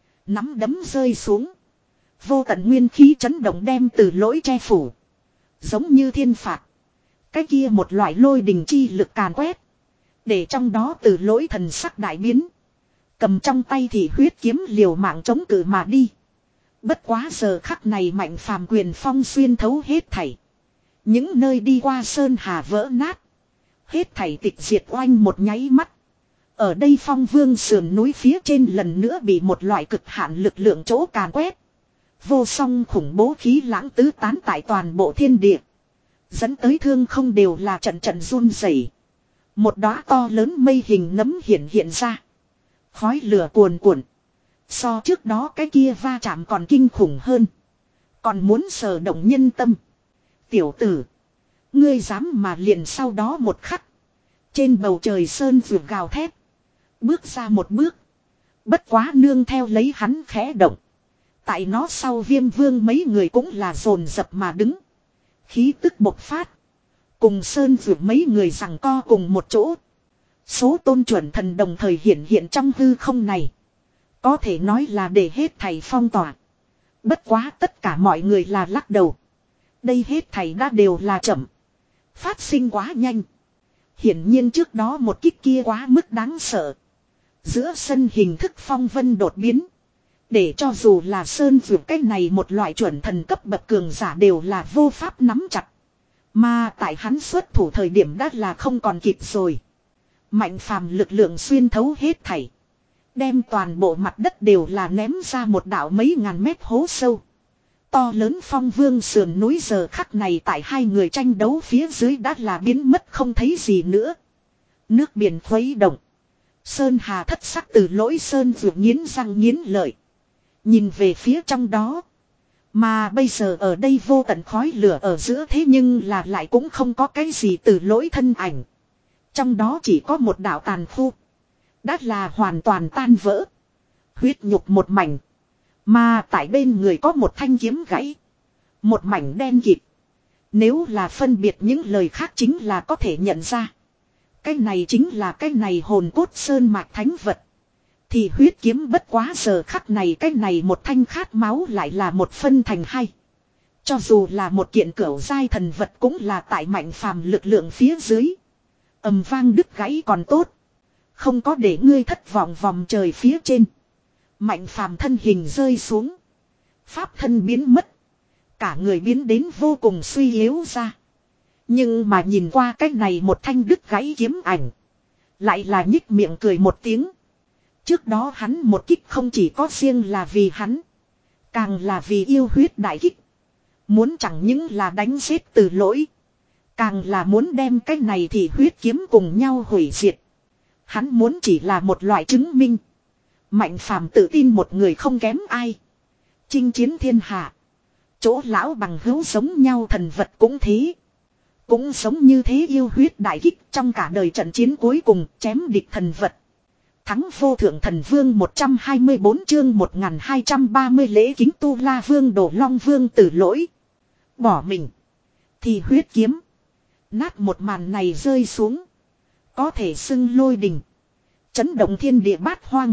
Speaker 1: Nắm đấm rơi xuống. Vô tận nguyên khí chấn động đem Tử Lỗi che phủ. Giống như thiên phạt. Cái kia một loại lôi đình chi lực càn quét. Để trong đó Tử Lỗi thần sắc đại biến. Cầm trong tay thì huyết kiếm liều mạng chống cự mà đi. Bất quá giờ khắc này Mạnh Phàm quyền phong xuyên thấu hết thảy. Những nơi đi qua sơn hà vỡ nát. Hết thảy tịch diệt oanh một nháy mắt. Ở đây Phong Vương sườn núi phía trên lần nữa bị một loại cực hạn lực lượng chỗ càn quét. Vô song khủng bố khí lãng tứ tán tại toàn bộ thiên địa. Dẫn tới thương không đều là trận trận run rẩy. Một đóa to lớn mây hình nấm hiện hiện ra. Khói lửa cuồn cuộn. So trước đó cái kia va chạm còn kinh khủng hơn. Còn muốn sờ động nhân tâm. Tiểu tử. Ngươi dám mà liền sau đó một khắc. Trên bầu trời sơn vượt gào thét. Bước ra một bước. Bất quá nương theo lấy hắn khẽ động. Tại nó sau Viêm Vương mấy người cũng là dồn dập mà đứng. Khí tức bộc phát. Cùng sơn vượt mấy người giằng co cùng một chỗ. Số tôn chuẩn thần đồng thời hiện hiện trong hư không này. Có thể nói là để hết thầy phong tỏa. Bất quá tất cả mọi người là lắc đầu. Đây hết thầy đã đều là chậm. Phát sinh quá nhanh. Hiển nhiên trước đó một kích kia quá mức đáng sợ. Giữa sân hình thức phong vân đột biến. Để cho dù là sơn vượt cách này một loại chuẩn thần cấp bậc cường giả đều là vô pháp nắm chặt. Mà tại hắn xuất thủ thời điểm đã là không còn kịp rồi. Mạnh Phàm lực lượng xuyên thấu hết thảy. Đem toàn bộ mặt đất đều là ném ra một đảo mấy ngàn mét hố sâu. To lớn Phong Vương sườn núi giờ khắc này tại hai người tranh đấu phía dưới đã là biến mất không thấy gì nữa. Nước biển khuấy động. Sơn hà thất sắc từ lỗi sơn vượt nghiến răng nghiến lợi. Nhìn về phía trong đó. Mà bây giờ ở đây vô tận khói lửa ở giữa thế nhưng là lại cũng không có cái gì từ lỗi thân ảnh. Trong đó chỉ có một đảo tàn khu. Đã là hoàn toàn tan vỡ. Huyết nhục một mảnh. Mà tại bên người có một thanh kiếm gãy. Một mảnh đen kịt. Nếu là phân biệt những lời khác chính là có thể nhận ra. Cái này chính là cái này hồn cốt sơn mạch thánh vật. Thì huyết kiếm bất quá giờ khắc này cái này một thanh khát máu lại là một phân thành hai. Cho dù là một kiện cửu giai thần vật cũng là tại Mạnh Phàm lực lượng phía dưới. Ầm vang đứt gãy còn tốt. Không có để ngươi thất vọng vòng trời phía trên. Mạnh Phàm thân hình rơi xuống. Pháp thân biến mất. Cả người biến đến vô cùng suy yếu ra. Nhưng mà nhìn qua cách này một thanh đứt gãy kiếm ảnh. Lại là nhích miệng cười một tiếng. Trước đó hắn một kích không chỉ có riêng là vì hắn. Càng là vì yêu huyết đại kích. Muốn chẳng những là đánh giết từ lỗi. Càng là muốn đem cái này thì huyết kiếm cùng nhau hủy diệt. Hắn muốn chỉ là một loại chứng minh. Mạnh Phàm tự tin một người không kém ai. Chinh chiến thiên hạ. Chỗ lão bằng hữu giống nhau thần vật cũng thế. Cũng giống như thế yêu huyết đại kích trong cả đời trận chiến cuối cùng chém địch thần vật. Thắng vô thượng thần vương một trăm hai mươi bốn chương một nghìn hai trăm ba mươi lễ kính tu la vương đổ long vương tử lỗi. Bỏ mình. Thì huyết kiếm. Nát một màn này rơi xuống. Có thể xưng lôi đình. Chấn động thiên địa bát hoang.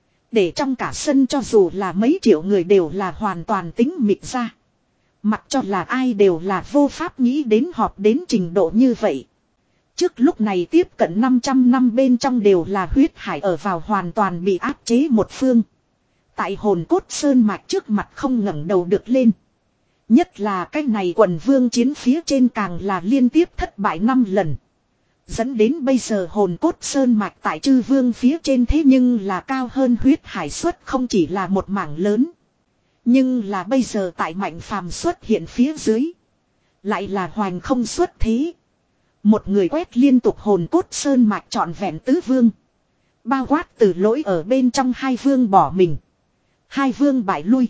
Speaker 1: Để trong cả sân cho dù là mấy triệu người đều là hoàn toàn tính mịt ra. Mặc cho là ai đều là vô pháp nghĩ đến họp đến trình độ như vậy. Trước lúc này tiếp cận năm trăm năm bên trong đều là huyết hải ở vào hoàn toàn bị áp chế một phương. Tại hồn cốt sơn mạch trước mặt không ngẩng đầu được lên. Nhất là cái này quần vương chiến phía trên càng là liên tiếp thất bại năm lần. Dẫn đến bây giờ hồn cốt sơn mạch tại chư vương phía trên thế nhưng là cao hơn huyết hải suất không chỉ là một mảng lớn. Nhưng là bây giờ tại Mạnh Phàm xuất hiện phía dưới. Lại là hoành không xuất thế. Một người quét liên tục hồn cốt sơn mạch trọn vẹn tứ vương. Bao quát từ lỗi ở bên trong hai vương bỏ mình. Hai vương bại lui.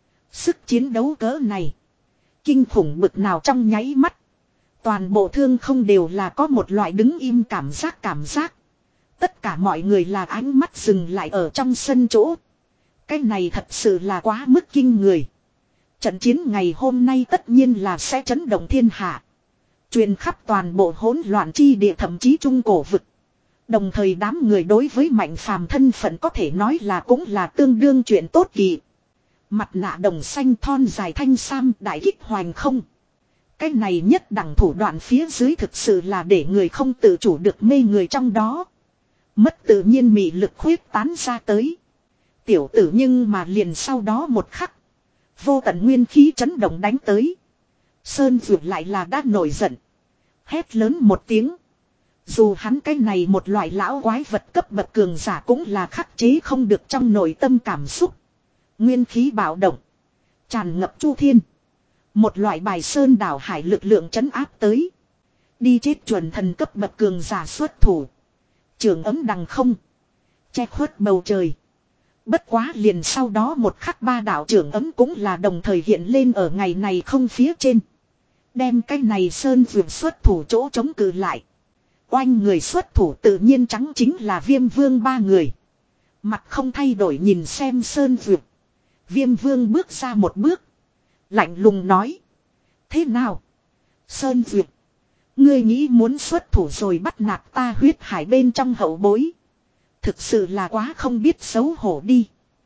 Speaker 1: Sức chiến đấu cỡ này. Kinh khủng bực nào trong nháy mắt. Toàn bộ thương không đều là có một loại đứng im cảm giác cảm giác. Tất cả mọi người là ánh mắt dừng lại ở trong sân chỗ. Cái này thật sự là quá mức kinh người. Trận chiến ngày hôm nay tất nhiên là sẽ chấn động thiên hạ. Truyền khắp toàn bộ hỗn loạn chi địa thậm chí trung cổ vực. Đồng thời đám người đối với Mạnh Phàm thân phận có thể nói là cũng là tương đương chuyện tốt kỳ. Mặt nạ đồng xanh thon dài thanh sam đại kích hoành không. Cái này nhất đẳng thủ đoạn phía dưới thực sự là để người không tự chủ được mê người trong đó. Mất tự nhiên mị lực khuyết tán ra tới. Tiểu tử nhưng mà liền sau đó một khắc. Vô tận nguyên khí chấn động đánh tới. Sơn Dược lại là đã nổi giận. Hét lớn một tiếng. Dù hắn cái này một loại lão quái vật cấp bậc cường giả cũng là khắc chế không được trong nội tâm cảm xúc. Nguyên khí bạo động. Tràn ngập chu thiên. Một loại bài sơn đảo hải lực lượng trấn áp tới. Đi chết chuẩn thần cấp bậc cường giả xuất thủ. Trường ấm đằng không. Che khuất bầu trời. Bất quá liền sau đó một khắc ba đạo trưởng ấm cũng là đồng thời hiện lên ở ngày này không phía trên. Đem cái này sơn vượt xuất thủ chỗ chống cự lại. Oanh người xuất thủ tự nhiên trắng chính là Viêm Vương ba người. Mặt không thay đổi nhìn xem sơn vượt. Viêm Vương bước ra một bước. Lạnh lùng nói. Thế nào? Sơn vượt. Ngươi nghĩ muốn xuất thủ rồi bắt nạt ta huyết hải bên trong hậu bối. Thực sự là quá không biết xấu hổ đi.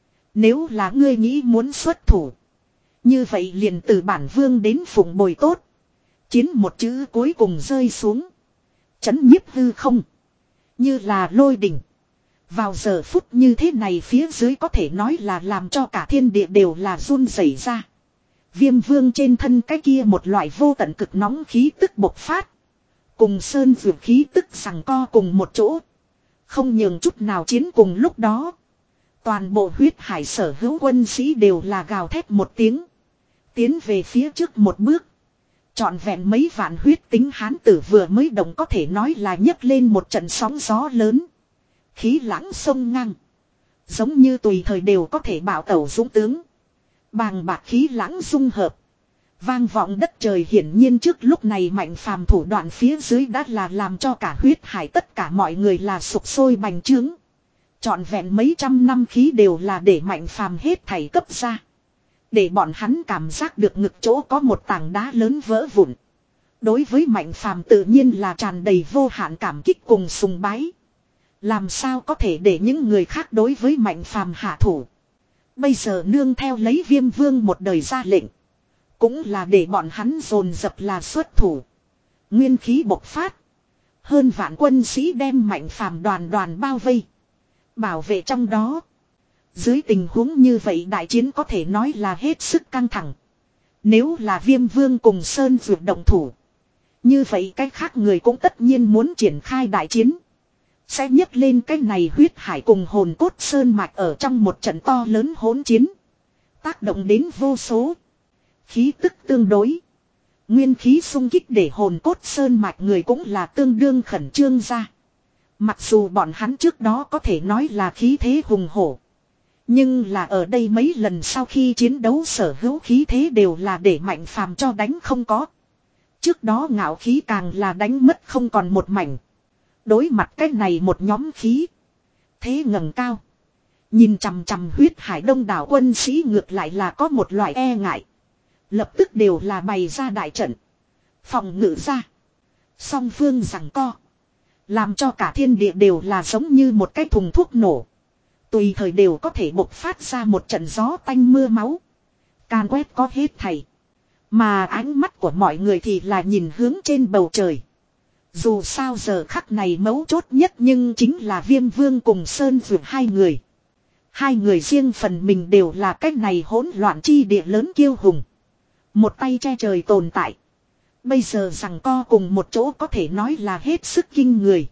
Speaker 1: Nếu là ngươi nghĩ muốn xuất thủ. Như vậy liền từ bản vương đến phụng bồi tốt. Chiến một chữ cuối cùng rơi xuống. Chấn nhiếp hư không. Như là lôi đỉnh. Vào giờ phút như thế này phía dưới có thể nói là làm cho cả thiên địa đều là run rẩy ra. Viêm vương trên thân cái kia một loại vô tận cực nóng khí tức bộc phát. Cùng sơn vượt khí tức sằng co cùng một chỗ. Không nhường chút nào chiến cùng lúc đó. Toàn bộ huyết hải sở hữu quân sĩ đều là gào thét một tiếng. Tiến về phía trước một bước. Trọn vẹn mấy vạn huyết tính hán tử vừa mới động có thể nói là nhấc lên một trận sóng gió lớn. Khí lãng sông ngang. Giống như tùy thời đều có thể bảo tẩu dũng tướng. Bàng bạc khí lãng dung hợp. Vang vọng đất trời hiển nhiên trước lúc này Mạnh Phàm thủ đoạn phía dưới đã là làm cho cả huyết hải tất cả mọi người là sục sôi bành trướng. Trọn vẹn mấy trăm năm khí đều là để Mạnh Phàm hết thảy cấp ra. Để bọn hắn cảm giác được ngực chỗ có một tảng đá lớn vỡ vụn. Đối với Mạnh Phàm tự nhiên là tràn đầy vô hạn cảm kích cùng sùng bái. Làm sao có thể để những người khác đối với Mạnh Phàm hạ thủ. Bây giờ nương theo lấy Viêm Vương một đời ra lệnh. Cũng là để bọn hắn dồn dập là xuất thủ. Nguyên khí bộc phát. Hơn vạn quân sĩ đem Mạnh Phàm đoàn đoàn bao vây. Bảo vệ trong đó. Dưới tình huống như vậy đại chiến có thể nói là hết sức căng thẳng. Nếu là Viêm Vương cùng Sơn vượt động thủ. Như vậy cái khác người cũng tất nhiên muốn triển khai đại chiến. Sẽ nhấc lên cái này huyết hải cùng hồn cốt sơn mạch ở trong một trận to lớn hỗn chiến. Tác động đến vô số. Khí tức tương đối. Nguyên khí xung kích để hồn cốt sơn mạch người cũng là tương đương khẩn trương ra. Mặc dù bọn hắn trước đó có thể nói là khí thế hùng hổ. Nhưng là ở đây mấy lần sau khi chiến đấu sở hữu khí thế đều là để Mạnh Phàm cho đánh không có. Trước đó ngạo khí càng là đánh mất không còn một mảnh. Đối mặt cái này một nhóm khí. Thế ngẩng cao. Nhìn chằm chằm huyết hải đông đảo quân sĩ ngược lại là có một loại e ngại. Lập tức đều là bày ra đại trận. Phòng ngự ra. Song phương giằng co. Làm cho cả thiên địa đều là giống như một cái thùng thuốc nổ. Tùy thời đều có thể bộc phát ra một trận gió tanh mưa máu. Can quét có hết thảy. Mà ánh mắt của mọi người thì là nhìn hướng trên bầu trời. Dù sao giờ khắc này mấu chốt nhất nhưng chính là Viêm Vương cùng Sơn Vượt hai người. Hai người riêng phần mình đều là cách này hỗn loạn chi địa lớn kiêu hùng. Một tay che trời tồn tại. Bây giờ rằng co cùng một chỗ có thể nói là hết sức kinh người.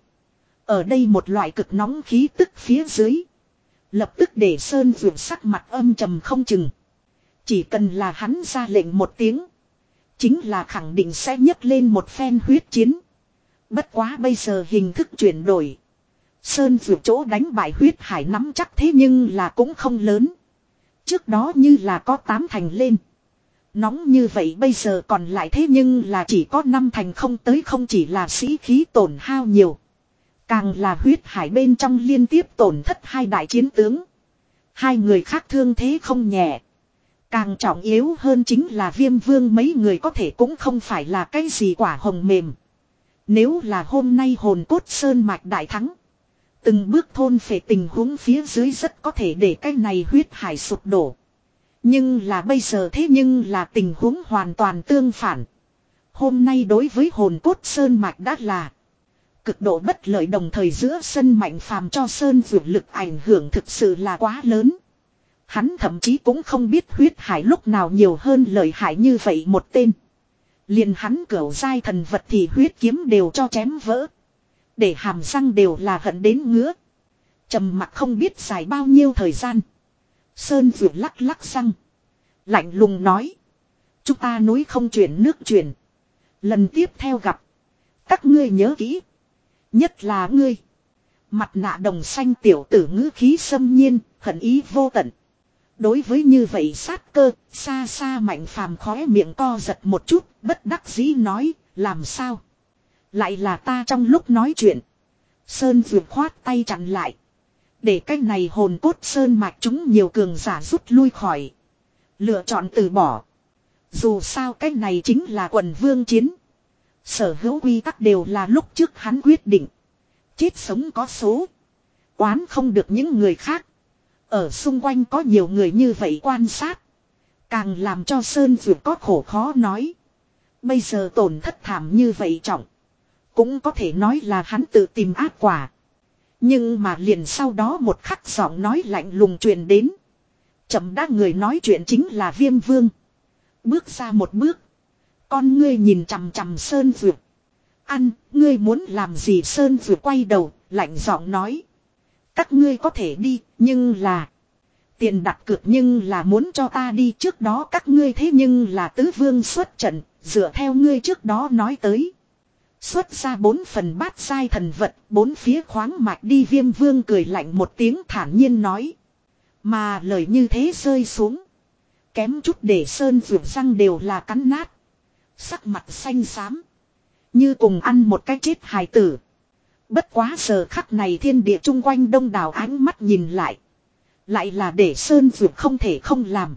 Speaker 1: Ở đây một loại cực nóng khí tức phía dưới. Lập tức để Sơn Vượt sắc mặt âm trầm không chừng. Chỉ cần là hắn ra lệnh một tiếng. Chính là khẳng định sẽ nhấc lên một phen huyết chiến. Bất quá bây giờ hình thức chuyển đổi. Sơn vượt chỗ đánh bại huyết hải nắm chắc thế nhưng là cũng không lớn. Trước đó như là có tám thành lên. Nóng như vậy bây giờ còn lại thế nhưng là chỉ có năm thành không tới, không chỉ là sĩ khí tổn hao nhiều. Càng là huyết hải bên trong liên tiếp tổn thất hai đại chiến tướng. Hai người khác thương thế không nhẹ. Càng trọng yếu hơn chính là Viêm Vương mấy người có thể cũng không phải là cái gì quả hồng mềm. Nếu là hôm nay hồn cốt sơn mạch đại thắng. Từng bước thôn phệ tình huống phía dưới rất có thể để cái này huyết hải sụp đổ. Nhưng là bây giờ thế nhưng là tình huống hoàn toàn tương phản. Hôm nay đối với hồn cốt sơn mạch đã là cực độ bất lợi, đồng thời giữa sân Mạnh Phàm cho sơn vượt lực ảnh hưởng thực sự là quá lớn. Hắn thậm chí cũng không biết huyết hải lúc nào nhiều hơn lợi hại như vậy một tên. Liền hắn cửu giai thần vật thì huyết kiếm đều cho chém vỡ. Để hàm răng đều là hận đến ngứa. Trầm mặc không biết dài bao nhiêu thời gian. Sơn vượt lắc lắc răng. Lạnh lùng nói. Chúng ta núi không chuyển nước chuyển. Lần tiếp theo gặp. Các ngươi nhớ kỹ. Nhất là ngươi. Mặt nạ đồng xanh tiểu tử ngữ khí xâm nhiên, hận ý vô tận. Đối với như vậy sát cơ, xa xa Mạnh Phàm khóe miệng co giật một chút, bất đắc dĩ nói, làm sao? Lại là ta trong lúc nói chuyện. Sơn vượt khoát tay chặn lại. Để cái này hồn cốt sơn mạch chúng nhiều cường giả rút lui khỏi. Lựa chọn từ bỏ. Dù sao cái này chính là quần vương chiến. Sở hữu quy tắc đều là lúc trước hắn quyết định. Chết sống có số. Oán không được những người khác. Ở xung quanh có nhiều người như vậy quan sát. Càng làm cho Sơn vượt có khổ khó nói. Bây giờ tổn thất thảm như vậy trọng. Cũng có thể nói là hắn tự tìm ác quả. Nhưng mà liền sau đó một khắc giọng nói lạnh lùng truyền đến. Chậm đã người nói chuyện chính là Viêm Vương. Bước ra một bước. Con ngươi nhìn chằm chằm Sơn vượt. Ăn, ngươi muốn làm gì? Sơn vượt quay đầu, lạnh giọng nói. Các ngươi có thể đi, nhưng là... Tiền đặt cược nhưng là muốn cho ta đi, trước đó các ngươi thế nhưng là tứ vương xuất trận, dựa theo ngươi trước đó nói tới. Xuất ra bốn phần bát giai thần vật, bốn phía khoáng mạch đi. Viêm Vương cười lạnh một tiếng thản nhiên nói. Mà lời như thế rơi xuống. Kém chút để Sơn vượt răng đều là cắn nát. Sắc mặt xanh xám. Như cùng ăn một cái chết hài tử. Bất quá giờ khắc này thiên địa chung quanh đông đảo ánh mắt nhìn lại. Lại là để Sơn vượt không thể không làm.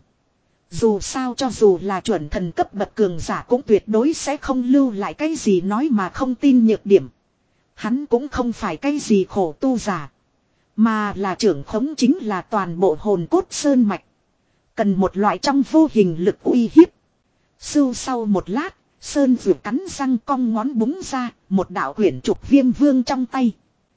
Speaker 1: Dù sao cho dù là chuẩn thần cấp bậc cường giả cũng tuyệt đối sẽ không lưu lại cái gì nói mà không tin nhược điểm. Hắn cũng không phải cái gì khổ tu giả. Mà là trưởng khống chính là toàn bộ hồn cốt sơn mạch. Cần một loại trong vô hình lực uy hiếp. Sưu sau một lát, Sơn vượt cắn răng cong ngón búng ra, một đạo quyển trục Viêm Vương trong tay.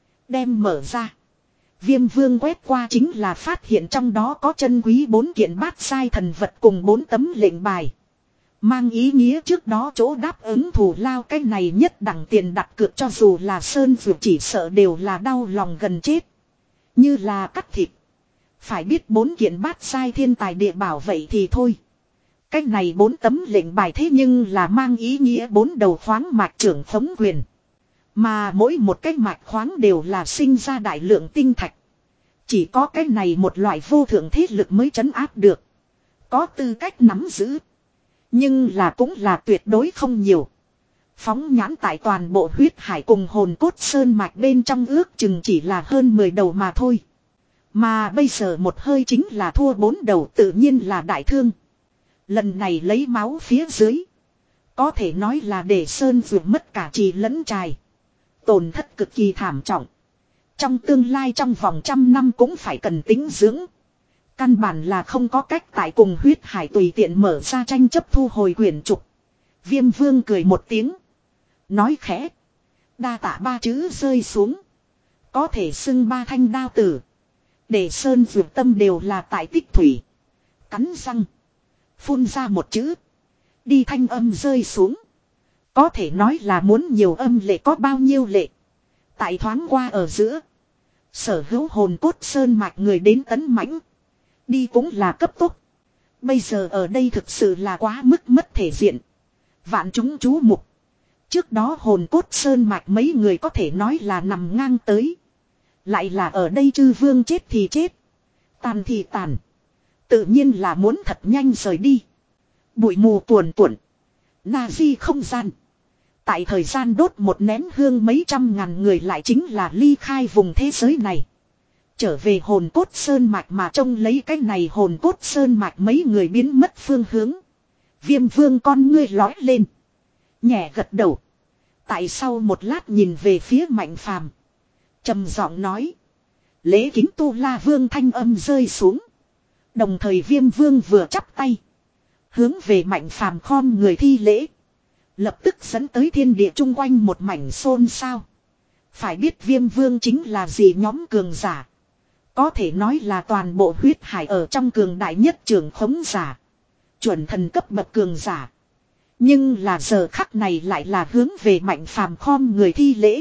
Speaker 1: Đem mở ra. Viêm Vương quét qua chính là phát hiện trong đó có chân quý bốn kiện bát giai thần vật cùng bốn tấm lệnh bài. Mang ý nghĩa trước đó chỗ đáp ứng thù lao cái này nhất đẳng tiền đặt cược, cho dù là Sơn vượt chỉ sợ đều là đau lòng gần chết. Như là cắt thịt. Phải biết bốn kiện bát giai thiên tài địa bảo vậy thì thôi. Cái này bốn tấm lệnh bài thế nhưng là mang ý nghĩa bốn đầu khoáng mạch trưởng khống quyền. Mà mỗi một cái mạch khoáng đều là sinh ra đại lượng tinh thạch. Chỉ có cái này một loại vô thượng thế lực mới trấn áp được. Có tư cách nắm giữ. Nhưng là cũng là tuyệt đối không nhiều. Phóng nhãn tại toàn bộ huyết hải cùng hồn cốt sơn mạch bên trong ước chừng chỉ là hơn mười đầu mà thôi. Mà bây giờ một hơi chính là thua bốn đầu, tự nhiên là đại thương. Lần này lấy máu phía dưới. Có thể nói là để Sơn vượt mất cả trì lẫn trài. Tổn thất cực kỳ thảm trọng. Trong tương lai trong vòng trăm năm cũng phải cần tính dưỡng. Căn bản là không có cách tại cùng huyết hải tùy tiện mở ra tranh chấp thu hồi quyển trục. Viêm Vương cười một tiếng. Nói khẽ. Đa tạ ba chữ rơi xuống. Có thể xưng ba thanh đao tử. Để Sơn vượt tâm đều là tại tích thủy. Cắn răng. Phun ra một chữ. Đi thanh âm rơi xuống. Có thể nói là muốn nhiều âm lệ có bao nhiêu lệ. Tại thoáng qua ở giữa. Sở hữu hồn cốt sơn mạch người đến tấn mãnh. Đi cũng là cấp tốc. Bây giờ ở đây thực sự là quá mức mất thể diện. Vạn chúng chú mục. Trước đó hồn cốt sơn mạch mấy người có thể nói là nằm ngang tới. Lại là ở đây chư vương chết thì chết. Tàn thì tàn. Tự nhiên là muốn thật nhanh rời đi. Bụi mù cuồn cuộn. Na di không gian. Tại thời gian đốt một nén hương mấy trăm ngàn người lại chính là ly khai vùng thế giới này. Trở về hồn cốt sơn mạch mà trông lấy cái này hồn cốt sơn mạch mấy người biến mất phương hướng. Viêm vương con ngươi lói lên. Nhẹ gật đầu. Tại sau một lát nhìn về phía Mạnh Phàm, trầm giọng nói. Lễ kính tu la vương thanh âm rơi xuống. Đồng thời viêm vương vừa chắp tay. Hướng về Mạnh Phàm khom người thi lễ. Lập tức dẫn tới thiên địa chung quanh một mảnh xôn xao. Phải biết viêm vương chính là gì nhóm cường giả. Có thể nói là toàn bộ huyết hải ở trong cường đại nhất trường khống giả. Chuẩn thần cấp bậc cường giả. Nhưng là giờ khắc này lại là hướng về Mạnh Phàm khom người thi lễ.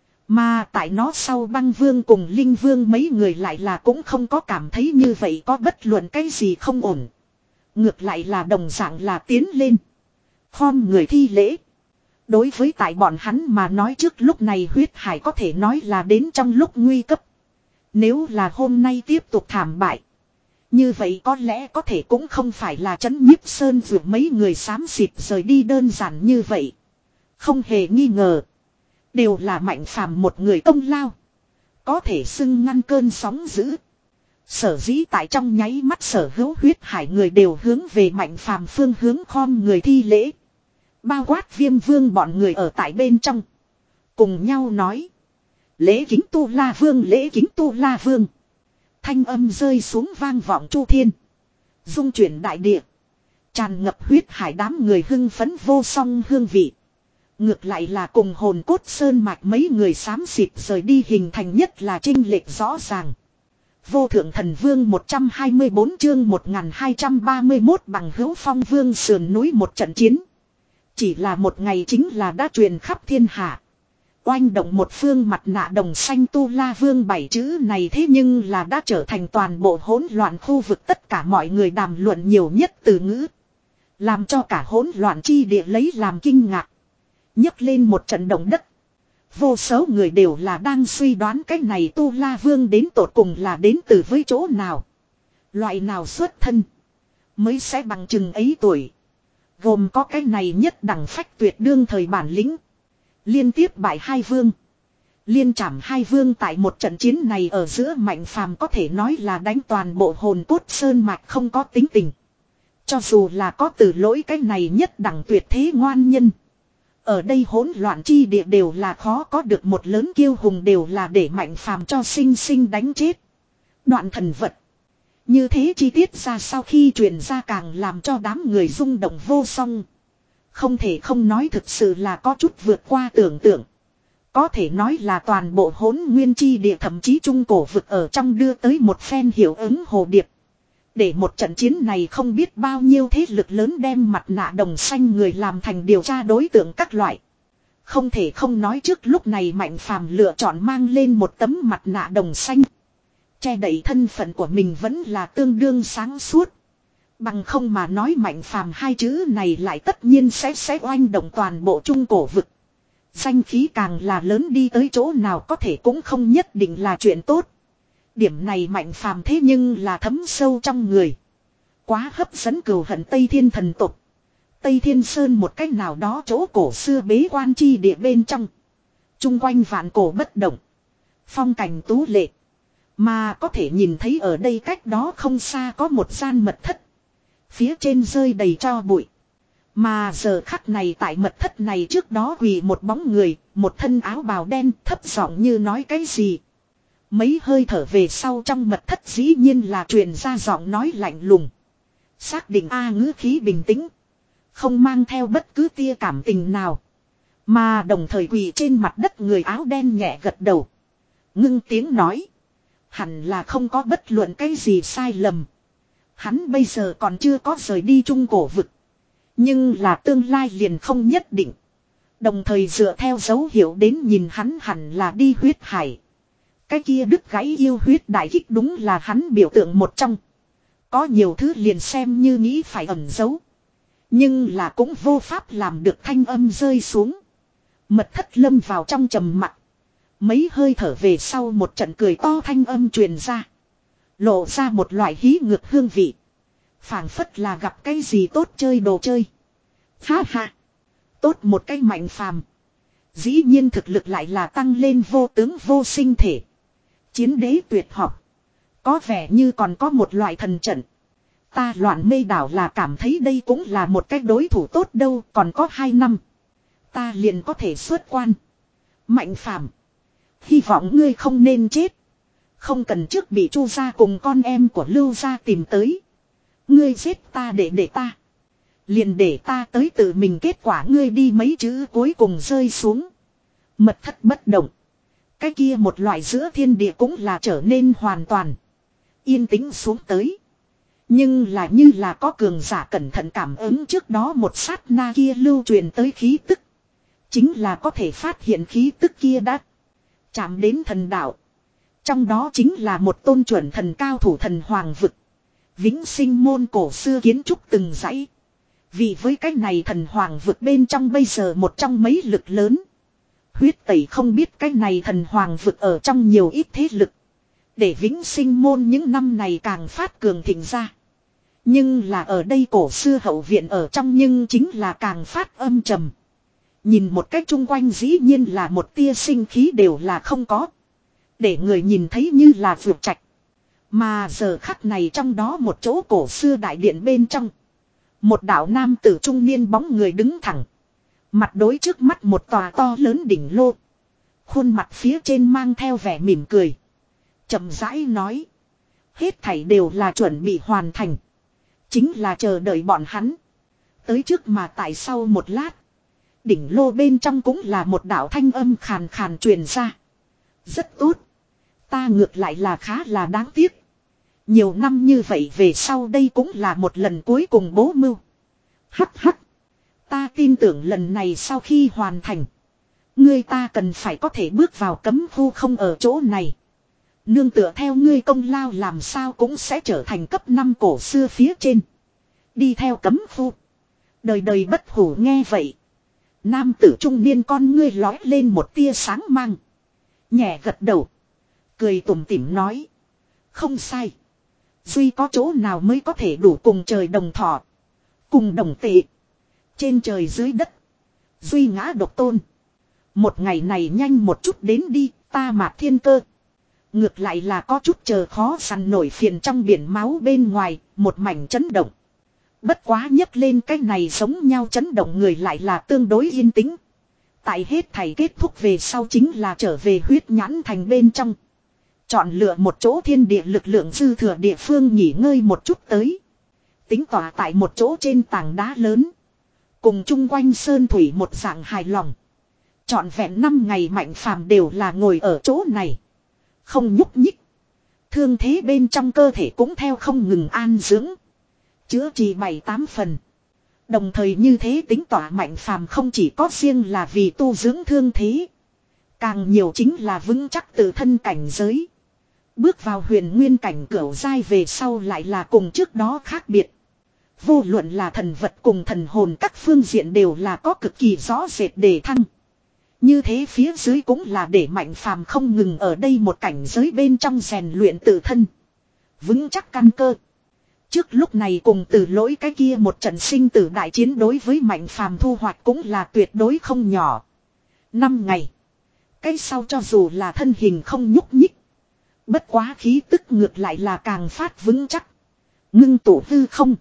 Speaker 1: Mà tại nó sau băng vương cùng linh vương mấy người lại là cũng không có cảm thấy như vậy có bất luận cái gì không ổn. Ngược lại là đồng dạng là tiến lên. Khom người thi lễ. Đối với tại bọn hắn mà nói trước lúc này huyết hải có thể nói là đến trong lúc nguy cấp. Nếu là hôm nay tiếp tục thảm bại. Như vậy có lẽ có thể cũng không phải là trấn nhiếp sơn vượt mấy người xám xịt rời đi đơn giản như vậy. Không hề nghi ngờ. Đều là Mạnh Phàm một người công lao. Có thể xưng ngăn cơn sóng dữ. Sở dĩ tại trong nháy mắt sở hữu huyết hải người đều hướng về Mạnh Phàm phương hướng khom người thi lễ. Bao quát viêm vương bọn người ở tại bên trong. Cùng nhau nói. Lễ kính tu la vương, lễ kính tu la vương. Thanh âm rơi xuống vang vọng chu thiên. Dung chuyển đại địa. Tràn ngập huyết hải đám người hưng phấn vô song hương vị. Ngược lại là cùng hồn cốt sơn mạch mấy người xám xịt rời đi hình thành nhất là chênh lệch rõ ràng. Vô thượng thần vương một trăm hai mươi bốn chương một nghìn hai trăm ba mươi mốt bằng hữu phong vương sườn núi một trận chiến. Chỉ là một ngày chính là đã truyền khắp thiên hạ. Oanh động một phương mặt nạ đồng xanh tu la vương bảy chữ này thế nhưng là đã trở thành toàn bộ hỗn loạn khu vực tất cả mọi người đàm luận nhiều nhất từ ngữ. Làm cho cả hỗn loạn chi địa lấy làm kinh ngạc. Nhấc lên một trận động đất. Vô số người đều là đang suy đoán cái này tu la vương đến tột cùng là đến từ với chỗ nào. Loại nào xuất thân. Mới sẽ bằng chừng ấy tuổi. Gồm có cái này nhất đẳng phách tuyệt đương thời bản lĩnh. Liên tiếp bại hai vương. Liên trảm hai vương tại một trận chiến này ở giữa Mạnh Phàm có thể nói là đánh toàn bộ hồn cốt sơn mạch không có tính tình. Cho dù là có từ lỗi cái này nhất đẳng tuyệt thế ngoan nhân. Ở đây hỗn loạn chi địa đều là khó có được một lớn kiêu hùng đều là để Mạnh Phàm cho sinh sinh đánh chết. Đoạn thần vật. Như thế chi tiết ra sau khi truyền ra càng làm cho đám người rung động vô song. Không thể không nói thực sự là có chút vượt qua tưởng tượng. Có thể nói là toàn bộ hỗn nguyên chi địa thậm chí trung cổ vực ở trong đưa tới một phen hiệu ứng hồ điệp. Để một trận chiến này không biết bao nhiêu thế lực lớn đem mặt nạ đồng xanh người làm thành điều tra đối tượng các loại. Không thể không nói trước lúc này Mạnh Phàm lựa chọn mang lên một tấm mặt nạ đồng xanh. Che đậy thân phận của mình vẫn là tương đương sáng suốt. Bằng không mà nói Mạnh Phàm hai chữ này lại tất nhiên sẽ sẽ oanh động toàn bộ trung cổ vực. Danh khí càng là lớn đi tới chỗ nào có thể cũng không nhất định là chuyện tốt. Điểm này Mạnh Phàm thế nhưng là thấm sâu trong người. Quá hấp dẫn cừu hận Tây Thiên thần tục. Tây Thiên Sơn một cách nào đó chỗ cổ xưa bế quan chi địa bên trong. Trung quanh vạn cổ bất động. Phong cảnh tú lệ. Mà có thể nhìn thấy ở đây cách đó không xa có một gian mật thất. Phía trên rơi đầy tro bụi. Mà giờ khắc này tại mật thất này trước đó quỳ một bóng người, một thân áo bào đen thấp giọng như nói cái gì. Mấy hơi thở về sau trong mật thất dĩ nhiên là truyền ra giọng nói lạnh lùng. Xác định A ngữ khí bình tĩnh. Không mang theo bất cứ tia cảm tình nào. Mà đồng thời quỳ trên mặt đất người áo đen nhẹ gật đầu. Ngưng tiếng nói. Hẳn là không có bất luận cái gì sai lầm. Hắn bây giờ còn chưa có rời đi trung cổ vực. Nhưng là tương lai liền không nhất định. Đồng thời dựa theo dấu hiệu đến nhìn hắn hẳn là đi huyết hải. Cái kia đứt gãy yêu huyết đại kích đúng là hắn biểu tượng một trong. Có nhiều thứ liền xem như nghĩ phải ẩn giấu. Nhưng là cũng vô pháp làm được, thanh âm rơi xuống. Mật thất lâm vào trong trầm mặc. Mấy hơi thở về sau một trận cười to thanh âm truyền ra. Lộ ra một loại hí ngược hương vị. Phảng phất là gặp cái gì tốt chơi đồ chơi. Ha ha. Tốt một cái mạnh phàm. Dĩ nhiên thực lực lại là tăng lên vô tướng vô sinh thể. Chiến đế tuyệt học. Có vẻ như còn có một loại thần trận. Ta loạn mê đảo là cảm thấy đây cũng là một cái đối thủ tốt đâu. Còn có hai năm. Ta liền có thể xuất quan. Mạnh phàm. Hy vọng ngươi không nên chết. Không cần trước bị Chu gia cùng con em của Lưu gia tìm tới. Ngươi giết ta để để ta. Liền để ta tới tự mình kết quả ngươi đi, mấy chữ cuối cùng rơi xuống. Mật thất bất động. Cái kia một loại giữa thiên địa cũng là trở nên hoàn toàn yên tĩnh xuống tới. Nhưng là như là có cường giả cẩn thận cảm ứng trước đó một sát na kia lưu truyền tới khí tức. Chính là có thể phát hiện khí tức kia đã chạm đến thần đạo. Trong đó chính là một tôn chuẩn thần cao thủ thần hoàng vực. Vĩnh sinh môn cổ xưa kiến trúc từng dãy. Vì với cái này thần hoàng vực bên trong bây giờ một trong mấy lực lớn. Huyết tẩy không biết cái này thần hoàng vực ở trong nhiều ít thế lực. Để vĩnh sinh môn những năm này càng phát cường thịnh ra. Nhưng là ở đây cổ xưa hậu viện ở trong nhưng chính là càng phát âm trầm. Nhìn một cách chung quanh dĩ nhiên là một tia sinh khí đều là không có. Để người nhìn thấy như là vượt trạch. Mà giờ khắc này trong đó một chỗ cổ xưa đại điện bên trong. Một đạo nam tử trung niên bóng người đứng thẳng. Mặt đối trước mắt một tòa to lớn đỉnh lô. Khuôn mặt phía trên mang theo vẻ mỉm cười. Chậm rãi nói. Hết thảy đều là chuẩn bị hoàn thành. Chính là chờ đợi bọn hắn. Tới trước mà tại sau một lát. Đỉnh lô bên trong cũng là một đạo thanh âm khàn khàn truyền ra. Rất tốt. Ta ngược lại là khá là đáng tiếc. Nhiều năm như vậy về sau đây cũng là một lần cuối cùng bố mưu. Hắc hắc. Ta tin tưởng lần này sau khi hoàn thành. Ngươi ta cần phải có thể bước vào cấm khu không ở chỗ này. Nương tựa theo ngươi công lao làm sao cũng sẽ trở thành cấp năm cổ xưa phía trên. Đi theo cấm khu. Đời đời bất hủ nghe vậy. Nam tử trung niên con ngươi lói lên một tia sáng mang. Nhẹ gật đầu. Cười tủm tỉm nói. Không sai. Duy có chỗ nào mới có thể đủ cùng trời đồng thọ. Cùng đồng tệ. Trên trời dưới đất. Duy ngã độc tôn. Một ngày này nhanh một chút đến đi. Ta mạt thiên cơ. Ngược lại là có chút chờ khó săn nổi phiền trong biển máu bên ngoài. Một mảnh chấn động. Bất quá nhấc lên cái này giống nhau chấn động người lại là tương đối yên tĩnh. Tại hết thảy kết thúc về sau chính là trở về huyết nhãn thành bên trong. Chọn lựa một chỗ thiên địa lực lượng dư thừa địa phương nghỉ ngơi một chút tới. Tính tỏa tại một chỗ trên tảng đá lớn. Cùng chung quanh sơn thủy một dạng hài lòng. Chọn vẹn năm ngày Mạnh Phàm đều là ngồi ở chỗ này. Không nhúc nhích. Thương thế bên trong cơ thể cũng theo không ngừng an dưỡng. Chữa trị bảy tám phần. Đồng thời như thế tính tỏa Mạnh Phàm không chỉ có riêng là vì tu dưỡng thương thế. Càng nhiều chính là vững chắc tự thân cảnh giới. Bước vào huyền nguyên cảnh cửu giai về sau lại là cùng trước đó khác biệt. Vô luận là thần vật cùng thần hồn các phương diện đều là có cực kỳ rõ rệt đề thăng. Như thế phía dưới cũng là để Mạnh Phàm không ngừng ở đây một cảnh giới bên trong rèn luyện tự thân. Vững chắc căn cơ. Trước lúc này cùng Từ Lỗi cái kia một trận sinh tử đại chiến đối với Mạnh Phàm thu hoạch cũng là tuyệt đối không nhỏ. Năm ngày. Cái sau cho dù là thân hình không nhúc nhích. Bất quá khí tức ngược lại là càng phát vững chắc. Ngưng tụ hư không.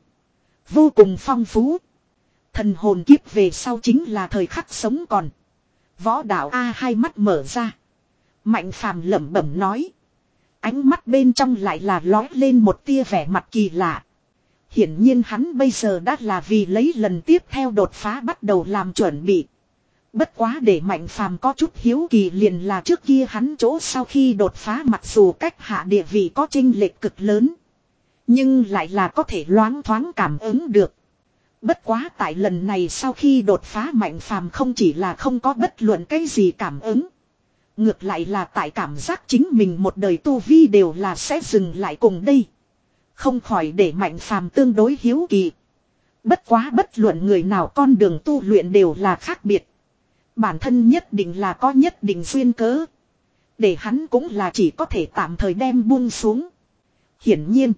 Speaker 1: Vô cùng phong phú. Thần hồn kiếp về sau chính là thời khắc sống còn. Võ đạo A hai mắt mở ra. Mạnh Phàm lẩm bẩm nói. Ánh mắt bên trong lại là lói lên một tia vẻ mặt kỳ lạ. Hiển nhiên hắn bây giờ đã là vì lấy lần tiếp theo đột phá bắt đầu làm chuẩn bị. Bất quá để Mạnh Phàm có chút hiếu kỳ liền là trước kia hắn chỗ sau khi đột phá mặc dù cách hạ địa vị có chênh lệch cực lớn. Nhưng lại là có thể loáng thoáng cảm ứng được. Bất quá tại lần này sau khi đột phá Mạnh Phàm không chỉ là không có bất luận cái gì cảm ứng. Ngược lại là tại cảm giác chính mình một đời tu vi đều là sẽ dừng lại cùng đây. Không khỏi để Mạnh Phàm tương đối hiếu kỳ. Bất quá bất luận người nào con đường tu luyện đều là khác biệt. Bản thân nhất định là có nhất định duyên cớ. Để hắn cũng là chỉ có thể tạm thời đem buông xuống. Hiển nhiên.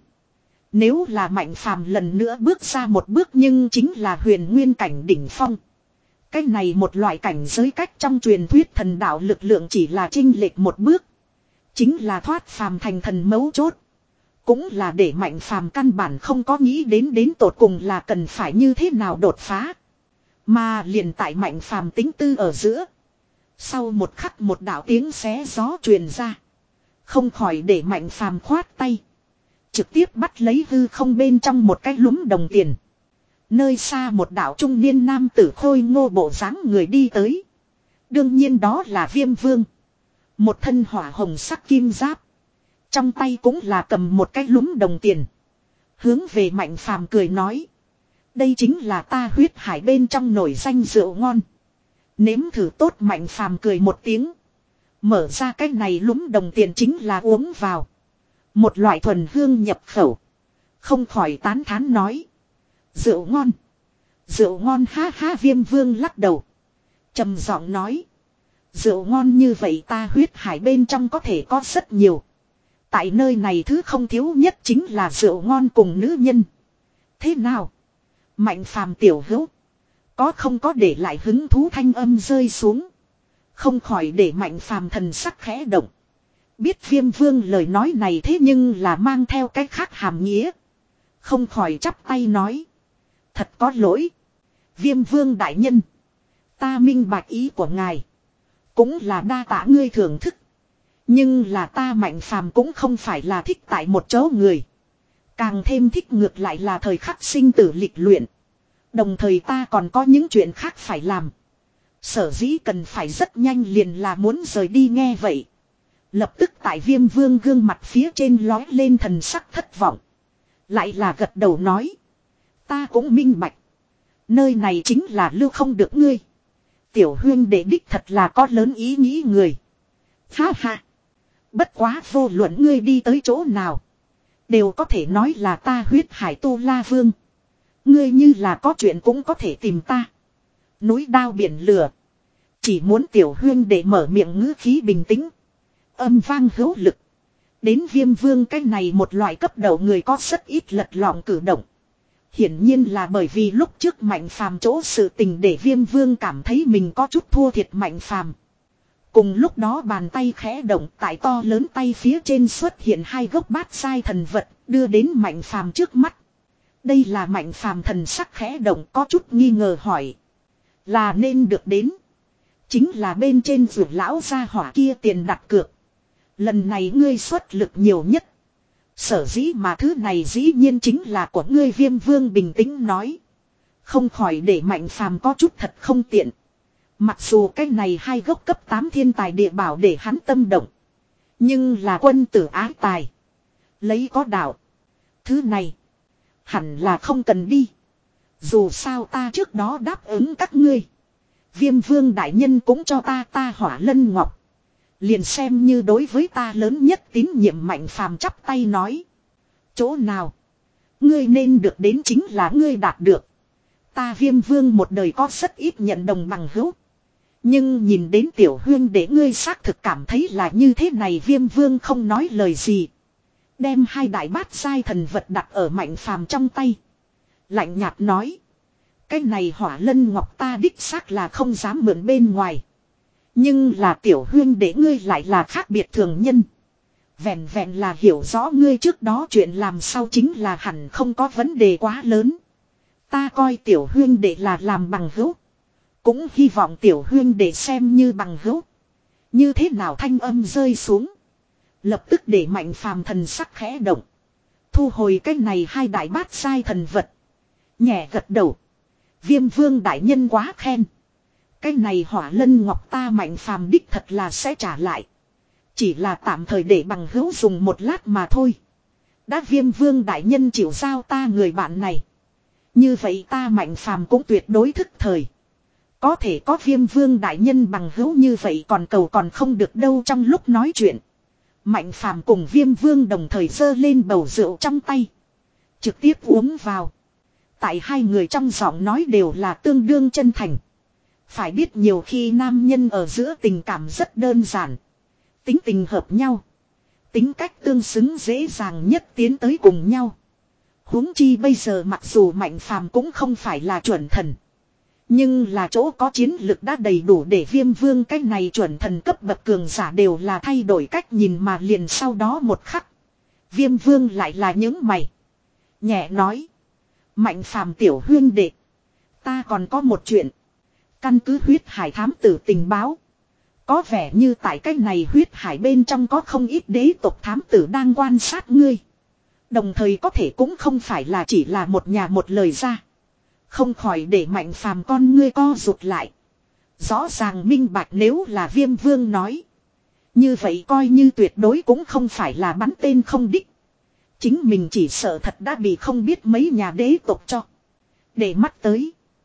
Speaker 1: Nếu là Mạnh Phàm lần nữa bước ra một bước nhưng chính là huyền nguyên cảnh đỉnh phong. Cái này một loại cảnh giới cách trong truyền thuyết thần đạo lực lượng chỉ là chênh lệch một bước. Chính là thoát phàm thành thần mấu chốt. Cũng là để Mạnh Phàm căn bản không có nghĩ đến đến tột cùng là cần phải như thế nào đột phá. Mà liền tại Mạnh Phàm tính tư ở giữa. Sau một khắc một đạo tiếng xé gió truyền ra. Không khỏi để Mạnh Phàm khoát tay. Trực tiếp bắt lấy hư không bên trong một cái lúm đồng tiền. Nơi xa một đạo trung niên nam tử khôi ngô bộ dáng người đi tới. Đương nhiên đó là Viêm Vương. Một thân hỏa hồng sắc kim giáp. Trong tay cũng là cầm một cái lúm đồng tiền. Hướng về Mạnh Phàm cười nói. Đây chính là ta huyết hải bên trong nổi danh rượu ngon. Nếm thử tốt. Mạnh Phàm cười một tiếng. Mở ra cái này lúm đồng tiền chính là uống vào. Một loại thuần hương nhập khẩu. Không khỏi tán thán nói. Rượu ngon. Rượu ngon ha ha. Viêm Vương lắc đầu. Trầm giọng nói. Rượu ngon như vậy ta huyết hải bên trong có thể có rất nhiều. Tại nơi này thứ không thiếu nhất chính là rượu ngon cùng nữ nhân. Thế nào? Mạnh Phàm tiểu hữu. Có không có để lại hứng thú thanh âm rơi xuống. Không khỏi để Mạnh Phàm thần sắc khẽ động. Biết Viêm Vương lời nói này thế nhưng là mang theo cái khác hàm nghĩa. Không khỏi chắp tay nói. Thật có lỗi. Viêm Vương đại nhân. Ta minh bạch ý của ngài. Cũng là đa tạ ngươi thưởng thức. Nhưng là ta Mạnh Phàm cũng không phải là thích tại một chỗ người. Càng thêm thích ngược lại là thời khắc sinh tử lịch luyện. Đồng thời ta còn có những chuyện khác phải làm. Sở dĩ cần phải rất nhanh liền là muốn rời đi. Nghe vậy. Lập tức tại Viêm Vương gương mặt phía trên lói lên thần sắc thất vọng. Lại là gật đầu nói. Ta cũng minh bạch. Nơi này chính là lưu không được ngươi. Tiểu huyên đệ đích thật là có lớn ý nghĩ người. Ha ha. Bất quá vô luận ngươi đi tới chỗ nào. Đều có thể nói là ta huyết hải tu la vương. Ngươi như là có chuyện cũng có thể tìm ta. Núi đao biển lửa. Chỉ muốn tiểu huyên đệ mở miệng ngữ khí bình tĩnh. Âm vang hữu lực. Đến Viêm Vương cái này một loại cấp đầu người có rất ít lật lọng cử động. Hiển nhiên là bởi vì lúc trước Mạnh Phàm chỗ sự tình để Viêm Vương cảm thấy mình có chút thua thiệt Mạnh Phàm. Cùng lúc đó bàn tay khẽ động tại to lớn tay phía trên xuất hiện hai gốc bát sai thần vật đưa đến Mạnh Phàm trước mắt. Đây là Mạnh Phàm thần sắc khẽ động có chút nghi ngờ hỏi. Là nên được đến. Chính là bên trên rượu lão gia hỏa kia tiền đặt cược. Lần này ngươi xuất lực nhiều nhất. Sở dĩ mà thứ này dĩ nhiên chính là của ngươi. Viêm Vương bình tĩnh nói. Không khỏi để Mạnh Phàm có chút thật không tiện. Mặc dù cái này hai gốc cấp tám thiên tài địa bảo để hắn tâm động. Nhưng là quân tử ái tài. Lấy có đạo. Thứ này. Hẳn là không cần đi. Dù sao ta trước đó đáp ứng các ngươi. Viêm Vương đại nhân cũng cho ta ta Hỏa Lân Ngọc. Liền xem như đối với ta lớn nhất tín nhiệm. Mạnh Phàm chắp tay nói. Chỗ nào? Ngươi nên được đến chính là ngươi đạt được. Ta Viêm Vương một đời có rất ít nhận đồng bằng hữu. Nhưng nhìn đến tiểu huyên để ngươi xác thực cảm thấy là như thế này. Viêm Vương không nói lời gì. Đem hai đại bát sai thần vật đặt ở Mạnh Phàm trong tay. Lạnh nhạt nói. Cái này Hỏa Lân Ngọc ta đích xác là không dám mượn bên ngoài. Nhưng là tiểu huyên để ngươi lại là khác biệt thường nhân. Vẹn vẹn là hiểu rõ ngươi trước đó chuyện làm sao chính là hẳn không có vấn đề quá lớn. Ta coi tiểu huyên để là làm bằng hữu. Cũng hy vọng tiểu huyên để xem như bằng hữu. Như thế nào thanh âm rơi xuống. Lập tức để Mạnh Phàm thần sắc khẽ động. Thu hồi cái này hai đại bát sai thần vật. Nhẹ gật đầu. Viêm Vương đại nhân quá khen. Cái này Hỏa Lân Ngọc ta Mạnh Phàm đích thật là sẽ trả lại. Chỉ là tạm thời để bằng hữu dùng một lát mà thôi. Đã Viêm Vương đại nhân chịu giao ta người bạn này. Như vậy ta Mạnh Phàm cũng tuyệt đối thức thời. Có thể có Viêm Vương đại nhân bằng hữu như vậy còn cầu còn không được đâu. Trong lúc nói chuyện. Mạnh Phàm cùng Viêm Vương đồng thời giơ lên bầu rượu trong tay. Trực tiếp uống vào. Tại hai người trong giọng nói đều là tương đương chân thành. Phải biết nhiều khi nam nhân ở giữa tình cảm rất đơn giản. Tính tình hợp nhau. Tính cách tương xứng dễ dàng nhất tiến tới cùng nhau. Huống chi bây giờ mặc dù Mạnh Phàm cũng không phải là chuẩn thần. Nhưng là chỗ có chiến lực đã đầy đủ để Viêm Vương cái này chuẩn thần cấp bậc cường giả đều là thay đổi cách nhìn mà liền sau đó một khắc. Viêm Vương lại là những mày. Nhẹ nói. Mạnh Phàm tiểu huyên đệ. Ta còn có một chuyện. Căn cứ huyết hải thám tử tình báo. Có vẻ như tại cái này huyết hải bên trong có không ít đế tộc thám tử đang quan sát ngươi. Đồng thời có thể cũng không phải là chỉ là một nhà một lời ra. Không khỏi để Mạnh Phàm con ngươi co rụt lại. Rõ ràng minh bạch nếu là Viêm Vương nói. Như vậy coi như tuyệt đối cũng không phải là bắn tên không đích. Chính mình chỉ sợ thật đã bị không biết mấy nhà đế tộc cho. Để mắt tới.